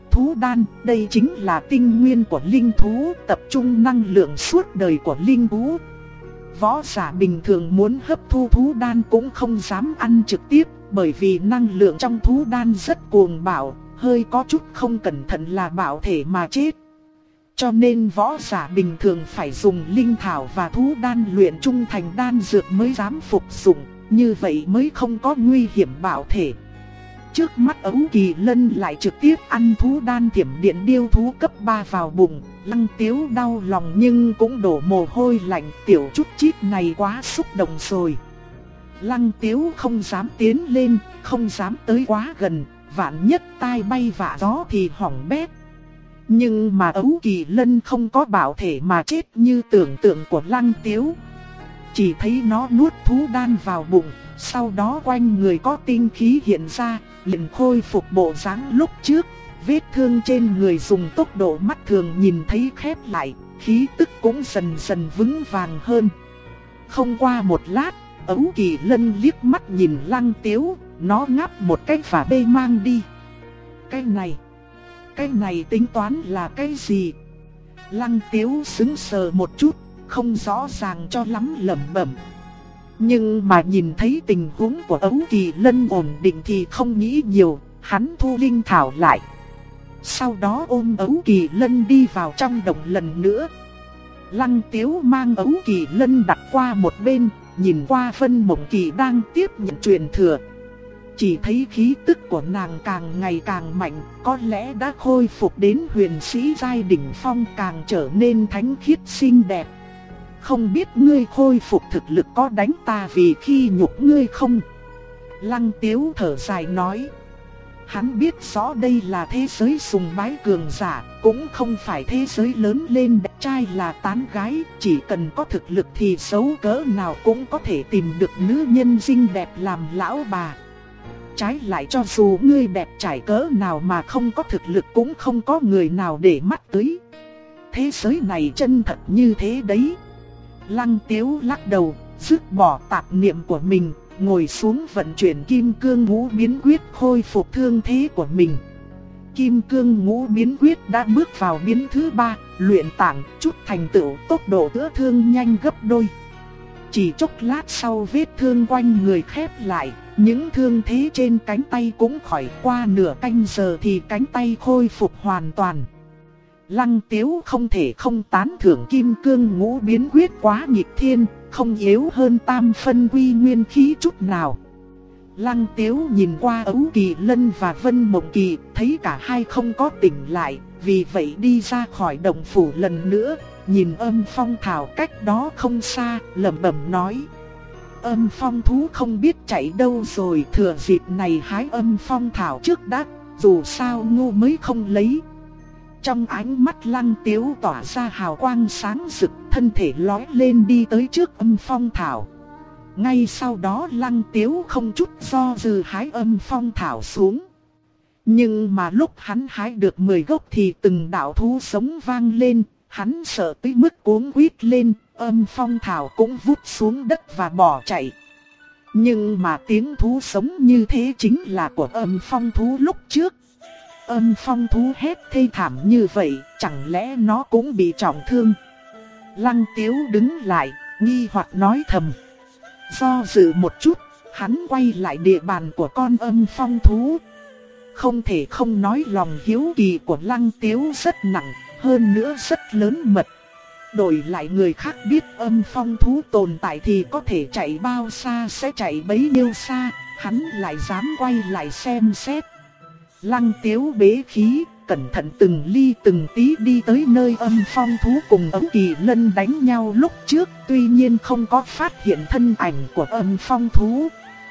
Thú đan, đây chính là tinh nguyên của linh thú, tập trung năng lượng suốt đời của linh thú. Võ giả bình thường muốn hấp thu thú đan cũng không dám ăn trực tiếp, bởi vì năng lượng trong thú đan rất cuồng bạo, hơi có chút không cẩn thận là bạo thể mà chết. Cho nên võ giả bình thường phải dùng linh thảo và thú đan luyện chung thành đan dược mới dám phục dụng, như vậy mới không có nguy hiểm bạo thể. Trước mắt Ấu Kỳ Lân lại trực tiếp ăn thú đan thiểm điện điêu thú cấp 3 vào bụng, Lăng Tiếu đau lòng nhưng cũng đổ mồ hôi lạnh, tiểu chút chít này quá xúc động rồi. Lăng Tiếu không dám tiến lên, không dám tới quá gần, vạn nhất tai bay vạ gió thì hỏng bét. Nhưng mà Ấu Kỳ Lân không có bảo thể mà chết như tưởng tượng của Lăng Tiếu. Chỉ thấy nó nuốt thú đan vào bụng, sau đó quanh người có tinh khí hiện ra, liền khôi phục bộ dáng lúc trước. Vết thương trên người dùng tốc độ mắt thường nhìn thấy khép lại, khí tức cũng dần dần vững vàng hơn. Không qua một lát, Ấu Kỳ Lân liếc mắt nhìn Lăng Tiếu, nó ngáp một cái và bê mang đi. Cái này tính toán là cái gì? Lăng Tiếu sững sờ một chút, không rõ ràng cho lắm lẩm bẩm. Nhưng mà nhìn thấy tình huống của Ấu Kỳ Lân ổn định thì không nghĩ nhiều, hắn thu linh thảo lại. Sau đó ôm Ấu Kỳ Lân đi vào trong động lần nữa. Lăng Tiếu mang Ấu Kỳ Lân đặt qua một bên, nhìn qua Vân Mộng Kỳ đang tiếp nhận truyền thừa. Chỉ thấy khí tức của nàng càng ngày càng mạnh, có lẽ đã khôi phục đến huyền sĩ giai đỉnh phong, càng trở nên thánh khiết xinh đẹp. Không biết ngươi khôi phục thực lực có đánh ta vì khi nhục ngươi không? Lăng Tiếu thở dài nói. Hắn biết rõ đây là thế giới sùng bái cường giả, cũng không phải thế giới lớn lên đẹp trai là tán gái, chỉ cần có thực lực thì xấu cỡ nào cũng có thể tìm được nữ nhân xinh đẹp làm lão bà. Trái lại cho dù ngươi đẹp trai cỡ nào mà không có thực lực cũng không có người nào để mắt tới. Thế giới này chân thật như thế đấy. Lăng Tiếu lắc đầu, dứt bỏ tạp niệm của mình, ngồi xuống vận chuyển Kim Cương Ngũ Biến Quyết khôi phục thương thế của mình. Kim Cương Ngũ Biến Quyết đã bước vào biến thứ 3, luyện tạng, chút thành tựu, tốc độ chữa thương nhanh gấp đôi. Chỉ chốc lát sau vết thương quanh người khép lại, những thương thế trên cánh tay cũng khỏi, qua nửa canh giờ thì cánh tay khôi phục hoàn toàn. Lăng Tiếu không thể không tán thưởng Kim Cương Ngũ Biến Quyết quá nghịch thiên, không yếu hơn tam phân quy nguyên khí chút nào. Lăng Tiếu nhìn qua Ấu Kỳ Lân và Vân Mộng Kỳ, thấy cả hai không có tỉnh lại, vì vậy đi ra khỏi động phủ lần nữa, nhìn Âm Phong Thảo cách đó không xa, lẩm bẩm nói. Âm Phong thú không biết chạy đâu rồi, thừa dịp này hái Âm Phong Thảo trước đã, dù sao ngu mới không lấy. Trong ánh mắt Lăng Tiếu tỏa ra hào quang sáng rực, thân thể lói lên đi tới trước Âm Phong Thảo. Ngay sau đó Lăng Tiếu không chút do dự hái Âm Phong Thảo xuống. Nhưng mà lúc hắn hái được 10 gốc thì từng đạo thú sống vang lên, hắn sợ tới mức cuống quýt lên, Âm Phong Thảo cũng vút xuống đất và bỏ chạy. Nhưng mà tiếng thú sống như thế chính là của Âm Phong thú lúc trước. Âm Phong thú hét thê thảm như vậy, chẳng lẽ nó cũng bị trọng thương? Lăng Tiếu đứng lại, nghi hoặc nói thầm. Do dự một chút, hắn quay lại địa bàn của con Âm Phong thú. Không thể không nói lòng hiếu kỳ của Lăng Tiếu rất nặng, hơn nữa rất lớn mật. Đổi lại người khác biết Âm Phong thú tồn tại thì có thể chạy bao xa sẽ chạy bấy nhiêu xa, hắn lại dám quay lại xem xét. Lăng Tiếu bế khí, cẩn thận từng ly từng tí đi tới nơi Âm Phong thú cùng Ấu Kỳ Lân đánh nhau lúc trước, tuy nhiên không có phát hiện thân ảnh của Âm Phong thú.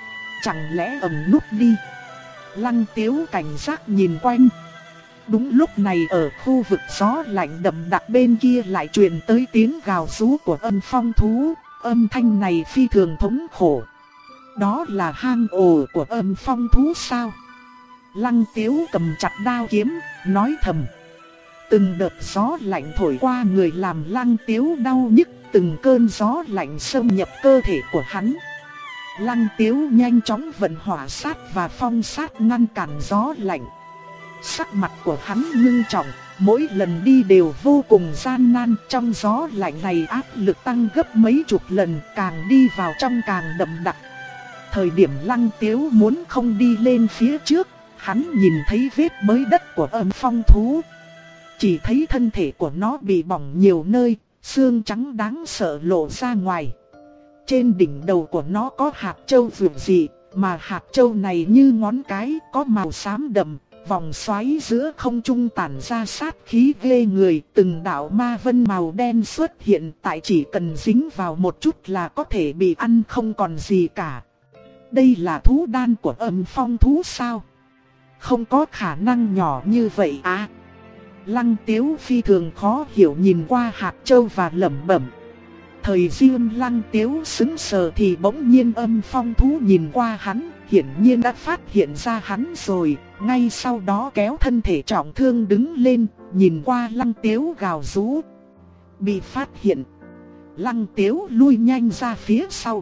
Chẳng lẽ ẩn núp đi? Lăng Tiếu cảnh giác nhìn quanh. Đúng lúc này ở khu vực gió lạnh đậm đặc bên kia lại truyền tới tiếng gào rú của Âm Phong thú, âm thanh này phi thường thống khổ. Đó là hang ổ của Âm Phong thú sao? Lăng Tiếu cầm chặt đao kiếm, nói thầm. Từng đợt gió lạnh thổi qua người làm Lăng Tiếu đau nhức, từng cơn gió lạnh xâm nhập cơ thể của hắn. Lăng Tiếu nhanh chóng vận hỏa sát và phong sát ngăn cản gió lạnh. Sắc mặt của hắn ngưng trọng, mỗi lần đi đều vô cùng gian nan. Trong gió lạnh này áp lực tăng gấp mấy chục lần, càng đi vào trong càng đậm đặc. Thời điểm Lăng Tiếu muốn không đi lên phía trước, hắn nhìn thấy vết bới đất của Âm Phong thú. Chỉ thấy thân thể của nó bị bỏng nhiều nơi, xương trắng đáng sợ lộ ra ngoài. Trên đỉnh đầu của nó có hạt châu vượt dị, mà hạt châu này như ngón cái, có màu xám đậm, vòng xoáy giữa không trung tản ra sát khí ghê người. Từng đạo ma vân màu đen xuất hiện, tại chỉ cần dính vào một chút là có thể bị ăn không còn gì cả. Đây là thú đan của Âm Phong thú sao? Không có khả năng nhỏ như vậy à? Lăng Tiếu phi thường khó hiểu nhìn qua hạt châu và lẩm bẩm. Thời Diêm Lăng Tiếu sững sờ thì bỗng nhiên Âm Phong thú nhìn qua hắn, hiển nhiên đã phát hiện ra hắn rồi. Ngay sau đó kéo thân thể trọng thương đứng lên, nhìn qua Lăng Tiếu gào rú. Bị phát hiện, Lăng Tiếu lui nhanh ra phía sau.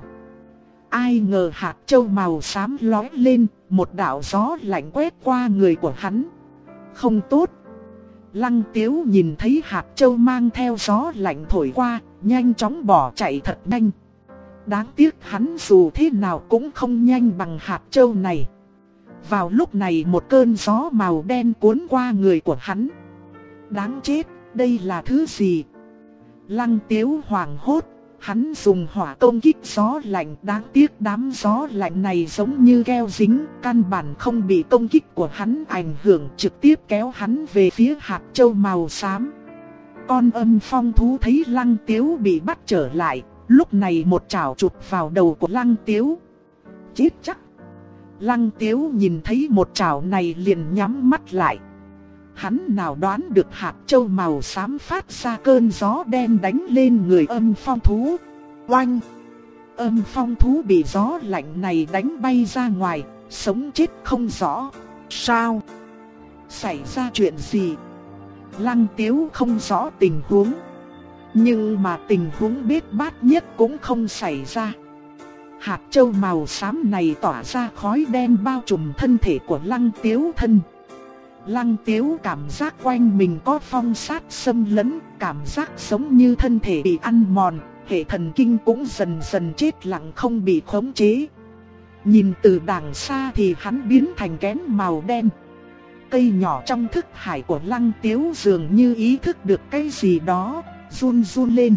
Ai ngờ hạt châu màu xám lóe lên, một đạo gió lạnh quét qua người của hắn. Không tốt. Lăng Tiếu nhìn thấy hạt châu mang theo gió lạnh thổi qua, nhanh chóng bỏ chạy thật nhanh. Đáng tiếc hắn dù thế nào cũng không nhanh bằng hạt châu này. Vào lúc này một cơn gió màu đen cuốn qua người của hắn. Đáng chết, đây là thứ gì? Lăng Tiếu hoảng hốt, hắn dùng hỏa công kích gió lạnh. Đáng tiếc đám gió lạnh này giống như keo dính, căn bản không bị công kích của hắn ảnh hưởng, trực tiếp kéo hắn về phía hạt châu màu xám. Con Âm Phong thú thấy Lăng Tiếu bị bắt trở lại, lúc này một chảo chụp vào đầu của Lăng Tiếu. Chết chắc. Lăng Tiếu nhìn thấy một chảo này liền nhắm mắt lại. Hắn nào đoán được hạt châu màu xám phát ra cơn gió đen đánh lên người Âm Phong thú. Oanh! Âm Phong thú bị gió lạnh này đánh bay ra ngoài, sống chết không rõ. Sao? Xảy ra chuyện gì? Lăng Tiếu không rõ tình huống. Nhưng mà tình huống bết bát nhất cũng không xảy ra. Hạt châu màu xám này tỏa ra khói đen bao trùm thân thể của Lăng Tiếu thân. Lăng Tiếu cảm giác quanh mình có phong sát xâm lấn, cảm giác giống như thân thể bị ăn mòn, hệ thần kinh cũng dần dần chết lặng không bị khống chế. Nhìn từ đằng xa thì hắn biến thành kén màu đen. Cây nhỏ trong thức hải của Lăng Tiếu dường như ý thức được cái gì đó, run run lên.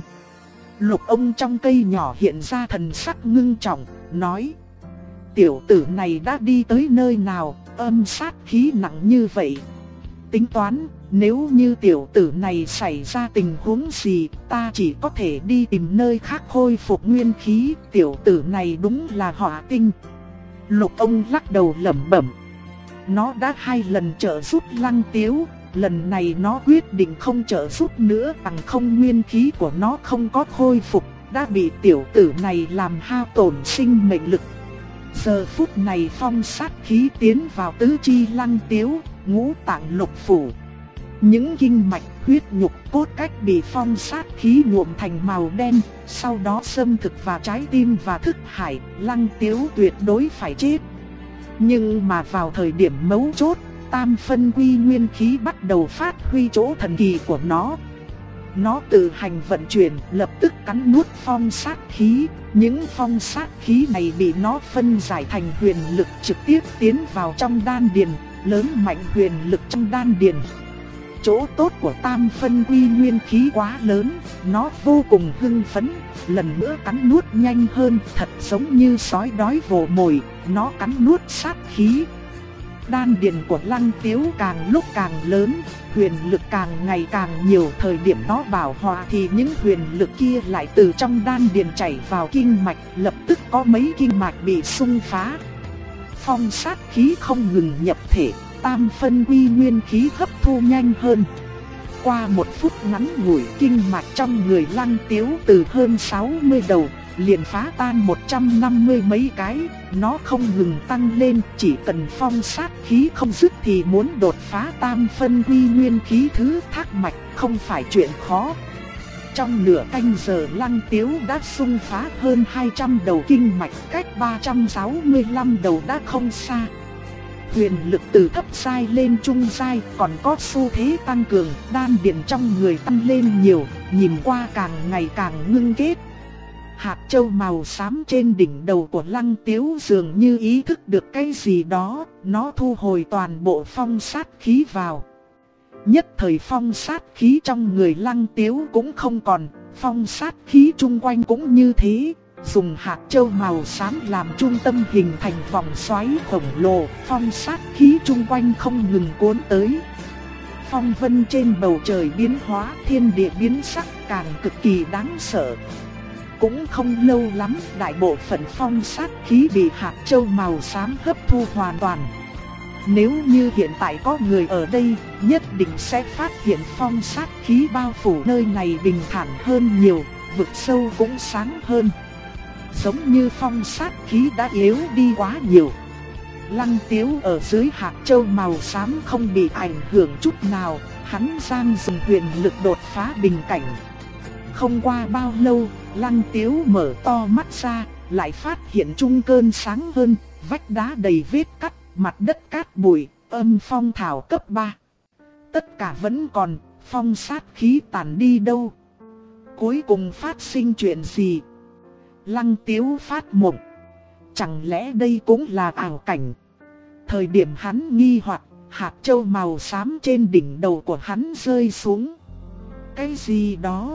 Lục ông trong cây nhỏ hiện ra thần sắc ngưng trọng, nói: tiểu tử này đã đi tới nơi nào, âm sát khí nặng như vậy. Tính toán, nếu như tiểu tử này xảy ra tình huống gì, ta chỉ có thể đi tìm nơi khác khôi phục nguyên khí. Tiểu tử này đúng là hỏa tinh. Lục ông lắc đầu lẩm bẩm. Nó đã 2 lần trợ giúp Lăng Tiếu, lần này nó quyết định không trợ giúp nữa, bằng không nguyên khí của nó không có khôi phục, đã bị tiểu tử này làm hao tổn sinh mệnh lực. Giờ phút này phong sát khí tiến vào tứ chi Lăng Tiếu, ngũ tạng lục phủ. Những kinh mạch, huyết nhục, cốt cách bị phong sát khí nhuộm thành màu đen, sau đó xâm thực vào trái tim và thức hải, Lăng Tiếu tuyệt đối phải chết. Nhưng mà vào thời điểm mấu chốt, tam phân quy nguyên khí bắt đầu phát huy chỗ thần kỳ của nó. Nó tự hành vận chuyển, lập tức cắn nuốt phong sát khí. Những phong sát khí này bị nó phân giải thành huyền lực trực tiếp tiến vào trong đan điền, lớn mạnh huyền lực trong đan điền. Chỗ tốt của tam phân quy nguyên khí quá lớn, nó vô cùng hưng phấn, lần nữa cắn nuốt nhanh hơn, thật giống như sói đói vồ mồi, nó cắn nuốt sát khí. Đan điền của Lăng Tiếu càng lúc càng lớn, huyền lực càng ngày càng nhiều. Thời điểm nó bảo hòa thì những huyền lực kia lại từ trong đan điền chảy vào kinh mạch, lập tức có mấy kinh mạch bị xung phá. Phong sát khí không ngừng nhập thể, tam phân quy nguyên khí hấp thu nhanh hơn. Qua 1 phút ngắn ngủi, kinh mạch trong người Lăng Tiếu từ hơn 60 đầu liền phá tan 150 mấy cái, nó không ngừng tăng lên, chỉ cần phong sát khí không dứt thì muốn đột phá tam phân quy nguyên khí thứ thác mạch không phải chuyện khó. Trong nửa canh giờ Lăng Tiếu đã xung phá hơn 200 đầu kinh mạch, cách 365 đầu đã không xa. huyền lực từ thấp giai lên trung giai, còn có xu thế tăng cường, đan điền trong người tăng lên nhiều, nhìn qua càng ngày càng ngưng kết. Hạt châu màu xám trên đỉnh đầu của Lăng Tiếu dường như ý thức được cái gì đó, nó thu hồi toàn bộ phong sát khí vào. Nhất thời phong sát khí trong người Lăng Tiếu cũng không còn, phong sát khí chung quanh cũng như thế. Dùng hạt châu màu xám làm trung tâm hình thành vòng xoáy khổng lồ, phong sát khí chung quanh không ngừng cuốn tới. Phong vân trên bầu trời biến hóa, thiên địa biến sắc, càng cực kỳ đáng sợ. Cũng không lâu lắm, đại bộ phận phong sát khí bị hạt châu màu xám hấp thu hoàn toàn. Nếu như hiện tại có người ở đây, nhất định sẽ phát hiện phong sát khí bao phủ nơi này bình thản hơn nhiều, vực sâu cũng sáng hơn. Giống như phong sát khí đã yếu đi quá nhiều. Lăng Tiếu ở dưới hạt châu màu xám không bị ảnh hưởng chút nào, hắn giang dùng huyền lực đột phá bình cảnh. Không qua bao lâu, Lăng Tiếu mở to mắt ra, lại phát hiện trung cơn sáng hơn, vách đá đầy vết cắt, mặt đất cát bụi, âm phong thảo cấp 3. Tất cả vẫn còn, phong sát khí tàn đi đâu? Cuối cùng phát sinh chuyện gì? Lăng Tiếu phát mộng. Chẳng lẽ đây cũng là ảo cảnh? Thời điểm hắn nghi hoặc, hạt châu màu xám trên đỉnh đầu của hắn rơi xuống. Cái gì đó?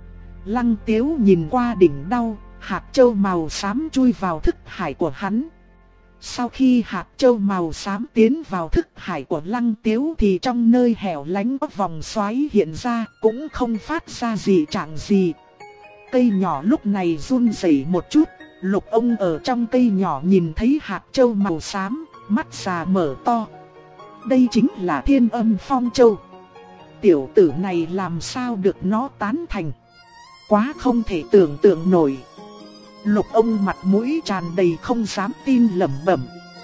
Lăng Tiếu nhìn qua đỉnh đầu, hạt châu màu xám chui vào thức hải của hắn. Sau khi hạt châu màu xám tiến vào thức hải của Lăng Tiếu thì trong nơi hẻo lánh có vòng xoáy hiện ra, cũng không phát ra gì trạng gì. Cây nhỏ lúc này run rẩy một chút, Lục ông ở trong cây nhỏ nhìn thấy hạt châu màu xám, mắt già mở to. Đây chính là Thiên Âm Phong Châu. Tiểu tử này làm sao được nó tán thành? Quá không thể tưởng tượng nổi. Lục ông mặt mũi tràn đầy không dám tin lẩm bẩm.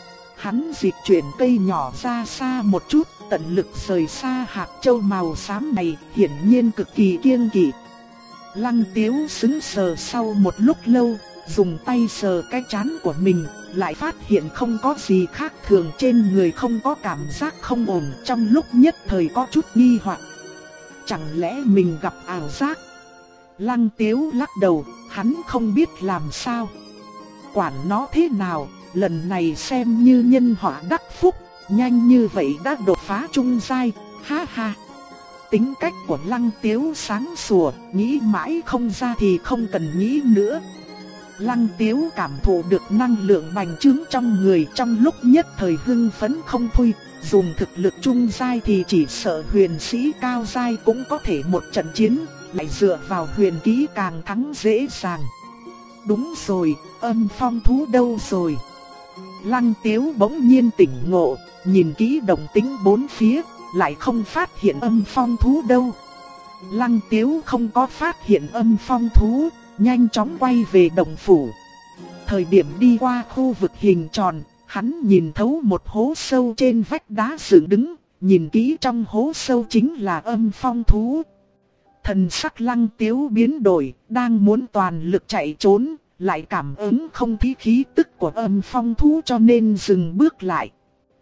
Hắn dịch chuyển cây nhỏ ra xa một chút, tận lực rời xa hạt châu màu xám này, hiển nhiên cực kỳ kiêng kỵ. Lăng Tiếu sững sờ sau một lúc lâu, dùng tay sờ cái trán của mình, lại phát hiện không có gì khác thường, trên người không có cảm giác không ổn, trong lúc nhất thời có chút nghi hoặc. Chẳng lẽ mình gặp ảo giác? Lăng Tiếu lắc đầu, hắn không biết làm sao. Quản nó thế nào, lần này xem như nhân họa đắc phúc, nhanh như vậy đã đột phá trung giai, ha ha. Tính cách của Lăng Tiếu sáng sủa, nghĩ mãi không ra thì không cần nghĩ nữa. Lăng Tiếu cảm thụ được năng lượng bành trướng trong người, trong lúc nhất thời hưng phấn không thôi. Dùng thực lực trung giai thì chỉ sợ huyền sĩ cao giai cũng có thể một trận chiến, lại dựa vào huyền kỹ càng thắng dễ dàng. Đúng rồi, âm phong thú đâu rồi? Lăng Tiếu bỗng nhiên tỉnh ngộ, nhìn kỹ động tĩnh bốn phía, lại không phát hiện âm phong thú đâu. Lăng Tiếu không có phát hiện âm phong thú, nhanh chóng quay về động phủ. Thời điểm đi qua khu vực hình tròn, hắn nhìn thấu một hố sâu trên vách đá dựng đứng, nhìn kỹ trong hố sâu chính là âm phong thú. Thần sắc Lăng Tiếu biến đổi, đang muốn toàn lực chạy trốn, lại cảm ứng không thấy khí tức của âm phong thú cho nên dừng bước lại.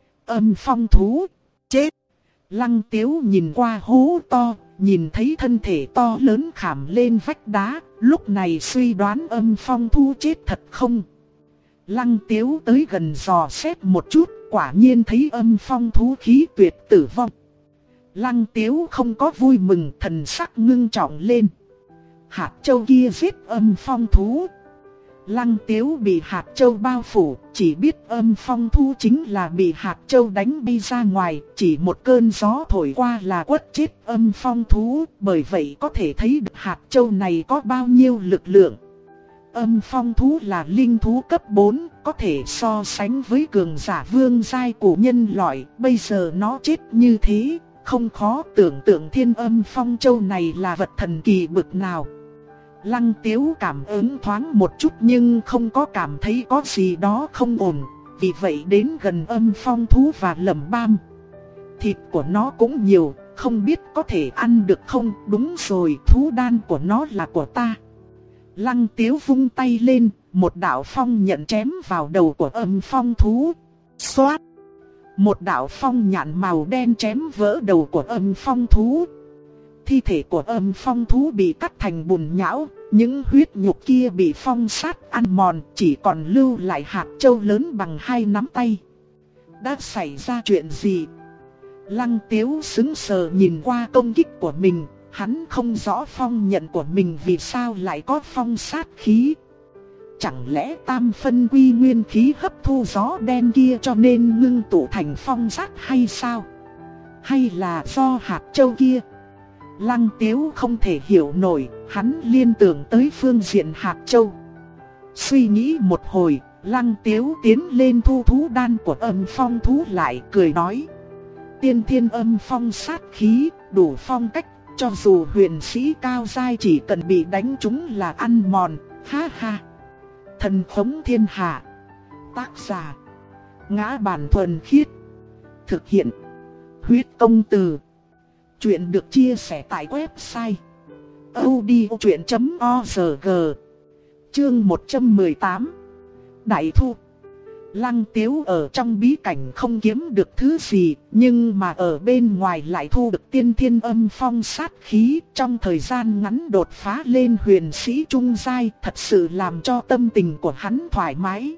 Âm phong thú, chết! Lăng Tiếu nhìn qua hố to, nhìn thấy thân thể to lớn khảm lên vách đá, lúc này suy đoán âm phong thú chết thật không? Lăng Tiếu tới gần dò xét một chút, quả nhiên thấy âm phong thú khí tuyệt tử vong. Lăng Tiếu không có vui mừng, thần sắc ngưng trọng lên. Hạt châu kia giết âm phong thú. Lăng Tiếu bị hạt châu bao phủ, chỉ biết âm phong thú chính là bị hạt châu đánh bay ra ngoài, chỉ một cơn gió thổi qua là quất chết âm phong thú, bởi vậy có thể thấy được hạt châu này có bao nhiêu lực lượng. Âm phong thú là linh thú cấp 4, có thể so sánh với cường giả vương giai của nhân loại, bây giờ nó chết như thế, không khó tưởng tượng Thiên Âm Phong Châu này là vật thần kỳ bực nào. Lăng Tiếu cảm ứng thoáng một chút nhưng không có cảm thấy có gì đó không ổn, vì vậy đến gần âm phong thú và lẩm bẩm. Thịt của nó cũng nhiều, không biết có thể ăn được không? Đúng rồi, thú đan của nó là của ta. Lăng Tiếu vung tay lên, một đạo phong nhận chém vào đầu của âm phong thú. Xoát! Một đạo phong nhạn màu đen chém vỡ đầu của Âm Phong thú. Thi thể của Âm Phong thú bị cắt thành bùn nhão, những huyết nhục kia bị phong sát ăn mòn, chỉ còn lưu lại hạt châu lớn bằng 2 nắm tay. Đã xảy ra chuyện gì? Lăng Tiếu sững sờ nhìn qua công kích của mình, hắn không rõ phong nhận của mình vì sao lại có phong sát khí. Chẳng lẽ tam phân quy nguyên khí hấp thu gió đen kia cho nên ngưng tụ thành phong sát hay sao? Hay là do hạt châu kia? Lăng Tiếu không thể hiểu nổi, hắn liên tưởng tới phương diện hạt châu. Suy nghĩ một hồi, Lăng Tiếu tiến lên thu thú đan của Âm Phong thú lại, cười nói: tiên thiên âm phong sát khí, đủ phong cách, cho dù huyền sĩ cao giai chỉ cần bị đánh trúng là ăn mòn, ha ha. Thần khống thiên hạ. Tác giả: Ngã Bản Thuần Khiết. Thực hiện: Huyết Công Từ. Chuyện được chia sẻ tại website audiochuyện.org. Chương 118. Đại Thu. Lăng Tiếu ở trong bí cảnh không kiếm được thứ gì, nhưng mà ở bên ngoài lại thu được tiên thiên âm phong sát khí, trong thời gian ngắn đột phá lên huyền sĩ trung giai, thật sự làm cho tâm tình của hắn thoải mái.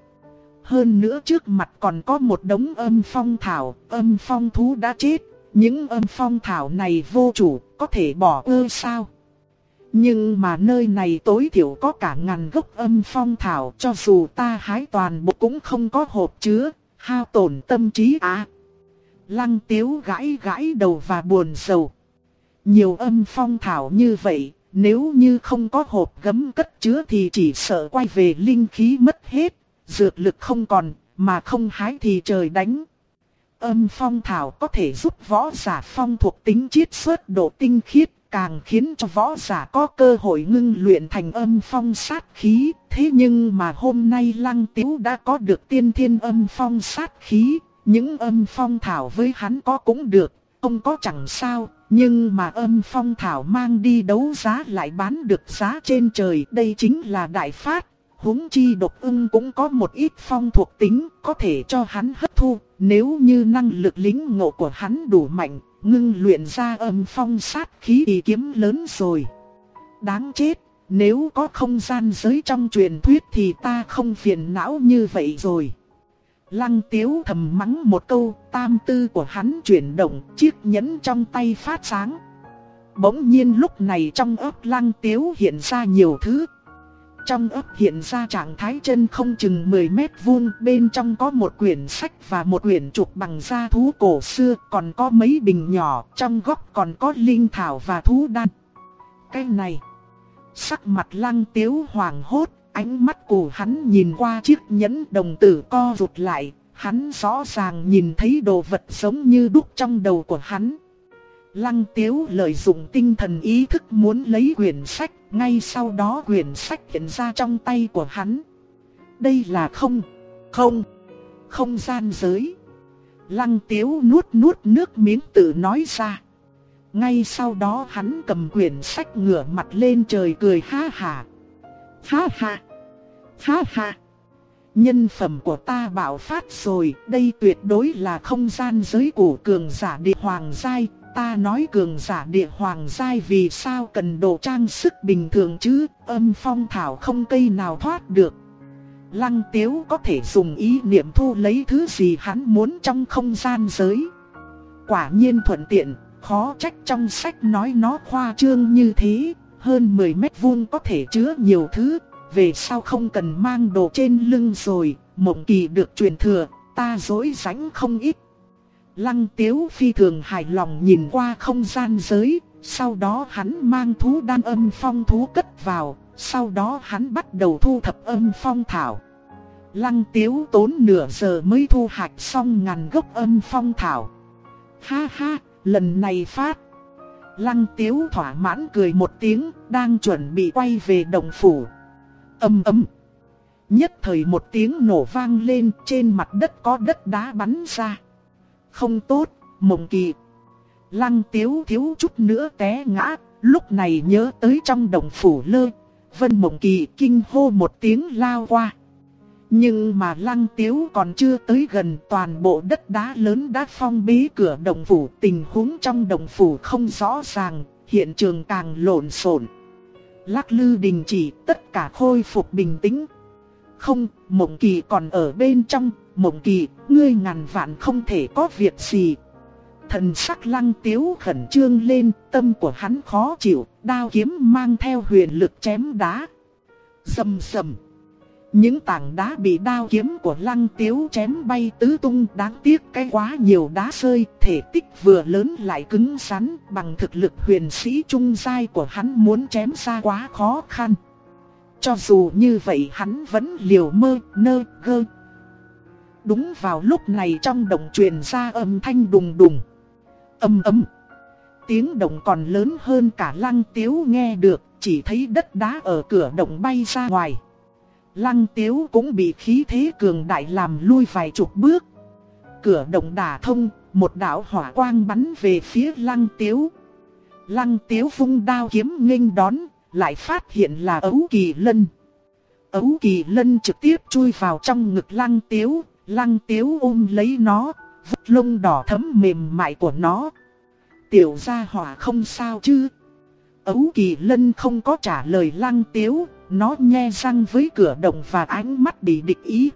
Hơn nữa trước mặt còn có một đống âm phong thảo, âm phong thú đã chết, những âm phong thảo này vô chủ, có thể bỏ ơ sao? Nhưng mà nơi này tối thiểu có cả ngàn gốc âm phong thảo, cho dù ta hái toàn bộ cũng không có hộp chứa, hao tổn tâm trí à. Lăng Tiếu gãi gãi đầu và buồn rầu. Nhiều âm phong thảo như vậy, nếu như không có hộp gấm cất chứa thì chỉ sợ quay về linh khí mất hết, dược lực không còn, mà không hái thì trời đánh. Âm phong thảo có thể giúp võ giả phong thuộc tính chiết xuất độ tinh khiết, càng khiến cho võ giả có cơ hội ngưng luyện thành âm phong sát khí. Thế nhưng mà hôm nay Lăng Tiếu đã có được tiên thiên âm phong sát khí, những âm phong thảo với hắn có cũng được, không có chẳng sao. Nhưng mà âm phong thảo mang đi đấu giá lại bán được giá trên trời, đây chính là đại phát. Huống chi Độc Ưng cũng có một ít phong thuộc tính có thể cho hắn hấp thu, nếu như năng lực lĩnh ngộ của hắn đủ mạnh, ngưng luyện ra âm phong sát khí thì kiếm lớn rồi. Đáng chết, nếu có không gian giới trong truyền thuyết thì ta không phiền não như vậy rồi. Lăng Tiếu thầm mắng một câu, tam tư của hắn chuyển động, chiếc nhẫn trong tay phát sáng. Bỗng nhiên lúc này trong óc Lăng Tiếu hiện ra nhiều thứ. Trong óc hiện ra trạng thái chân không chừng 10 mét vuông, bên trong có một quyển sách và một quyển trục bằng da thú cổ xưa, còn có mấy bình nhỏ, trong góc còn có linh thảo và thú đan. Cái này, sắc mặt Lăng Tiếu hoảng hốt, ánh mắt của hắn nhìn qua chiếc nhẫn, đồng tử co rụt lại, hắn rõ ràng nhìn thấy đồ vật giống như đúc trong đầu của hắn. Lăng Tiếu lợi dụng tinh thần ý thức muốn lấy quyển sách, ngay sau đó quyển sách hiện ra trong tay của hắn. Đây là không gian giới. Lăng Tiếu nuốt nước miếng tự nói ra. Ngay sau đó hắn cầm quyển sách ngửa mặt lên trời cười ha ha. Ha ha, ha ha. Nhân phẩm của ta bạo phát rồi, đây tuyệt đối là không gian giới của cường giả địa hoàng giai. Ta nói cường giả địa hoàng giai vì sao cần đồ trang sức bình thường chứ, âm phong thảo không cây nào thoát được. Lăng Tiếu có thể dùng ý niệm thu lấy thứ gì hắn muốn trong không gian giới. Quả nhiên thuận tiện, khó trách trong sách nói nó khoa trương như thế, hơn 10 mét vuông có thể chứa nhiều thứ, về sau không cần mang đồ trên lưng rồi, Mộng Kỳ được truyền thừa, ta dối rãnh không ít. Lăng Tiếu phi thường hài lòng nhìn qua không gian giới, sau đó hắn mang thú đan âm phong thú cất vào, sau đó hắn bắt đầu thu thập âm phong thảo. Lăng Tiếu tốn nửa giờ mới thu hoạch xong ngàn gốc âm phong thảo. Ha ha, lần này phát. Lăng Tiếu thỏa mãn cười một tiếng, đang chuẩn bị quay về động phủ. Ầm ầm. Nhất thời một tiếng nổ vang lên, trên mặt đất có đất đá bắn ra. Không tốt, Mộng Kỳ. Lăng Tiếu thiếu chút nữa té ngã, lúc này nhớ tới trong động phủ Lơ Vân, Mộng Kỳ kinh hô một tiếng lao qua. Nhưng mà Lăng Tiếu còn chưa tới gần, toàn bộ đất đá lớn đã phong bế cửa động phủ. Tình huống trong động phủ không rõ ràng, hiện trường càng lộn xộn. Lắc lư đình chỉ, tất cả khôi phục bình tĩnh. Không, Mộng Kỳ còn ở bên trong. Mộng Kỳ, ngươi ngàn vạn không thể có việc gì. Thần sắc Lăng Tiếu khẩn trương lên, tâm của hắn khó chịu, đao kiếm mang theo huyền lực chém đá. Rầm rầm. Những tảng đá bị đao kiếm của Lăng Tiếu chém bay tứ tung, đáng tiếc cái quá nhiều đá rơi, thể tích vừa lớn lại cứng rắn, bằng thực lực huyền sĩ trung giai của hắn muốn chém ra quá khó khăn. Cho dù như vậy hắn vẫn liều mơ nơ gơ. Đúng vào lúc này trong động truyền ra âm thanh đùng đùng. Âm ầm. Tiếng động còn lớn hơn cả Lăng Tiếu nghe được, chỉ thấy đất đá ở cửa động bay ra ngoài. Lăng Tiếu cũng bị khí thế cường đại làm lui vài chục bước. Cửa động đả thông, một đạo hỏa quang bắn về phía Lăng Tiếu. Lăng Tiếu vung đao kiếm nghênh đón, lại phát hiện là Ấu Kỳ Lân. Ấu Kỳ Lân trực tiếp chui vào trong ngực Lăng Tiếu. Lăng Tiếu ôm lấy nó, vuốt lông đỏ thẫm mềm mại của nó. Tiểu gia hỏa không sao chứ? Ấu Kỳ Lân không có trả lời Lăng Tiếu, nó nhe răng với cửa động và ánh mắt bị địch ý.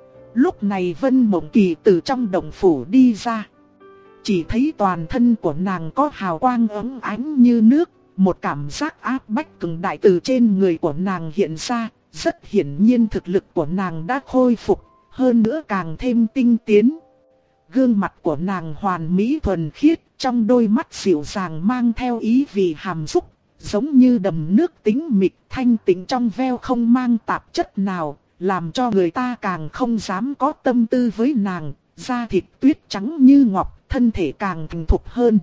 Lúc này Vân Mộng Kỳ từ trong động phủ đi ra. Chỉ thấy toàn thân của nàng có hào quang óng ánh như nước, một cảm giác áp bách cường đại từ trên người của nàng hiện ra. Rất hiển nhiên thực lực của nàng đã khôi phục, hơn nữa càng thêm tinh tiến. Gương mặt của nàng hoàn mỹ thuần khiết, trong đôi mắt dịu dàng mang theo ý vị hàm xúc, giống như đầm nước tĩnh mịch thanh tịnh trong veo không mang tạp chất nào, làm cho người ta càng không dám có tâm tư với nàng. Da thịt tuyết trắng như ngọc, thân thể càng thành thục hơn.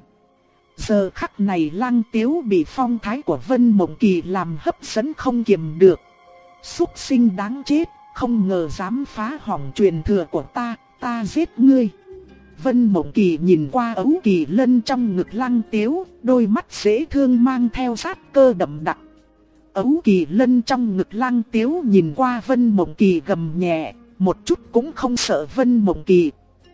Giờ khắc này Lăng Tiếu bị phong thái của Vân Mộng Kỳ làm hấp dẫn không kiềm được. Súc sinh đáng chết, không ngờ dám phá hỏng truyền thừa của ta giết ngươi. Vân Mộng Kỳ nhìn qua Ấu Kỳ Lân trong ngực Lăng Tiếu, đôi mắt dễ thương mang theo sát cơ đậm đặc. Ấu Kỳ Lân trong ngực Lăng Tiếu nhìn qua Vân Mộng Kỳ gầm nhẹ, một chút cũng không sợ Vân Mộng Kỳ.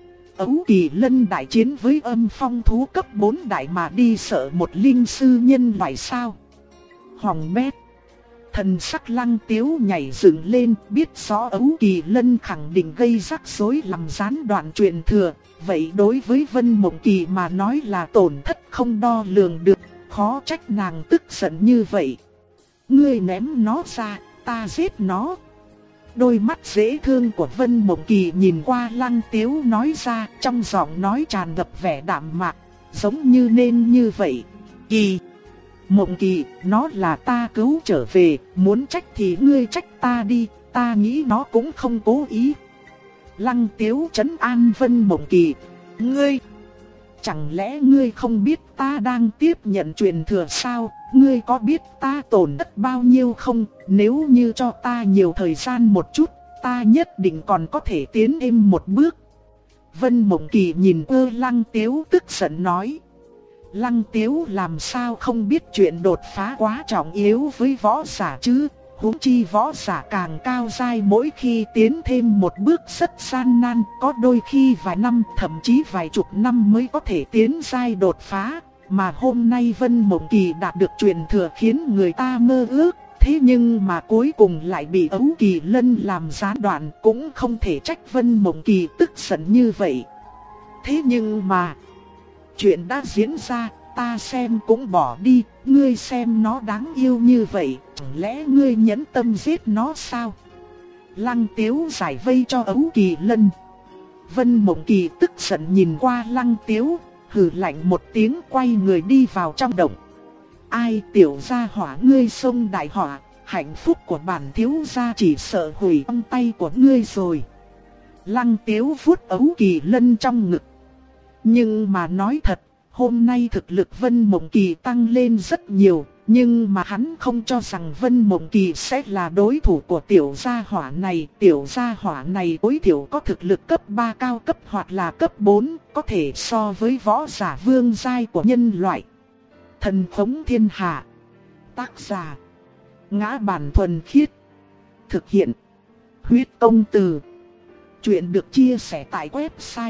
Ấu Kỳ Lân đại chiến với âm phong thú cấp 4 đại mà đi sợ một linh sư nhân loại sao? Hoàng bét. Thần sắc Lăng Tiếu nhảy dựng lên, biết rõ Ấu Kỳ Lân khẳng định gây rắc rối làm gián đoạn truyền thừa. Vậy đối với Vân Mộng Kỳ mà nói là tổn thất không đo lường được, khó trách nàng tức giận như vậy. Ngươi ném nó ra, ta giết nó. Đôi mắt dễ thương của Vân Mộng Kỳ nhìn qua Lăng Tiếu nói ra, trong giọng nói tràn ngập vẻ đạm mạc, giống như nên như vậy. Kỳ, Mộng Kỳ, nó là ta cứu trở về, muốn trách thì ngươi trách ta đi, ta nghĩ nó cũng không cố ý. Lăng Tiếu trấn an Vân Mộng Kỳ, ngươi, chẳng lẽ ngươi không biết ta đang tiếp nhận truyền thừa sao? Ngươi có biết ta tổn thất bao nhiêu không? Nếu như cho ta nhiều thời gian một chút, ta nhất định còn có thể tiến thêm một bước. Vân Mộng Kỳ nhìn Lăng Tiếu tức giận nói. Lăng Tiếu làm sao không biết chuyện đột phá quá trọng yếu với võ giả chứ? Huống chi võ giả càng cao giai mỗi khi tiến thêm một bước rất gian nan, có đôi khi vài năm thậm chí vài chục năm mới có thể tiến giai đột phá. Mà hôm nay Vân Mộng Kỳ đạt được truyền thừa khiến người ta mơ ước, thế nhưng mà cuối cùng lại bị Ấu Kỳ Lân làm gián đoạn, cũng không thể trách Vân Mộng Kỳ tức giận như vậy. Thế nhưng mà, chuyện đã diễn ra, ta xem cũng bỏ đi, ngươi xem nó đáng yêu như vậy, chẳng lẽ ngươi nhẫn tâm giết nó sao? Lăng Tiếu giải vây cho Ấu Kỳ Lân. Vân Mộng Kỳ tức giận nhìn qua Lăng Tiếu, hừ lạnh một tiếng quay người đi vào trong động. Ai tiểu gia hỏa ngươi xông đại họa, hạnh phúc của bản thiếu gia chỉ sợ hủy trong tay của ngươi rồi. Lăng Tiếu vuốt Ấu Kỳ Lân trong ngực. Nhưng mà nói thật, hôm nay thực lực Vân Mộng Kỳ tăng lên rất nhiều, nhưng mà hắn không cho rằng Vân Mộng Kỳ sẽ là đối thủ của tiểu gia hỏa này. Tiểu gia hỏa này tối thiểu có thực lực cấp 3 cao cấp hoặc là cấp 4, có thể so với võ giả vương giai của nhân loại. Thần Khống Thiên Hạ. Tác giả: Ngã Bản Thuần Khiết. Thực hiện: Huyết công từ. Chuyện được chia sẻ tại website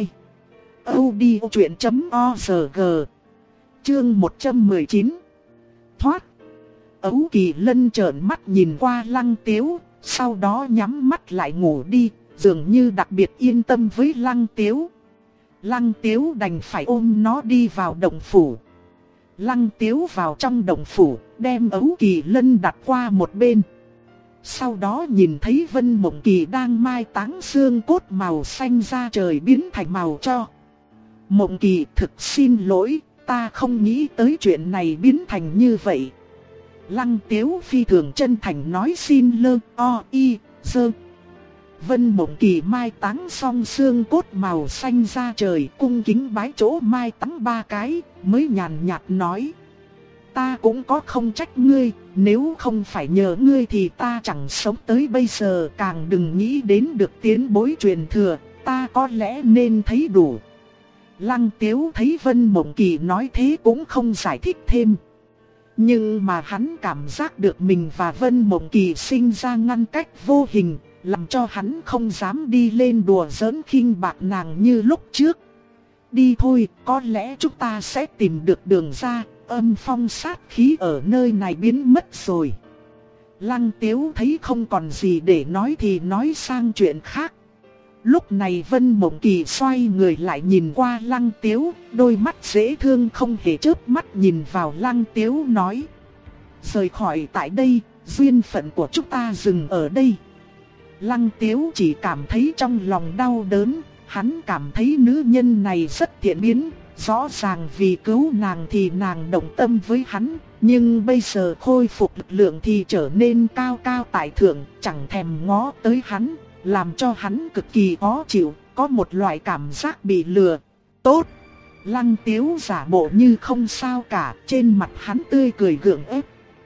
audiochuyện.org. Chương 119. Thoát. Ấu Kỳ Lân trợn mắt nhìn qua Lăng Tiếu, sau đó nhắm mắt lại ngủ đi, dường như đặc biệt yên tâm với Lăng Tiếu. Lăng Tiếu đành phải ôm nó đi vào động phủ. Lăng Tiếu vào trong động phủ, đem Ấu Kỳ Lân đặt qua một bên. Sau đó nhìn thấy Vân Mộng Kỳ đang mai táng xương cốt màu xanh da trời biến thành màu cho. Mộng Kỳ, thực xin lỗi, ta không nghĩ tới chuyện này biến thành như vậy. Lăng Tiếu phi thường chân thành nói xin lơ, o, y, dơ. Vân Mộng Kỳ mai táng xong xương cốt màu xanh da trời, cung kính bái chỗ mai táng 3 cái, mới nhàn nhạt nói. Ta cũng có không trách ngươi, nếu không phải nhờ ngươi thì ta chẳng sống tới bây giờ, càng đừng nghĩ đến được tiến bối truyền thừa, ta có lẽ nên thấy đủ. Lăng Tiếu thấy Vân Mộng Kỳ nói thế cũng không giải thích thêm. Nhưng mà hắn cảm giác được mình và Vân Mộng Kỳ sinh ra ngăn cách vô hình, làm cho hắn không dám đi lên đùa giỡn khinh bạc nàng như lúc trước. Đi thôi, có lẽ chúng ta sẽ tìm được đường ra, âm phong sát khí ở nơi này biến mất rồi. Lăng Tiếu thấy không còn gì để nói thì nói sang chuyện khác. Lúc này Vân Mộng Kỳ xoay người lại nhìn qua Lăng Tiếu, đôi mắt dễ thương không hề chớp mắt nhìn vào Lăng Tiếu nói. Rời khỏi tại đây, duyên phận của chúng ta dừng ở đây. Lăng Tiếu chỉ cảm thấy trong lòng đau đớn, hắn cảm thấy nữ nhân này rất thiện biến, rõ ràng vì cứu nàng thì nàng động tâm với hắn, nhưng bây giờ khôi phục lực lượng thì trở nên cao cao tại thượng, chẳng thèm ngó tới hắn, làm cho hắn cực kỳ khó chịu, có một loại cảm giác bị lừa. Tốt! Lăng Tiếu giả bộ như không sao cả, trên mặt hắn tươi cười gượng ép.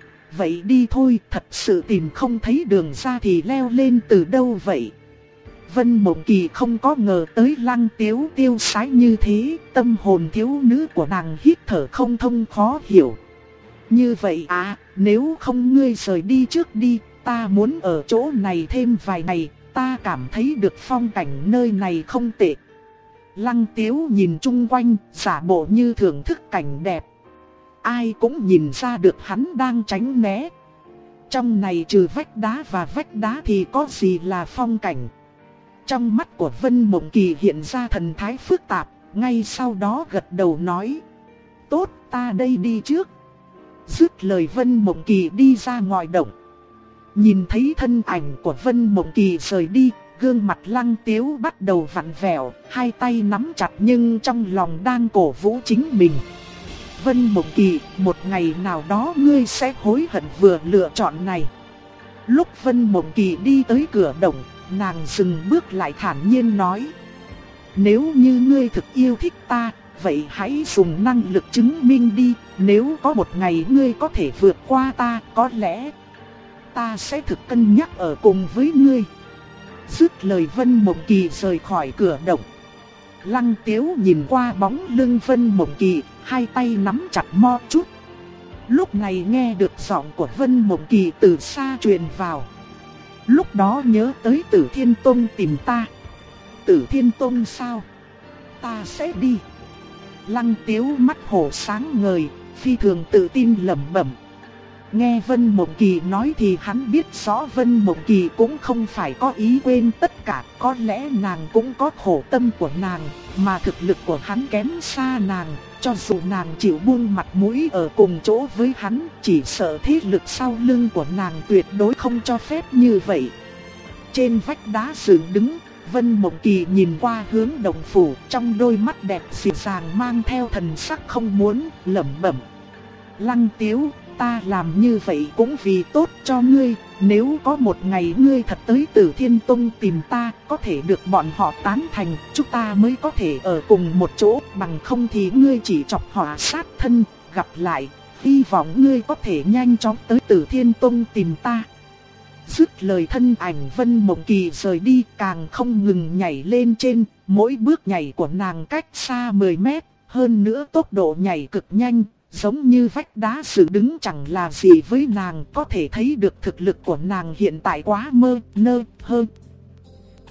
Vậy đi thôi, thật sự tìm không thấy đường ra thì leo lên từ đâu vậy? Vân Mộng Kỳ không có ngờ tới Lăng Tiếu tiêu sái như thế, tâm hồn thiếu nữ của nàng hít thở không thông khó hiểu. Như vậy à, nếu không ngươi rời đi trước đi, ta muốn ở chỗ này thêm vài ngày, ta cảm thấy được phong cảnh nơi này không tệ. Lăng Tiếu nhìn chung quanh, giả bộ như thưởng thức cảnh đẹp. Ai cũng nhìn ra được hắn đang tránh né. Trong này trừ vách đá và vách đá thì có gì là phong cảnh? Trong mắt của Vân Mộng Kỳ hiện ra thần thái phức tạp, ngay sau đó gật đầu nói. Tốt, ta đây đi trước. Dứt lời Vân Mộng Kỳ đi ra ngoài động. Nhìn thấy thân ảnh của Vân Mộng Kỳ rời đi, gương mặt Lăng Tiếu bắt đầu vặn vẹo, hai tay nắm chặt nhưng trong lòng đang cổ vũ chính mình. Vân Mộng Kỳ, một ngày nào đó ngươi sẽ hối hận vừa lựa chọn này. Lúc Vân Mộng Kỳ đi tới cửa động, nàng dừng bước lại thản nhiên nói. Nếu như ngươi thực yêu thích ta, vậy hãy dùng năng lực chứng minh đi. Nếu có một ngày ngươi có thể vượt qua ta, có lẽ ta sẽ thực cân nhắc ở cùng với ngươi. Dứt lời Vân Mộng Kỳ rời khỏi cửa động. Lăng Tiếu nhìn qua bóng lưng Vân Mộng Kỳ, hai tay nắm chặt mo chút. Lúc này nghe được giọng của Vân Mộng Kỳ từ xa truyền vào. Lúc đó nhớ tới Tử Thiên Tông tìm ta. Tử Thiên Tông sao? Ta sẽ đi. Lăng Tiếu mắt hổ sáng ngời, phi thường tự tin lẩm bẩm. Nghe Vân Mộng Kỳ nói thì hắn biết rõ Vân Mộng Kỳ cũng không phải có ý quên tất cả, có lẽ nàng cũng có khổ tâm của nàng, mà thực lực của hắn kém xa nàng, cho dù nàng chịu buông mặt mũi ở cùng chỗ với hắn, chỉ sợ thế lực sau lưng của nàng tuyệt đối không cho phép như vậy. Trên vách đá dựng đứng, Vân Mộng Kỳ nhìn qua hướng động phủ, trong đôi mắt đẹp dịu dàng mang theo thần sắc không muốn, lẩm bẩm. Lăng Tiếu, ta làm như vậy cũng vì tốt cho ngươi, nếu có một ngày ngươi thật tới Tử Thiên Tông tìm ta, có thể được bọn họ tán thành, chúng ta mới có thể ở cùng một chỗ, bằng không thì ngươi chỉ chọc họa sát thân. Gặp lại, hy vọng ngươi có thể nhanh chóng tới Tử Thiên Tông tìm ta. Dứt lời thân ảnh Vân Mộng Kỳ rời đi, càng không ngừng nhảy lên trên, mỗi bước nhảy của nàng cách xa 10 mét, hơn nữa tốc độ nhảy cực nhanh. Giống như vách đá dựng đứng chẳng là gì với nàng, có thể thấy được thực lực của nàng hiện tại quá mơ nơ hơn.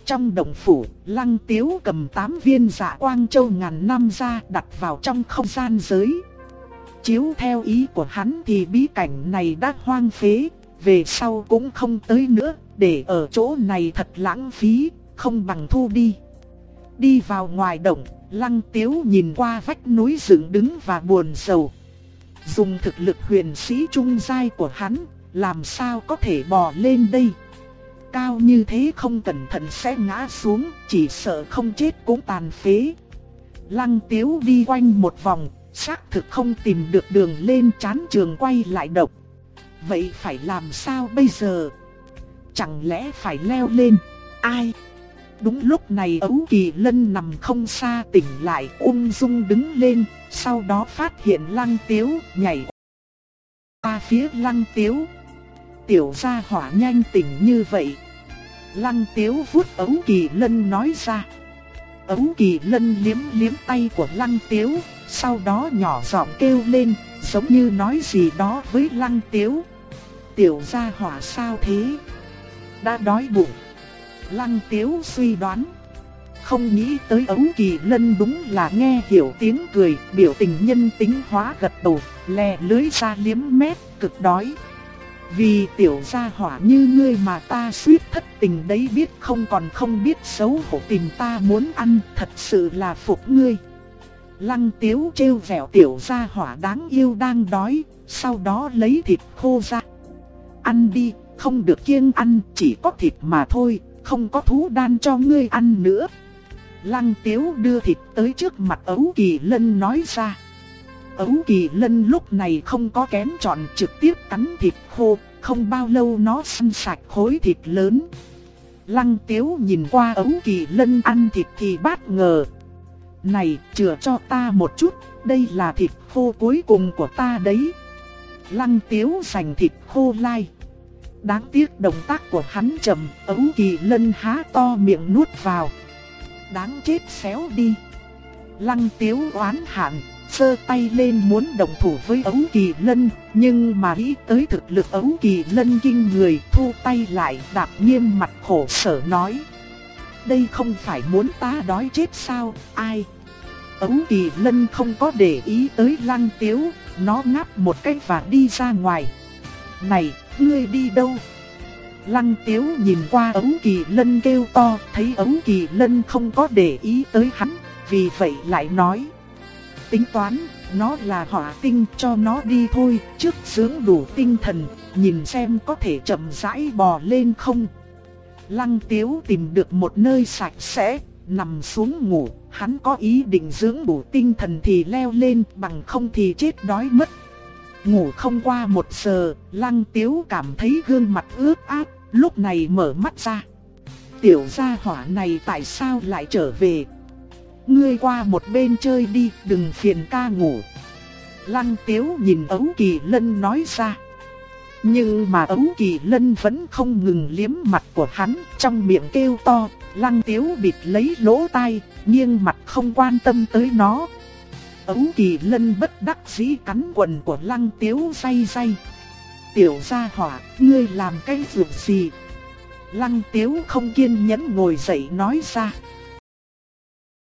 trong động phủ, Lăng Tiếu cầm 8 viên Dạ Quang Châu ngàn năm ra đặt vào trong không gian giới. Chiếu theo ý của hắn thì bí cảnh này đã hoang phế, về sau cũng không tới nữa, để ở chỗ này thật lãng phí, không bằng thu đi. Đi vào ngoài động, Lăng Tiếu nhìn qua vách núi dựng đứng và buồn rầu. Dùng thực lực huyền sĩ trung giai của hắn, làm sao có thể bò lên đây? Cao như thế không cẩn thận sẽ ngã xuống, chỉ sợ không chết cũng tàn phế. Lăng Tiếu đi quanh một vòng, xác thực không tìm được đường lên, chán trường quay lại động. Vậy phải làm sao bây giờ? Chẳng lẽ phải leo lên? Ai? Đúng lúc này Ấu Kỳ Lân nằm không xa tỉnh lại, ung dung đứng lên, sau đó phát hiện Lăng Tiếu nhảy qua phía Lăng Tiếu. Tiểu gia hỏa nhanh tỉnh như vậy. Lăng Tiếu vuốt Ấu Kỳ Lân nói ra. Ấu Kỳ Lân liếm liếm tay của Lăng Tiếu, sau đó nhỏ giọng kêu lên, giống như nói gì đó với Lăng Tiếu. Tiểu gia hỏa sao thế? Đã đói bụng. Lăng Tiếu suy đoán. Không nghĩ tới Ấu Kỳ Lân đúng là nghe hiểu tiếng cười, biểu tình nhân tính hóa gật đầu, lè lưỡi ra liếm mép, cực đói. Vì tiểu gia hỏa như ngươi mà ta suýt thất tình đấy, biết không còn không biết xấu hổ tìm ta muốn ăn, thật sự là phục ngươi. Lăng Tiếu trêu vẻo tiểu gia hỏa đáng yêu đang đói, sau đó lấy thịt khô ra. Ăn đi, không được kiêng ăn, chỉ có thịt mà thôi, không có thú đan cho ngươi ăn nữa. Lăng Tiếu đưa thịt tới trước mặt Ấu Kỳ Lân nói ra. Ấu Kỳ Lân lúc này không có kén chọn, trực tiếp cắn thịt khô, không bao lâu nó săn sạch khối thịt lớn. Lăng Tiếu nhìn qua Ấu Kỳ Lân ăn thịt thì bất ngờ. Này, chừa cho ta một chút, đây là thịt khô cuối cùng của ta đấy. Lăng Tiếu giành thịt khô lai. Đáng tiếc động tác của hắn chậm, Ấu Kỳ Lân há to miệng nuốt vào. Đáng chết xéo đi. Lăng Tiếu oán hận, giơ tay lên muốn động thủ với Ấu Kỳ Lân, nhưng mà nghĩ tới thực lực Ấu Kỳ Lân kinh người, thu tay lại, đạp nghiêm mặt khổ sở nói. Đây không phải muốn ta đói chết sao, ai? Ấu Kỳ Lân không có để ý tới Lăng Tiếu, nó ngáp một cái và đi ra ngoài. Này, ngươi đi đâu? Lăng Tiếu nhìn qua Ấu Kỳ Lân kêu to, thấy Ấu Kỳ Lân không có để ý tới hắn, vì vậy lại nói. Tính toán, nó là hỏa tinh, cho nó đi thôi, trước dưỡng đủ tinh thần, nhìn xem có thể chậm rãi bò lên không. Lăng Tiếu tìm được một nơi sạch sẽ, nằm xuống ngủ, hắn có ý định dưỡng đủ tinh thần thì leo lên, bằng không thì chết đói mất. Ngủ không qua 1 giờ, Lăng Tiếu cảm thấy gương mặt ướt át, lúc này mở mắt ra. Tiểu gia hỏa này tại sao lại trở về? Ngươi qua một bên chơi đi, đừng phiền ca ngủ. Lăng Tiếu nhìn Ấu Kỳ Lân nói ra. Nhưng mà Ấu Kỳ Lân vẫn không ngừng liếm mặt của hắn, trong miệng kêu to. Lăng Tiếu bịt lấy lỗ tai, nghiêng mặt không quan tâm tới nó. Ấu Kỳ Lân bất đắc dĩ cắn quần của Lăng Tiếu day day. Tiểu gia hỏa, ngươi làm cái việc gì? Lăng Tiếu không kiên nhẫn ngồi dậy nói ra.